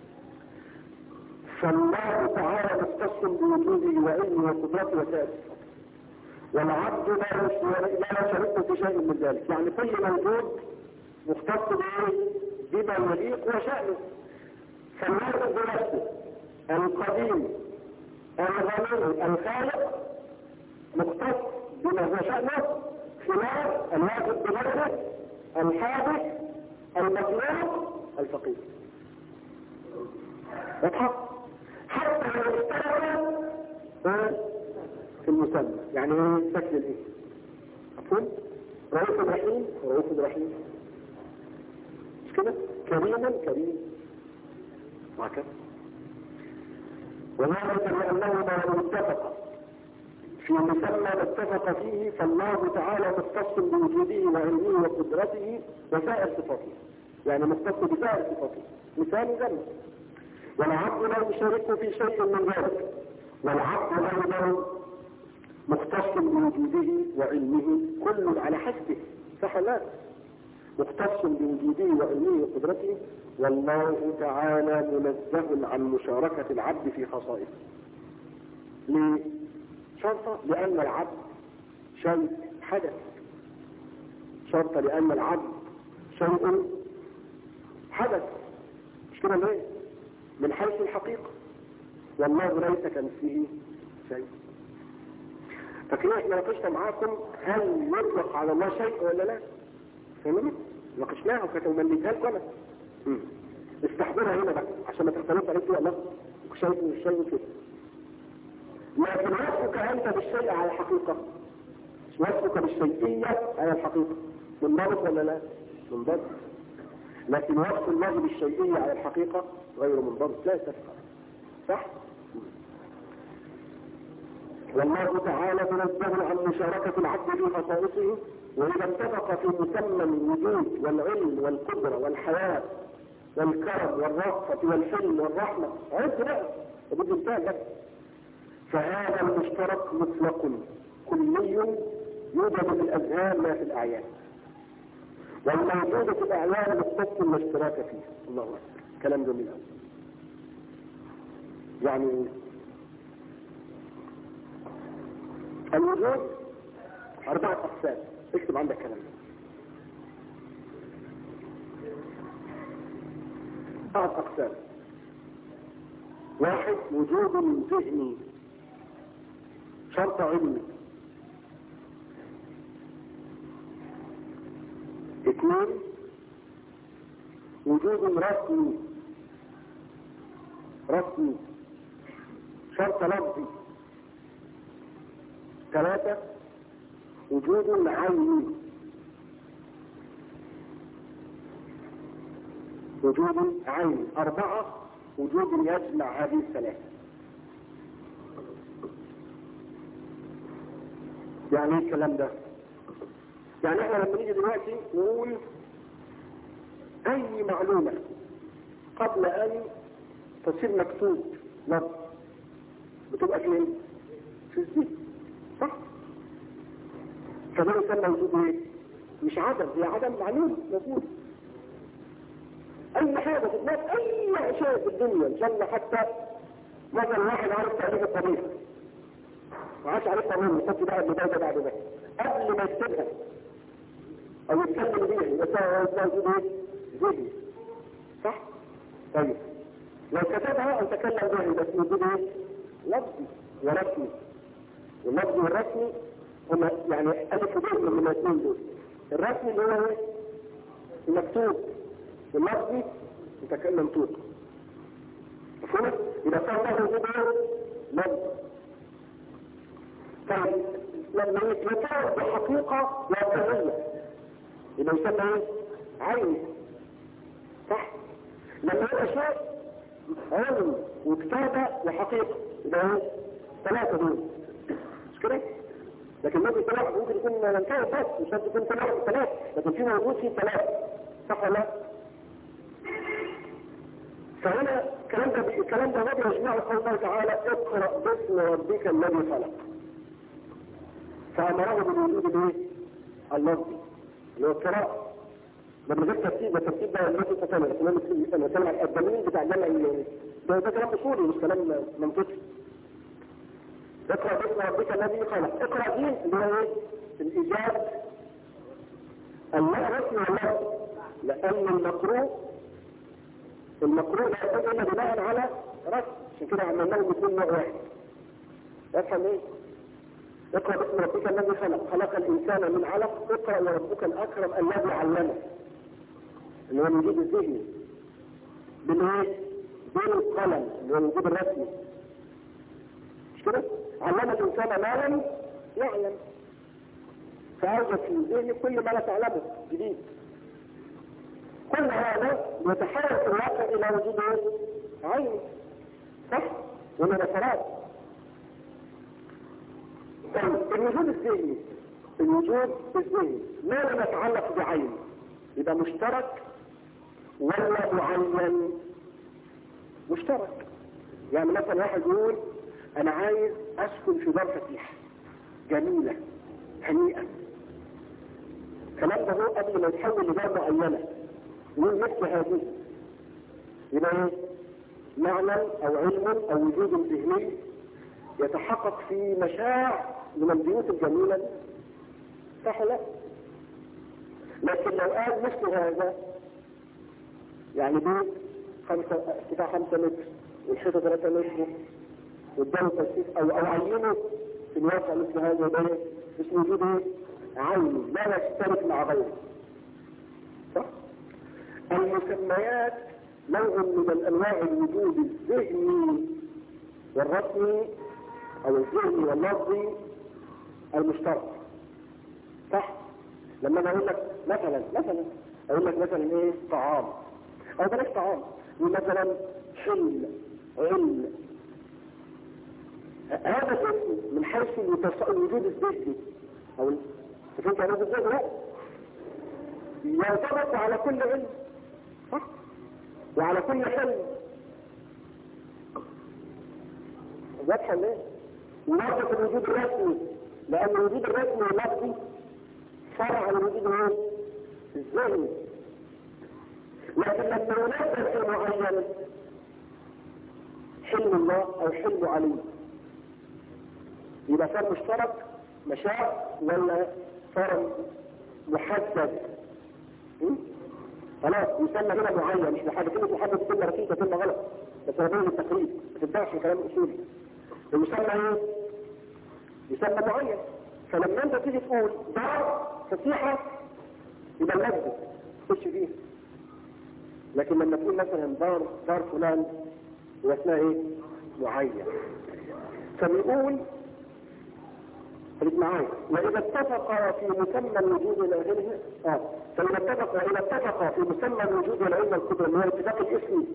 فالله تعالى مختص بوجوده وعلمه وقدرته وسائر الصفات، والعبد لا يشاركه في شيء من ذلك. يعني كل موجود مختص بما يليق وشأنه، فالله بنفسه القديم الغني الخالق مختص بما هو شأنه، خلاف الواجب بغيره الحادث المخلوق الفقير. واضحة؟ حتى لو اشتغل في المسمى، يعني ايه شكل الايه؟ مفهوم؟ رؤوف رحيم رؤوف رحيم، مش كده؟ كريما كريم، وهكذا. وذلك لأنهما لو اتفقا في مسمى ما اتفق فيه، فالله تعالى مختص بوجوده وعلمه وقدرته وسائر صفاته، يعني مختص بسائر صفاته، مثال ذلك. والعبد لا يشارك في شيء من ذلك، والعبد ايضا مختص بوجوده وعلمه، كل على حسبه، صح لا؟ مختص بوجوده وعلمه وقدرته، والله تعالى منزه عن مشاركة العبد في خصائصه. ليه؟ شرطة لأن العبد شيء حدث، شرطة لأن العبد شيء حدث، مش كده ليه؟ من حيث الحقيقة، والله ليس كمثله شيء. فكده احنا ناقشنا معاكم هل يطلق على الله شيء ولا لا؟ فهمنا؟ ناقشناها وكانت مملكها لكم انا. استحضرها هنا بقى عشان ما تختلفوا عليك الله شيء مش شيء كده. لكن وصفك انت بالشيء على الحقيقة، وصفك بالشيئية على الحقيقة منضبط ولا لا؟ منضبط. لكن وصف الله بالشيئية على الحقيقة غير منضبط، لا يتفق، صح؟ والله تعالى منزه عن مشاركة العبد في خصائصه، وإذا اتفق في مسمى الوجود والعلم والقدرة والحياة والكرم والرأفة والحلم والرحمة، عد بقى وبدي مثال لك، فهذا المشترك مطلق كلي يوجد في الأذهان لا في الأعيان، والموجود في الأعيان مختص لا اشتراك فيه. الله أكبر، كلام جميل قوي. يعني الوجود 4 أقسام، اكتب عندك كلام. 4 أقسام. 1 وجود ذهني شرط علمي. 2 وجود رسمي شرط لفظي. 3 وجود عيني. وجود عين. 4 وجود يجمع هذه الثلاثة. يعني ايه الكلام ده؟ يعني احنا لما نيجي دلوقتي نقول اي معلومة قبل ان تصير مكتوب لفظ بتبقى فين؟ في الذهن، صح؟ فده يسمى وجود ايه؟ مش عدم، هي عدم معلوم موجود. اي حاجة في الناس، اي شيء في الدنيا ان شاء الله، حتى مثلا واحد عارف تعريف الطبيعة وعاش عارف قانون يحط بقى اللي ده بعد ده قبل ما يكتبها او يتكلم بيها يبقى وجود ايه؟ ذهني، صح؟ طيب لو كتبها او تكلم بها يبقى وجود ايه؟ لفظي ورسمي. واللفظي والرسمي هما يعني الف وب من الاثنين دول. الرسمي اللي هو ايه؟ المكتوب واللفظي متكلم منطوق. مفهوم؟ إذا صار له وجود لفظ. طيب لما يتوقع بحقيقة واقعية يبقى يسمى ايه؟ عين. صح؟ لما يبقى شيء علم وكتابة وحقيقة يبقى ايه؟ ثلاثة دول. مش كده؟ لكن ممكن ثلاثة ممكن يكون منكاية بس مش شرط يكون ثلاثة لكن في موجود فيه ثلاثة. صح ولا لا؟ فهنا الكلام ده هو يجمع قول الله تعالى اقرأ باسم ربك الذي خلق. فأمره بالوجود الايه؟ اللفظي اللي هو القراءة. لما جبت الترتيب ده الناس تتكلم لكن انا بتكلم عن الدليل بتاع جمع ده كلام اصولي مش كلام منطقي. اقرأ باسم ربك الذي خلق. اقرأ دي اللي هو ايه؟ الإيجاد الرسمي واللفظ. لأن المقروء لا يكون إلا بناء على رسم. عشان كده عملناه بيكون نوع واحد. افهم ايه؟ اقرأ باسم ربك الذي خلق الإنسان من علق. اقرأ وربك الأكرم الذي علمه اللي هو الوجود الذهني بالايه؟ بالقلم اللي هو الوجود الرسمي. مش كده؟ علم الإنسان ما لم يعلم فأوجد في ذهنه كل ما لا تعلمه جديد. كل هذا يتحول في الواقع إلى وجود عين. صح؟ ومن الصلاة. طيب الوجود الذهني ما لم يتعلق بعين يبقى مشترك ولا معين؟ مشترك. يعني مثلا واحد يقول انا عايز اسكن في دار فتيحة جميلة هنيئة. الكلام ده هو قبل ما يتحول لدار معينة يقول مثل هذه يبقى ايه؟ معنى او علم او وجود ذهني يتحقق في مشاع من البيوت الجميلة. صح لا؟ لكن لو قال مثل هذا يعني بيت ارتفاع 5 متر والحيطة 3 متر والدم تسيس او عينه في الواقع مثل هذا ده اسمه وجود عيني لا يشترك مع غيره. صح؟ المسميات نوع من الانواع الوجود الذهني والرسمي او الذهني واللفظي المشترك. صح؟ لما انا اقول لك مثلا اقول لك مثلا ايه؟ طعام او بلاش طعام مثلا حلم علم. هذا الاسم من حيث الوجود الذهني او فهمت على الذهن لا ينطبق على كل علم. صح؟ وعلى كل حلم. واضحه ليه؟ ونربط الوجود الرسمي لان الوجود الرسمي واللفظي فرع عن الوجود الذهني. لكن لما ينزل في معين حلم الله او حلم علي يبقى صار مشترك مشاع ولا صار محدد؟ خلاص يسمى هنا معين مش محدد. كلمة محدد كلمة ركيكة كلمة غلط بس انا بقول التقريب ما تتبعش الكلام الاصولي. ويسمى ايه؟ يسمى معين. فلما انت تيجي تقول دار فتيحة يبقى اللفظ تخش فيه. لكن لما تقول مثلا دار فلان يبقى اسمها ايه؟ معين. فبيقول خليك معايا وإذا اتفق في مسمى الوجود والعلم فإذا اتفق في مسمى الوجود والعلم القدرة اللي هو الاتفاق الاسمي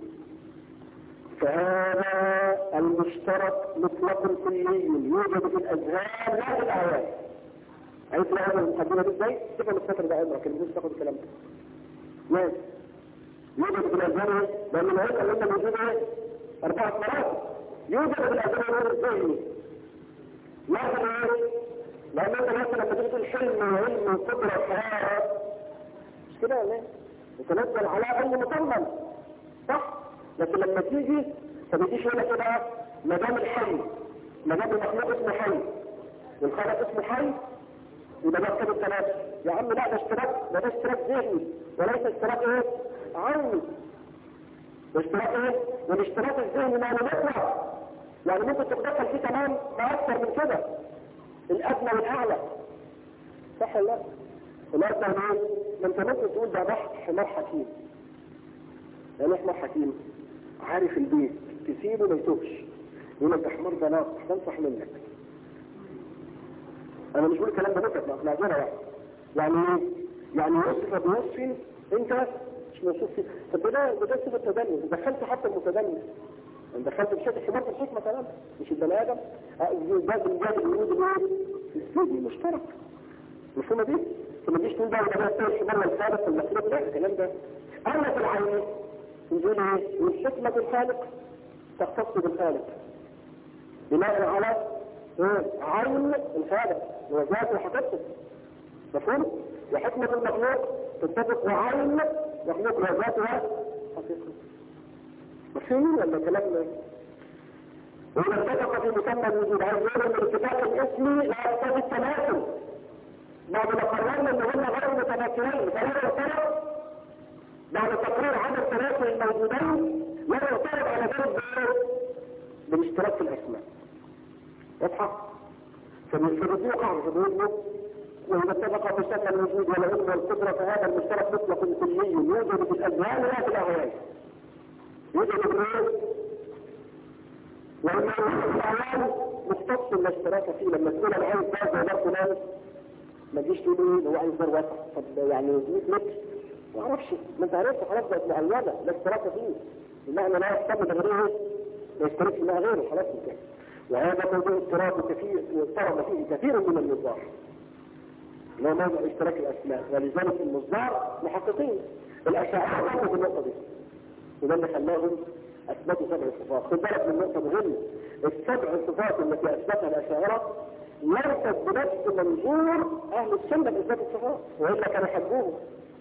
فهذا المشترك مطلق كلي يوجد في الأذهان لا في الأعيان. عايز تلاقي المقدمة دي ازاي؟ تفهم السطر ده عمرك اللي مش تاخد الكلام ده. ماشي. يوجد في الأذهان لأن العلم قلنا موجود ايه؟ 4 مرات. يوجد في الأذهان الذهني. لكن ايه؟ لأن انت مثلا لما تيجي تقول حلم وعلم وقدرة وحرارة مش كده ولا ايه؟ يتنزل على علم مصمم. صح؟ لكن لما تيجي فبيجيش هنا كده ما دام الحي ما دام المخلوق اسمه حي والخالق اسمه حي يبقى ده كده الثلاثة. يا عم لا ده اشتراك ذهني وليس اشتراك ايه؟ عيني. ده اشتراك ايه؟ والاشتراك الذهني ما نطلع يعني ممكن تتدخل فيه كمان ما اكثر من كده الادنى والاعلى. صح ولا لا؟ الادنى والايه؟ ما انت ممكن تقول ده بحث حمار حكيم. يعني حمار حكيم عارف البيت تسيبه ما يتوبش، يقول لك ده حمار ده ناقص بنصح منك. انا مش بقول الكلام ده ممكن معذره يعني ايه؟ يعني وصف بوصف انت مش موصوف فيه. طب ده صفه التدني، دخلت حتى المتدني، دخلت بشكل حمار في الحكمه كمان مش البني ادم. ده الجاد الورود السيدي مشترك مفهومه دي. فما تجيش تقول بقى ده الحمار الثابت المخلوق، لا الكلام ده. اما في العين نقول ايه؟ والحكمه الخالق تختص بالخالق بناء على عين الخالق وذات وحقيقته، مفهوم؟ وحكمة المخلوق تتفق وعين مخلوق وذاتها حقيقته، مفهوم ولا كلام؟ وإذا اتفق في مسمى الوجود عايز يقول ان الاتفاق الاسمي لا يقتضي التماثل، بعد ما قررنا ان هم غير متماثلين فلا يعترض بعد تقرير عدم تماثل الموجودين لا يعترض على ذلك بالاشتراك في الاسماء. واضحة؟ فبالرجوع قاعدة بالرجوع وإذا اتفق مسمى الوجود والعلم والقدرة فهذا المشترك مطلق كلي يوجد في الأذهان لا في الأهوال. يوجد في الأهوال وإن الأعلام مختص لا اشتراك فيه. لما تقول أنا عايز دار ودار فلان ما تجيش تقول هو عايز دار واسع، طب يعني 100 متر ما اعرفش، ما انت عرفت خلاص بقت معينة لا اشتراك فيه، بمعنى لا يحتمل غيره ما يشتركش مع غيره خلاص كده. وهذا موضوع اضطراب كثير واضطرب فيه كثير من المصدر، لا موضوع اشتراك الاسماء، ولذلك المصدر محققين الاشاعره برضه في النقطه دي، وده اللي خلاهم اثبتوا 7 صفات. خد بالك من نقطه مهمه، ال7 صفات التي اثبتها الاشاعره ليست بنفس منظور اهل السنه باثبات الصفات، والا كانوا حبوهم.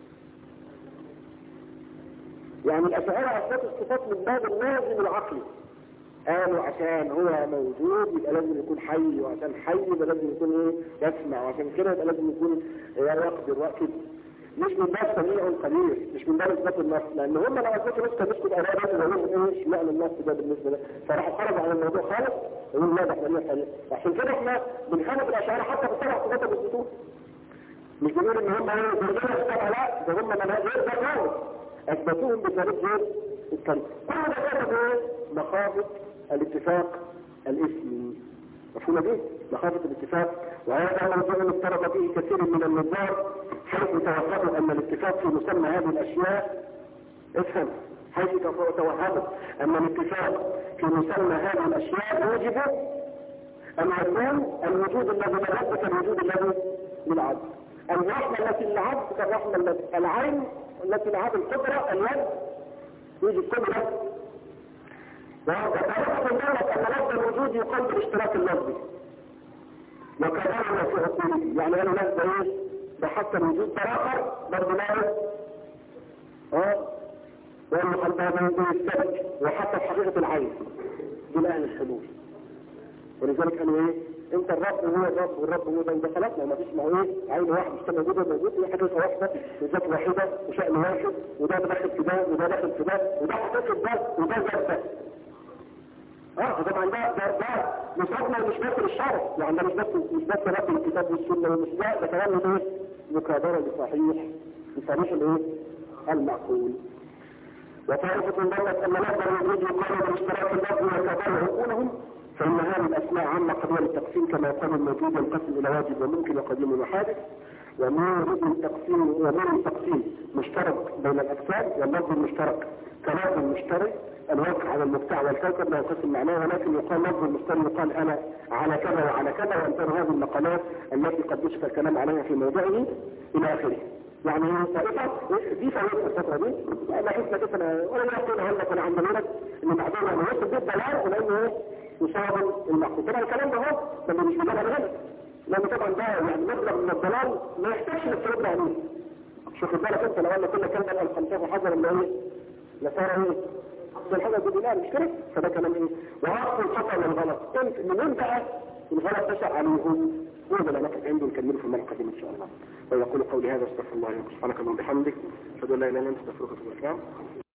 يعني الاشاعره اثبتوا الصفات من باب اللازم العقلي، قالوا عشان هو موجود يبقى لازم يكون حي، وعشان حي يبقى لازم يكون يسمع، وعشان كده يبقى لازم يكون يقدر وقت. مش من باب سميع قدير، مش من باب اثبات النص، لان هم لو اثبتوا نص كان يسكت ارادات ويقولوا ايه اشمعنى النص ده بالنسبه له، فراحوا خرجوا عن الموضوع خالص ويقولوا لا ده احنا لنا طريق. عشان كده احنا بنخالف الاشاعره حتى في ال7 صفات بالسطور، مش بنقول ان هم بيرجعوا السبعه، لا ده هم منهج غير خالص اثبتوهم بطريق غير الطريق. كل ده كانت ايه؟ مخافه الاتفاق الاسمي، مفهومه دي؟ مخافه الاتفاق. وهذا موضوع افترض فيه كثير من النظار حيث توهموا ان الاتفاق في مسمى هذه الاشياء، افهم، حيث توهموا ان الاتفاق في مسمى هذه الاشياء يوجب ان يكون الوجود الذي للعبد كالوجود الذي للعبد، الرحمه التي للعبد كالرحمه التي العين التي للعبد، القدره اليد يوجد قدره. وتعرف ذلك ان لفظ الوجود يقال بالاشتراك اللفظي وكذلك في عقوله، يعني انا لفظ ايه؟ ده حتى الوجود تراخر برضه لا وانه قلبها من السبك، وحتى في حقيقه العين دول اهل الحلول. ولذلك قالوا ايه؟ انت الرب هو الرب والرب هو ده، وده خلاص ما فيش معه ايه؟ عين واحد مش موجود هي حقيقه واحده وذات واحده وشأن واحد، وده داخل في ده وده داخل في ده وده حقيقه ده وده ذات ده. طبعا ده مصادمه مش بس للشرع، يعني ده مش بس رب الكتاب والسنه ومش ده كلام ايه؟ مكابره لصحيح الايه؟ المعقول. وطائفه ظنت ان لفظ الوجود يقال بالاشتراك اللفظي وكابره عقولهم، فان هذه الاسماء عامه قبل التقسيم كما يقال الموجود ينقسم الى واجب وممكن وقديم وحادث، وموجب التقسيم مشترك بين الاجساد، واللفظ المشترك كلفظ مشترك الوقع على المبتع والكوكب لا ينقسم معناه، ولكن يقال لفظ المشترك يقال انا على كذا وعلى كذا، وانتهى هذه المقالات التي قد نشف الكلام عليها في موضعه الى اخره. يعني طائفه دي فائده الفتره دي ما حسنا كده ولا يقول هلك ولا عند لك ان بعدين انا وصل بيت دلال ولانه ايه؟ يصاب المعقول. طبعا الكلام ده هو لما مش مجرد غلط، لان طبعا ده يعني مبلغ من الضلال ما يحتاجش انك ترد عليه. شوف بالك انت لو قلنا كل كلمه الخمسه حجر اللي ايه؟ لصار ايه؟ الحاجه بالدينار مش كده؟ فده كلام ايه؟ وعقل الخطا والغلط، انت منين بقى الغلط تشع عليهم؟ هو ده اللي نقف عنده نكمله في المره القادمه ان شاء الله. ويقول قولي هذا استغفر الله سبحانك اللهم وبحمدك اشهد ان لا اله الا انت استغفرك واتوب اليك.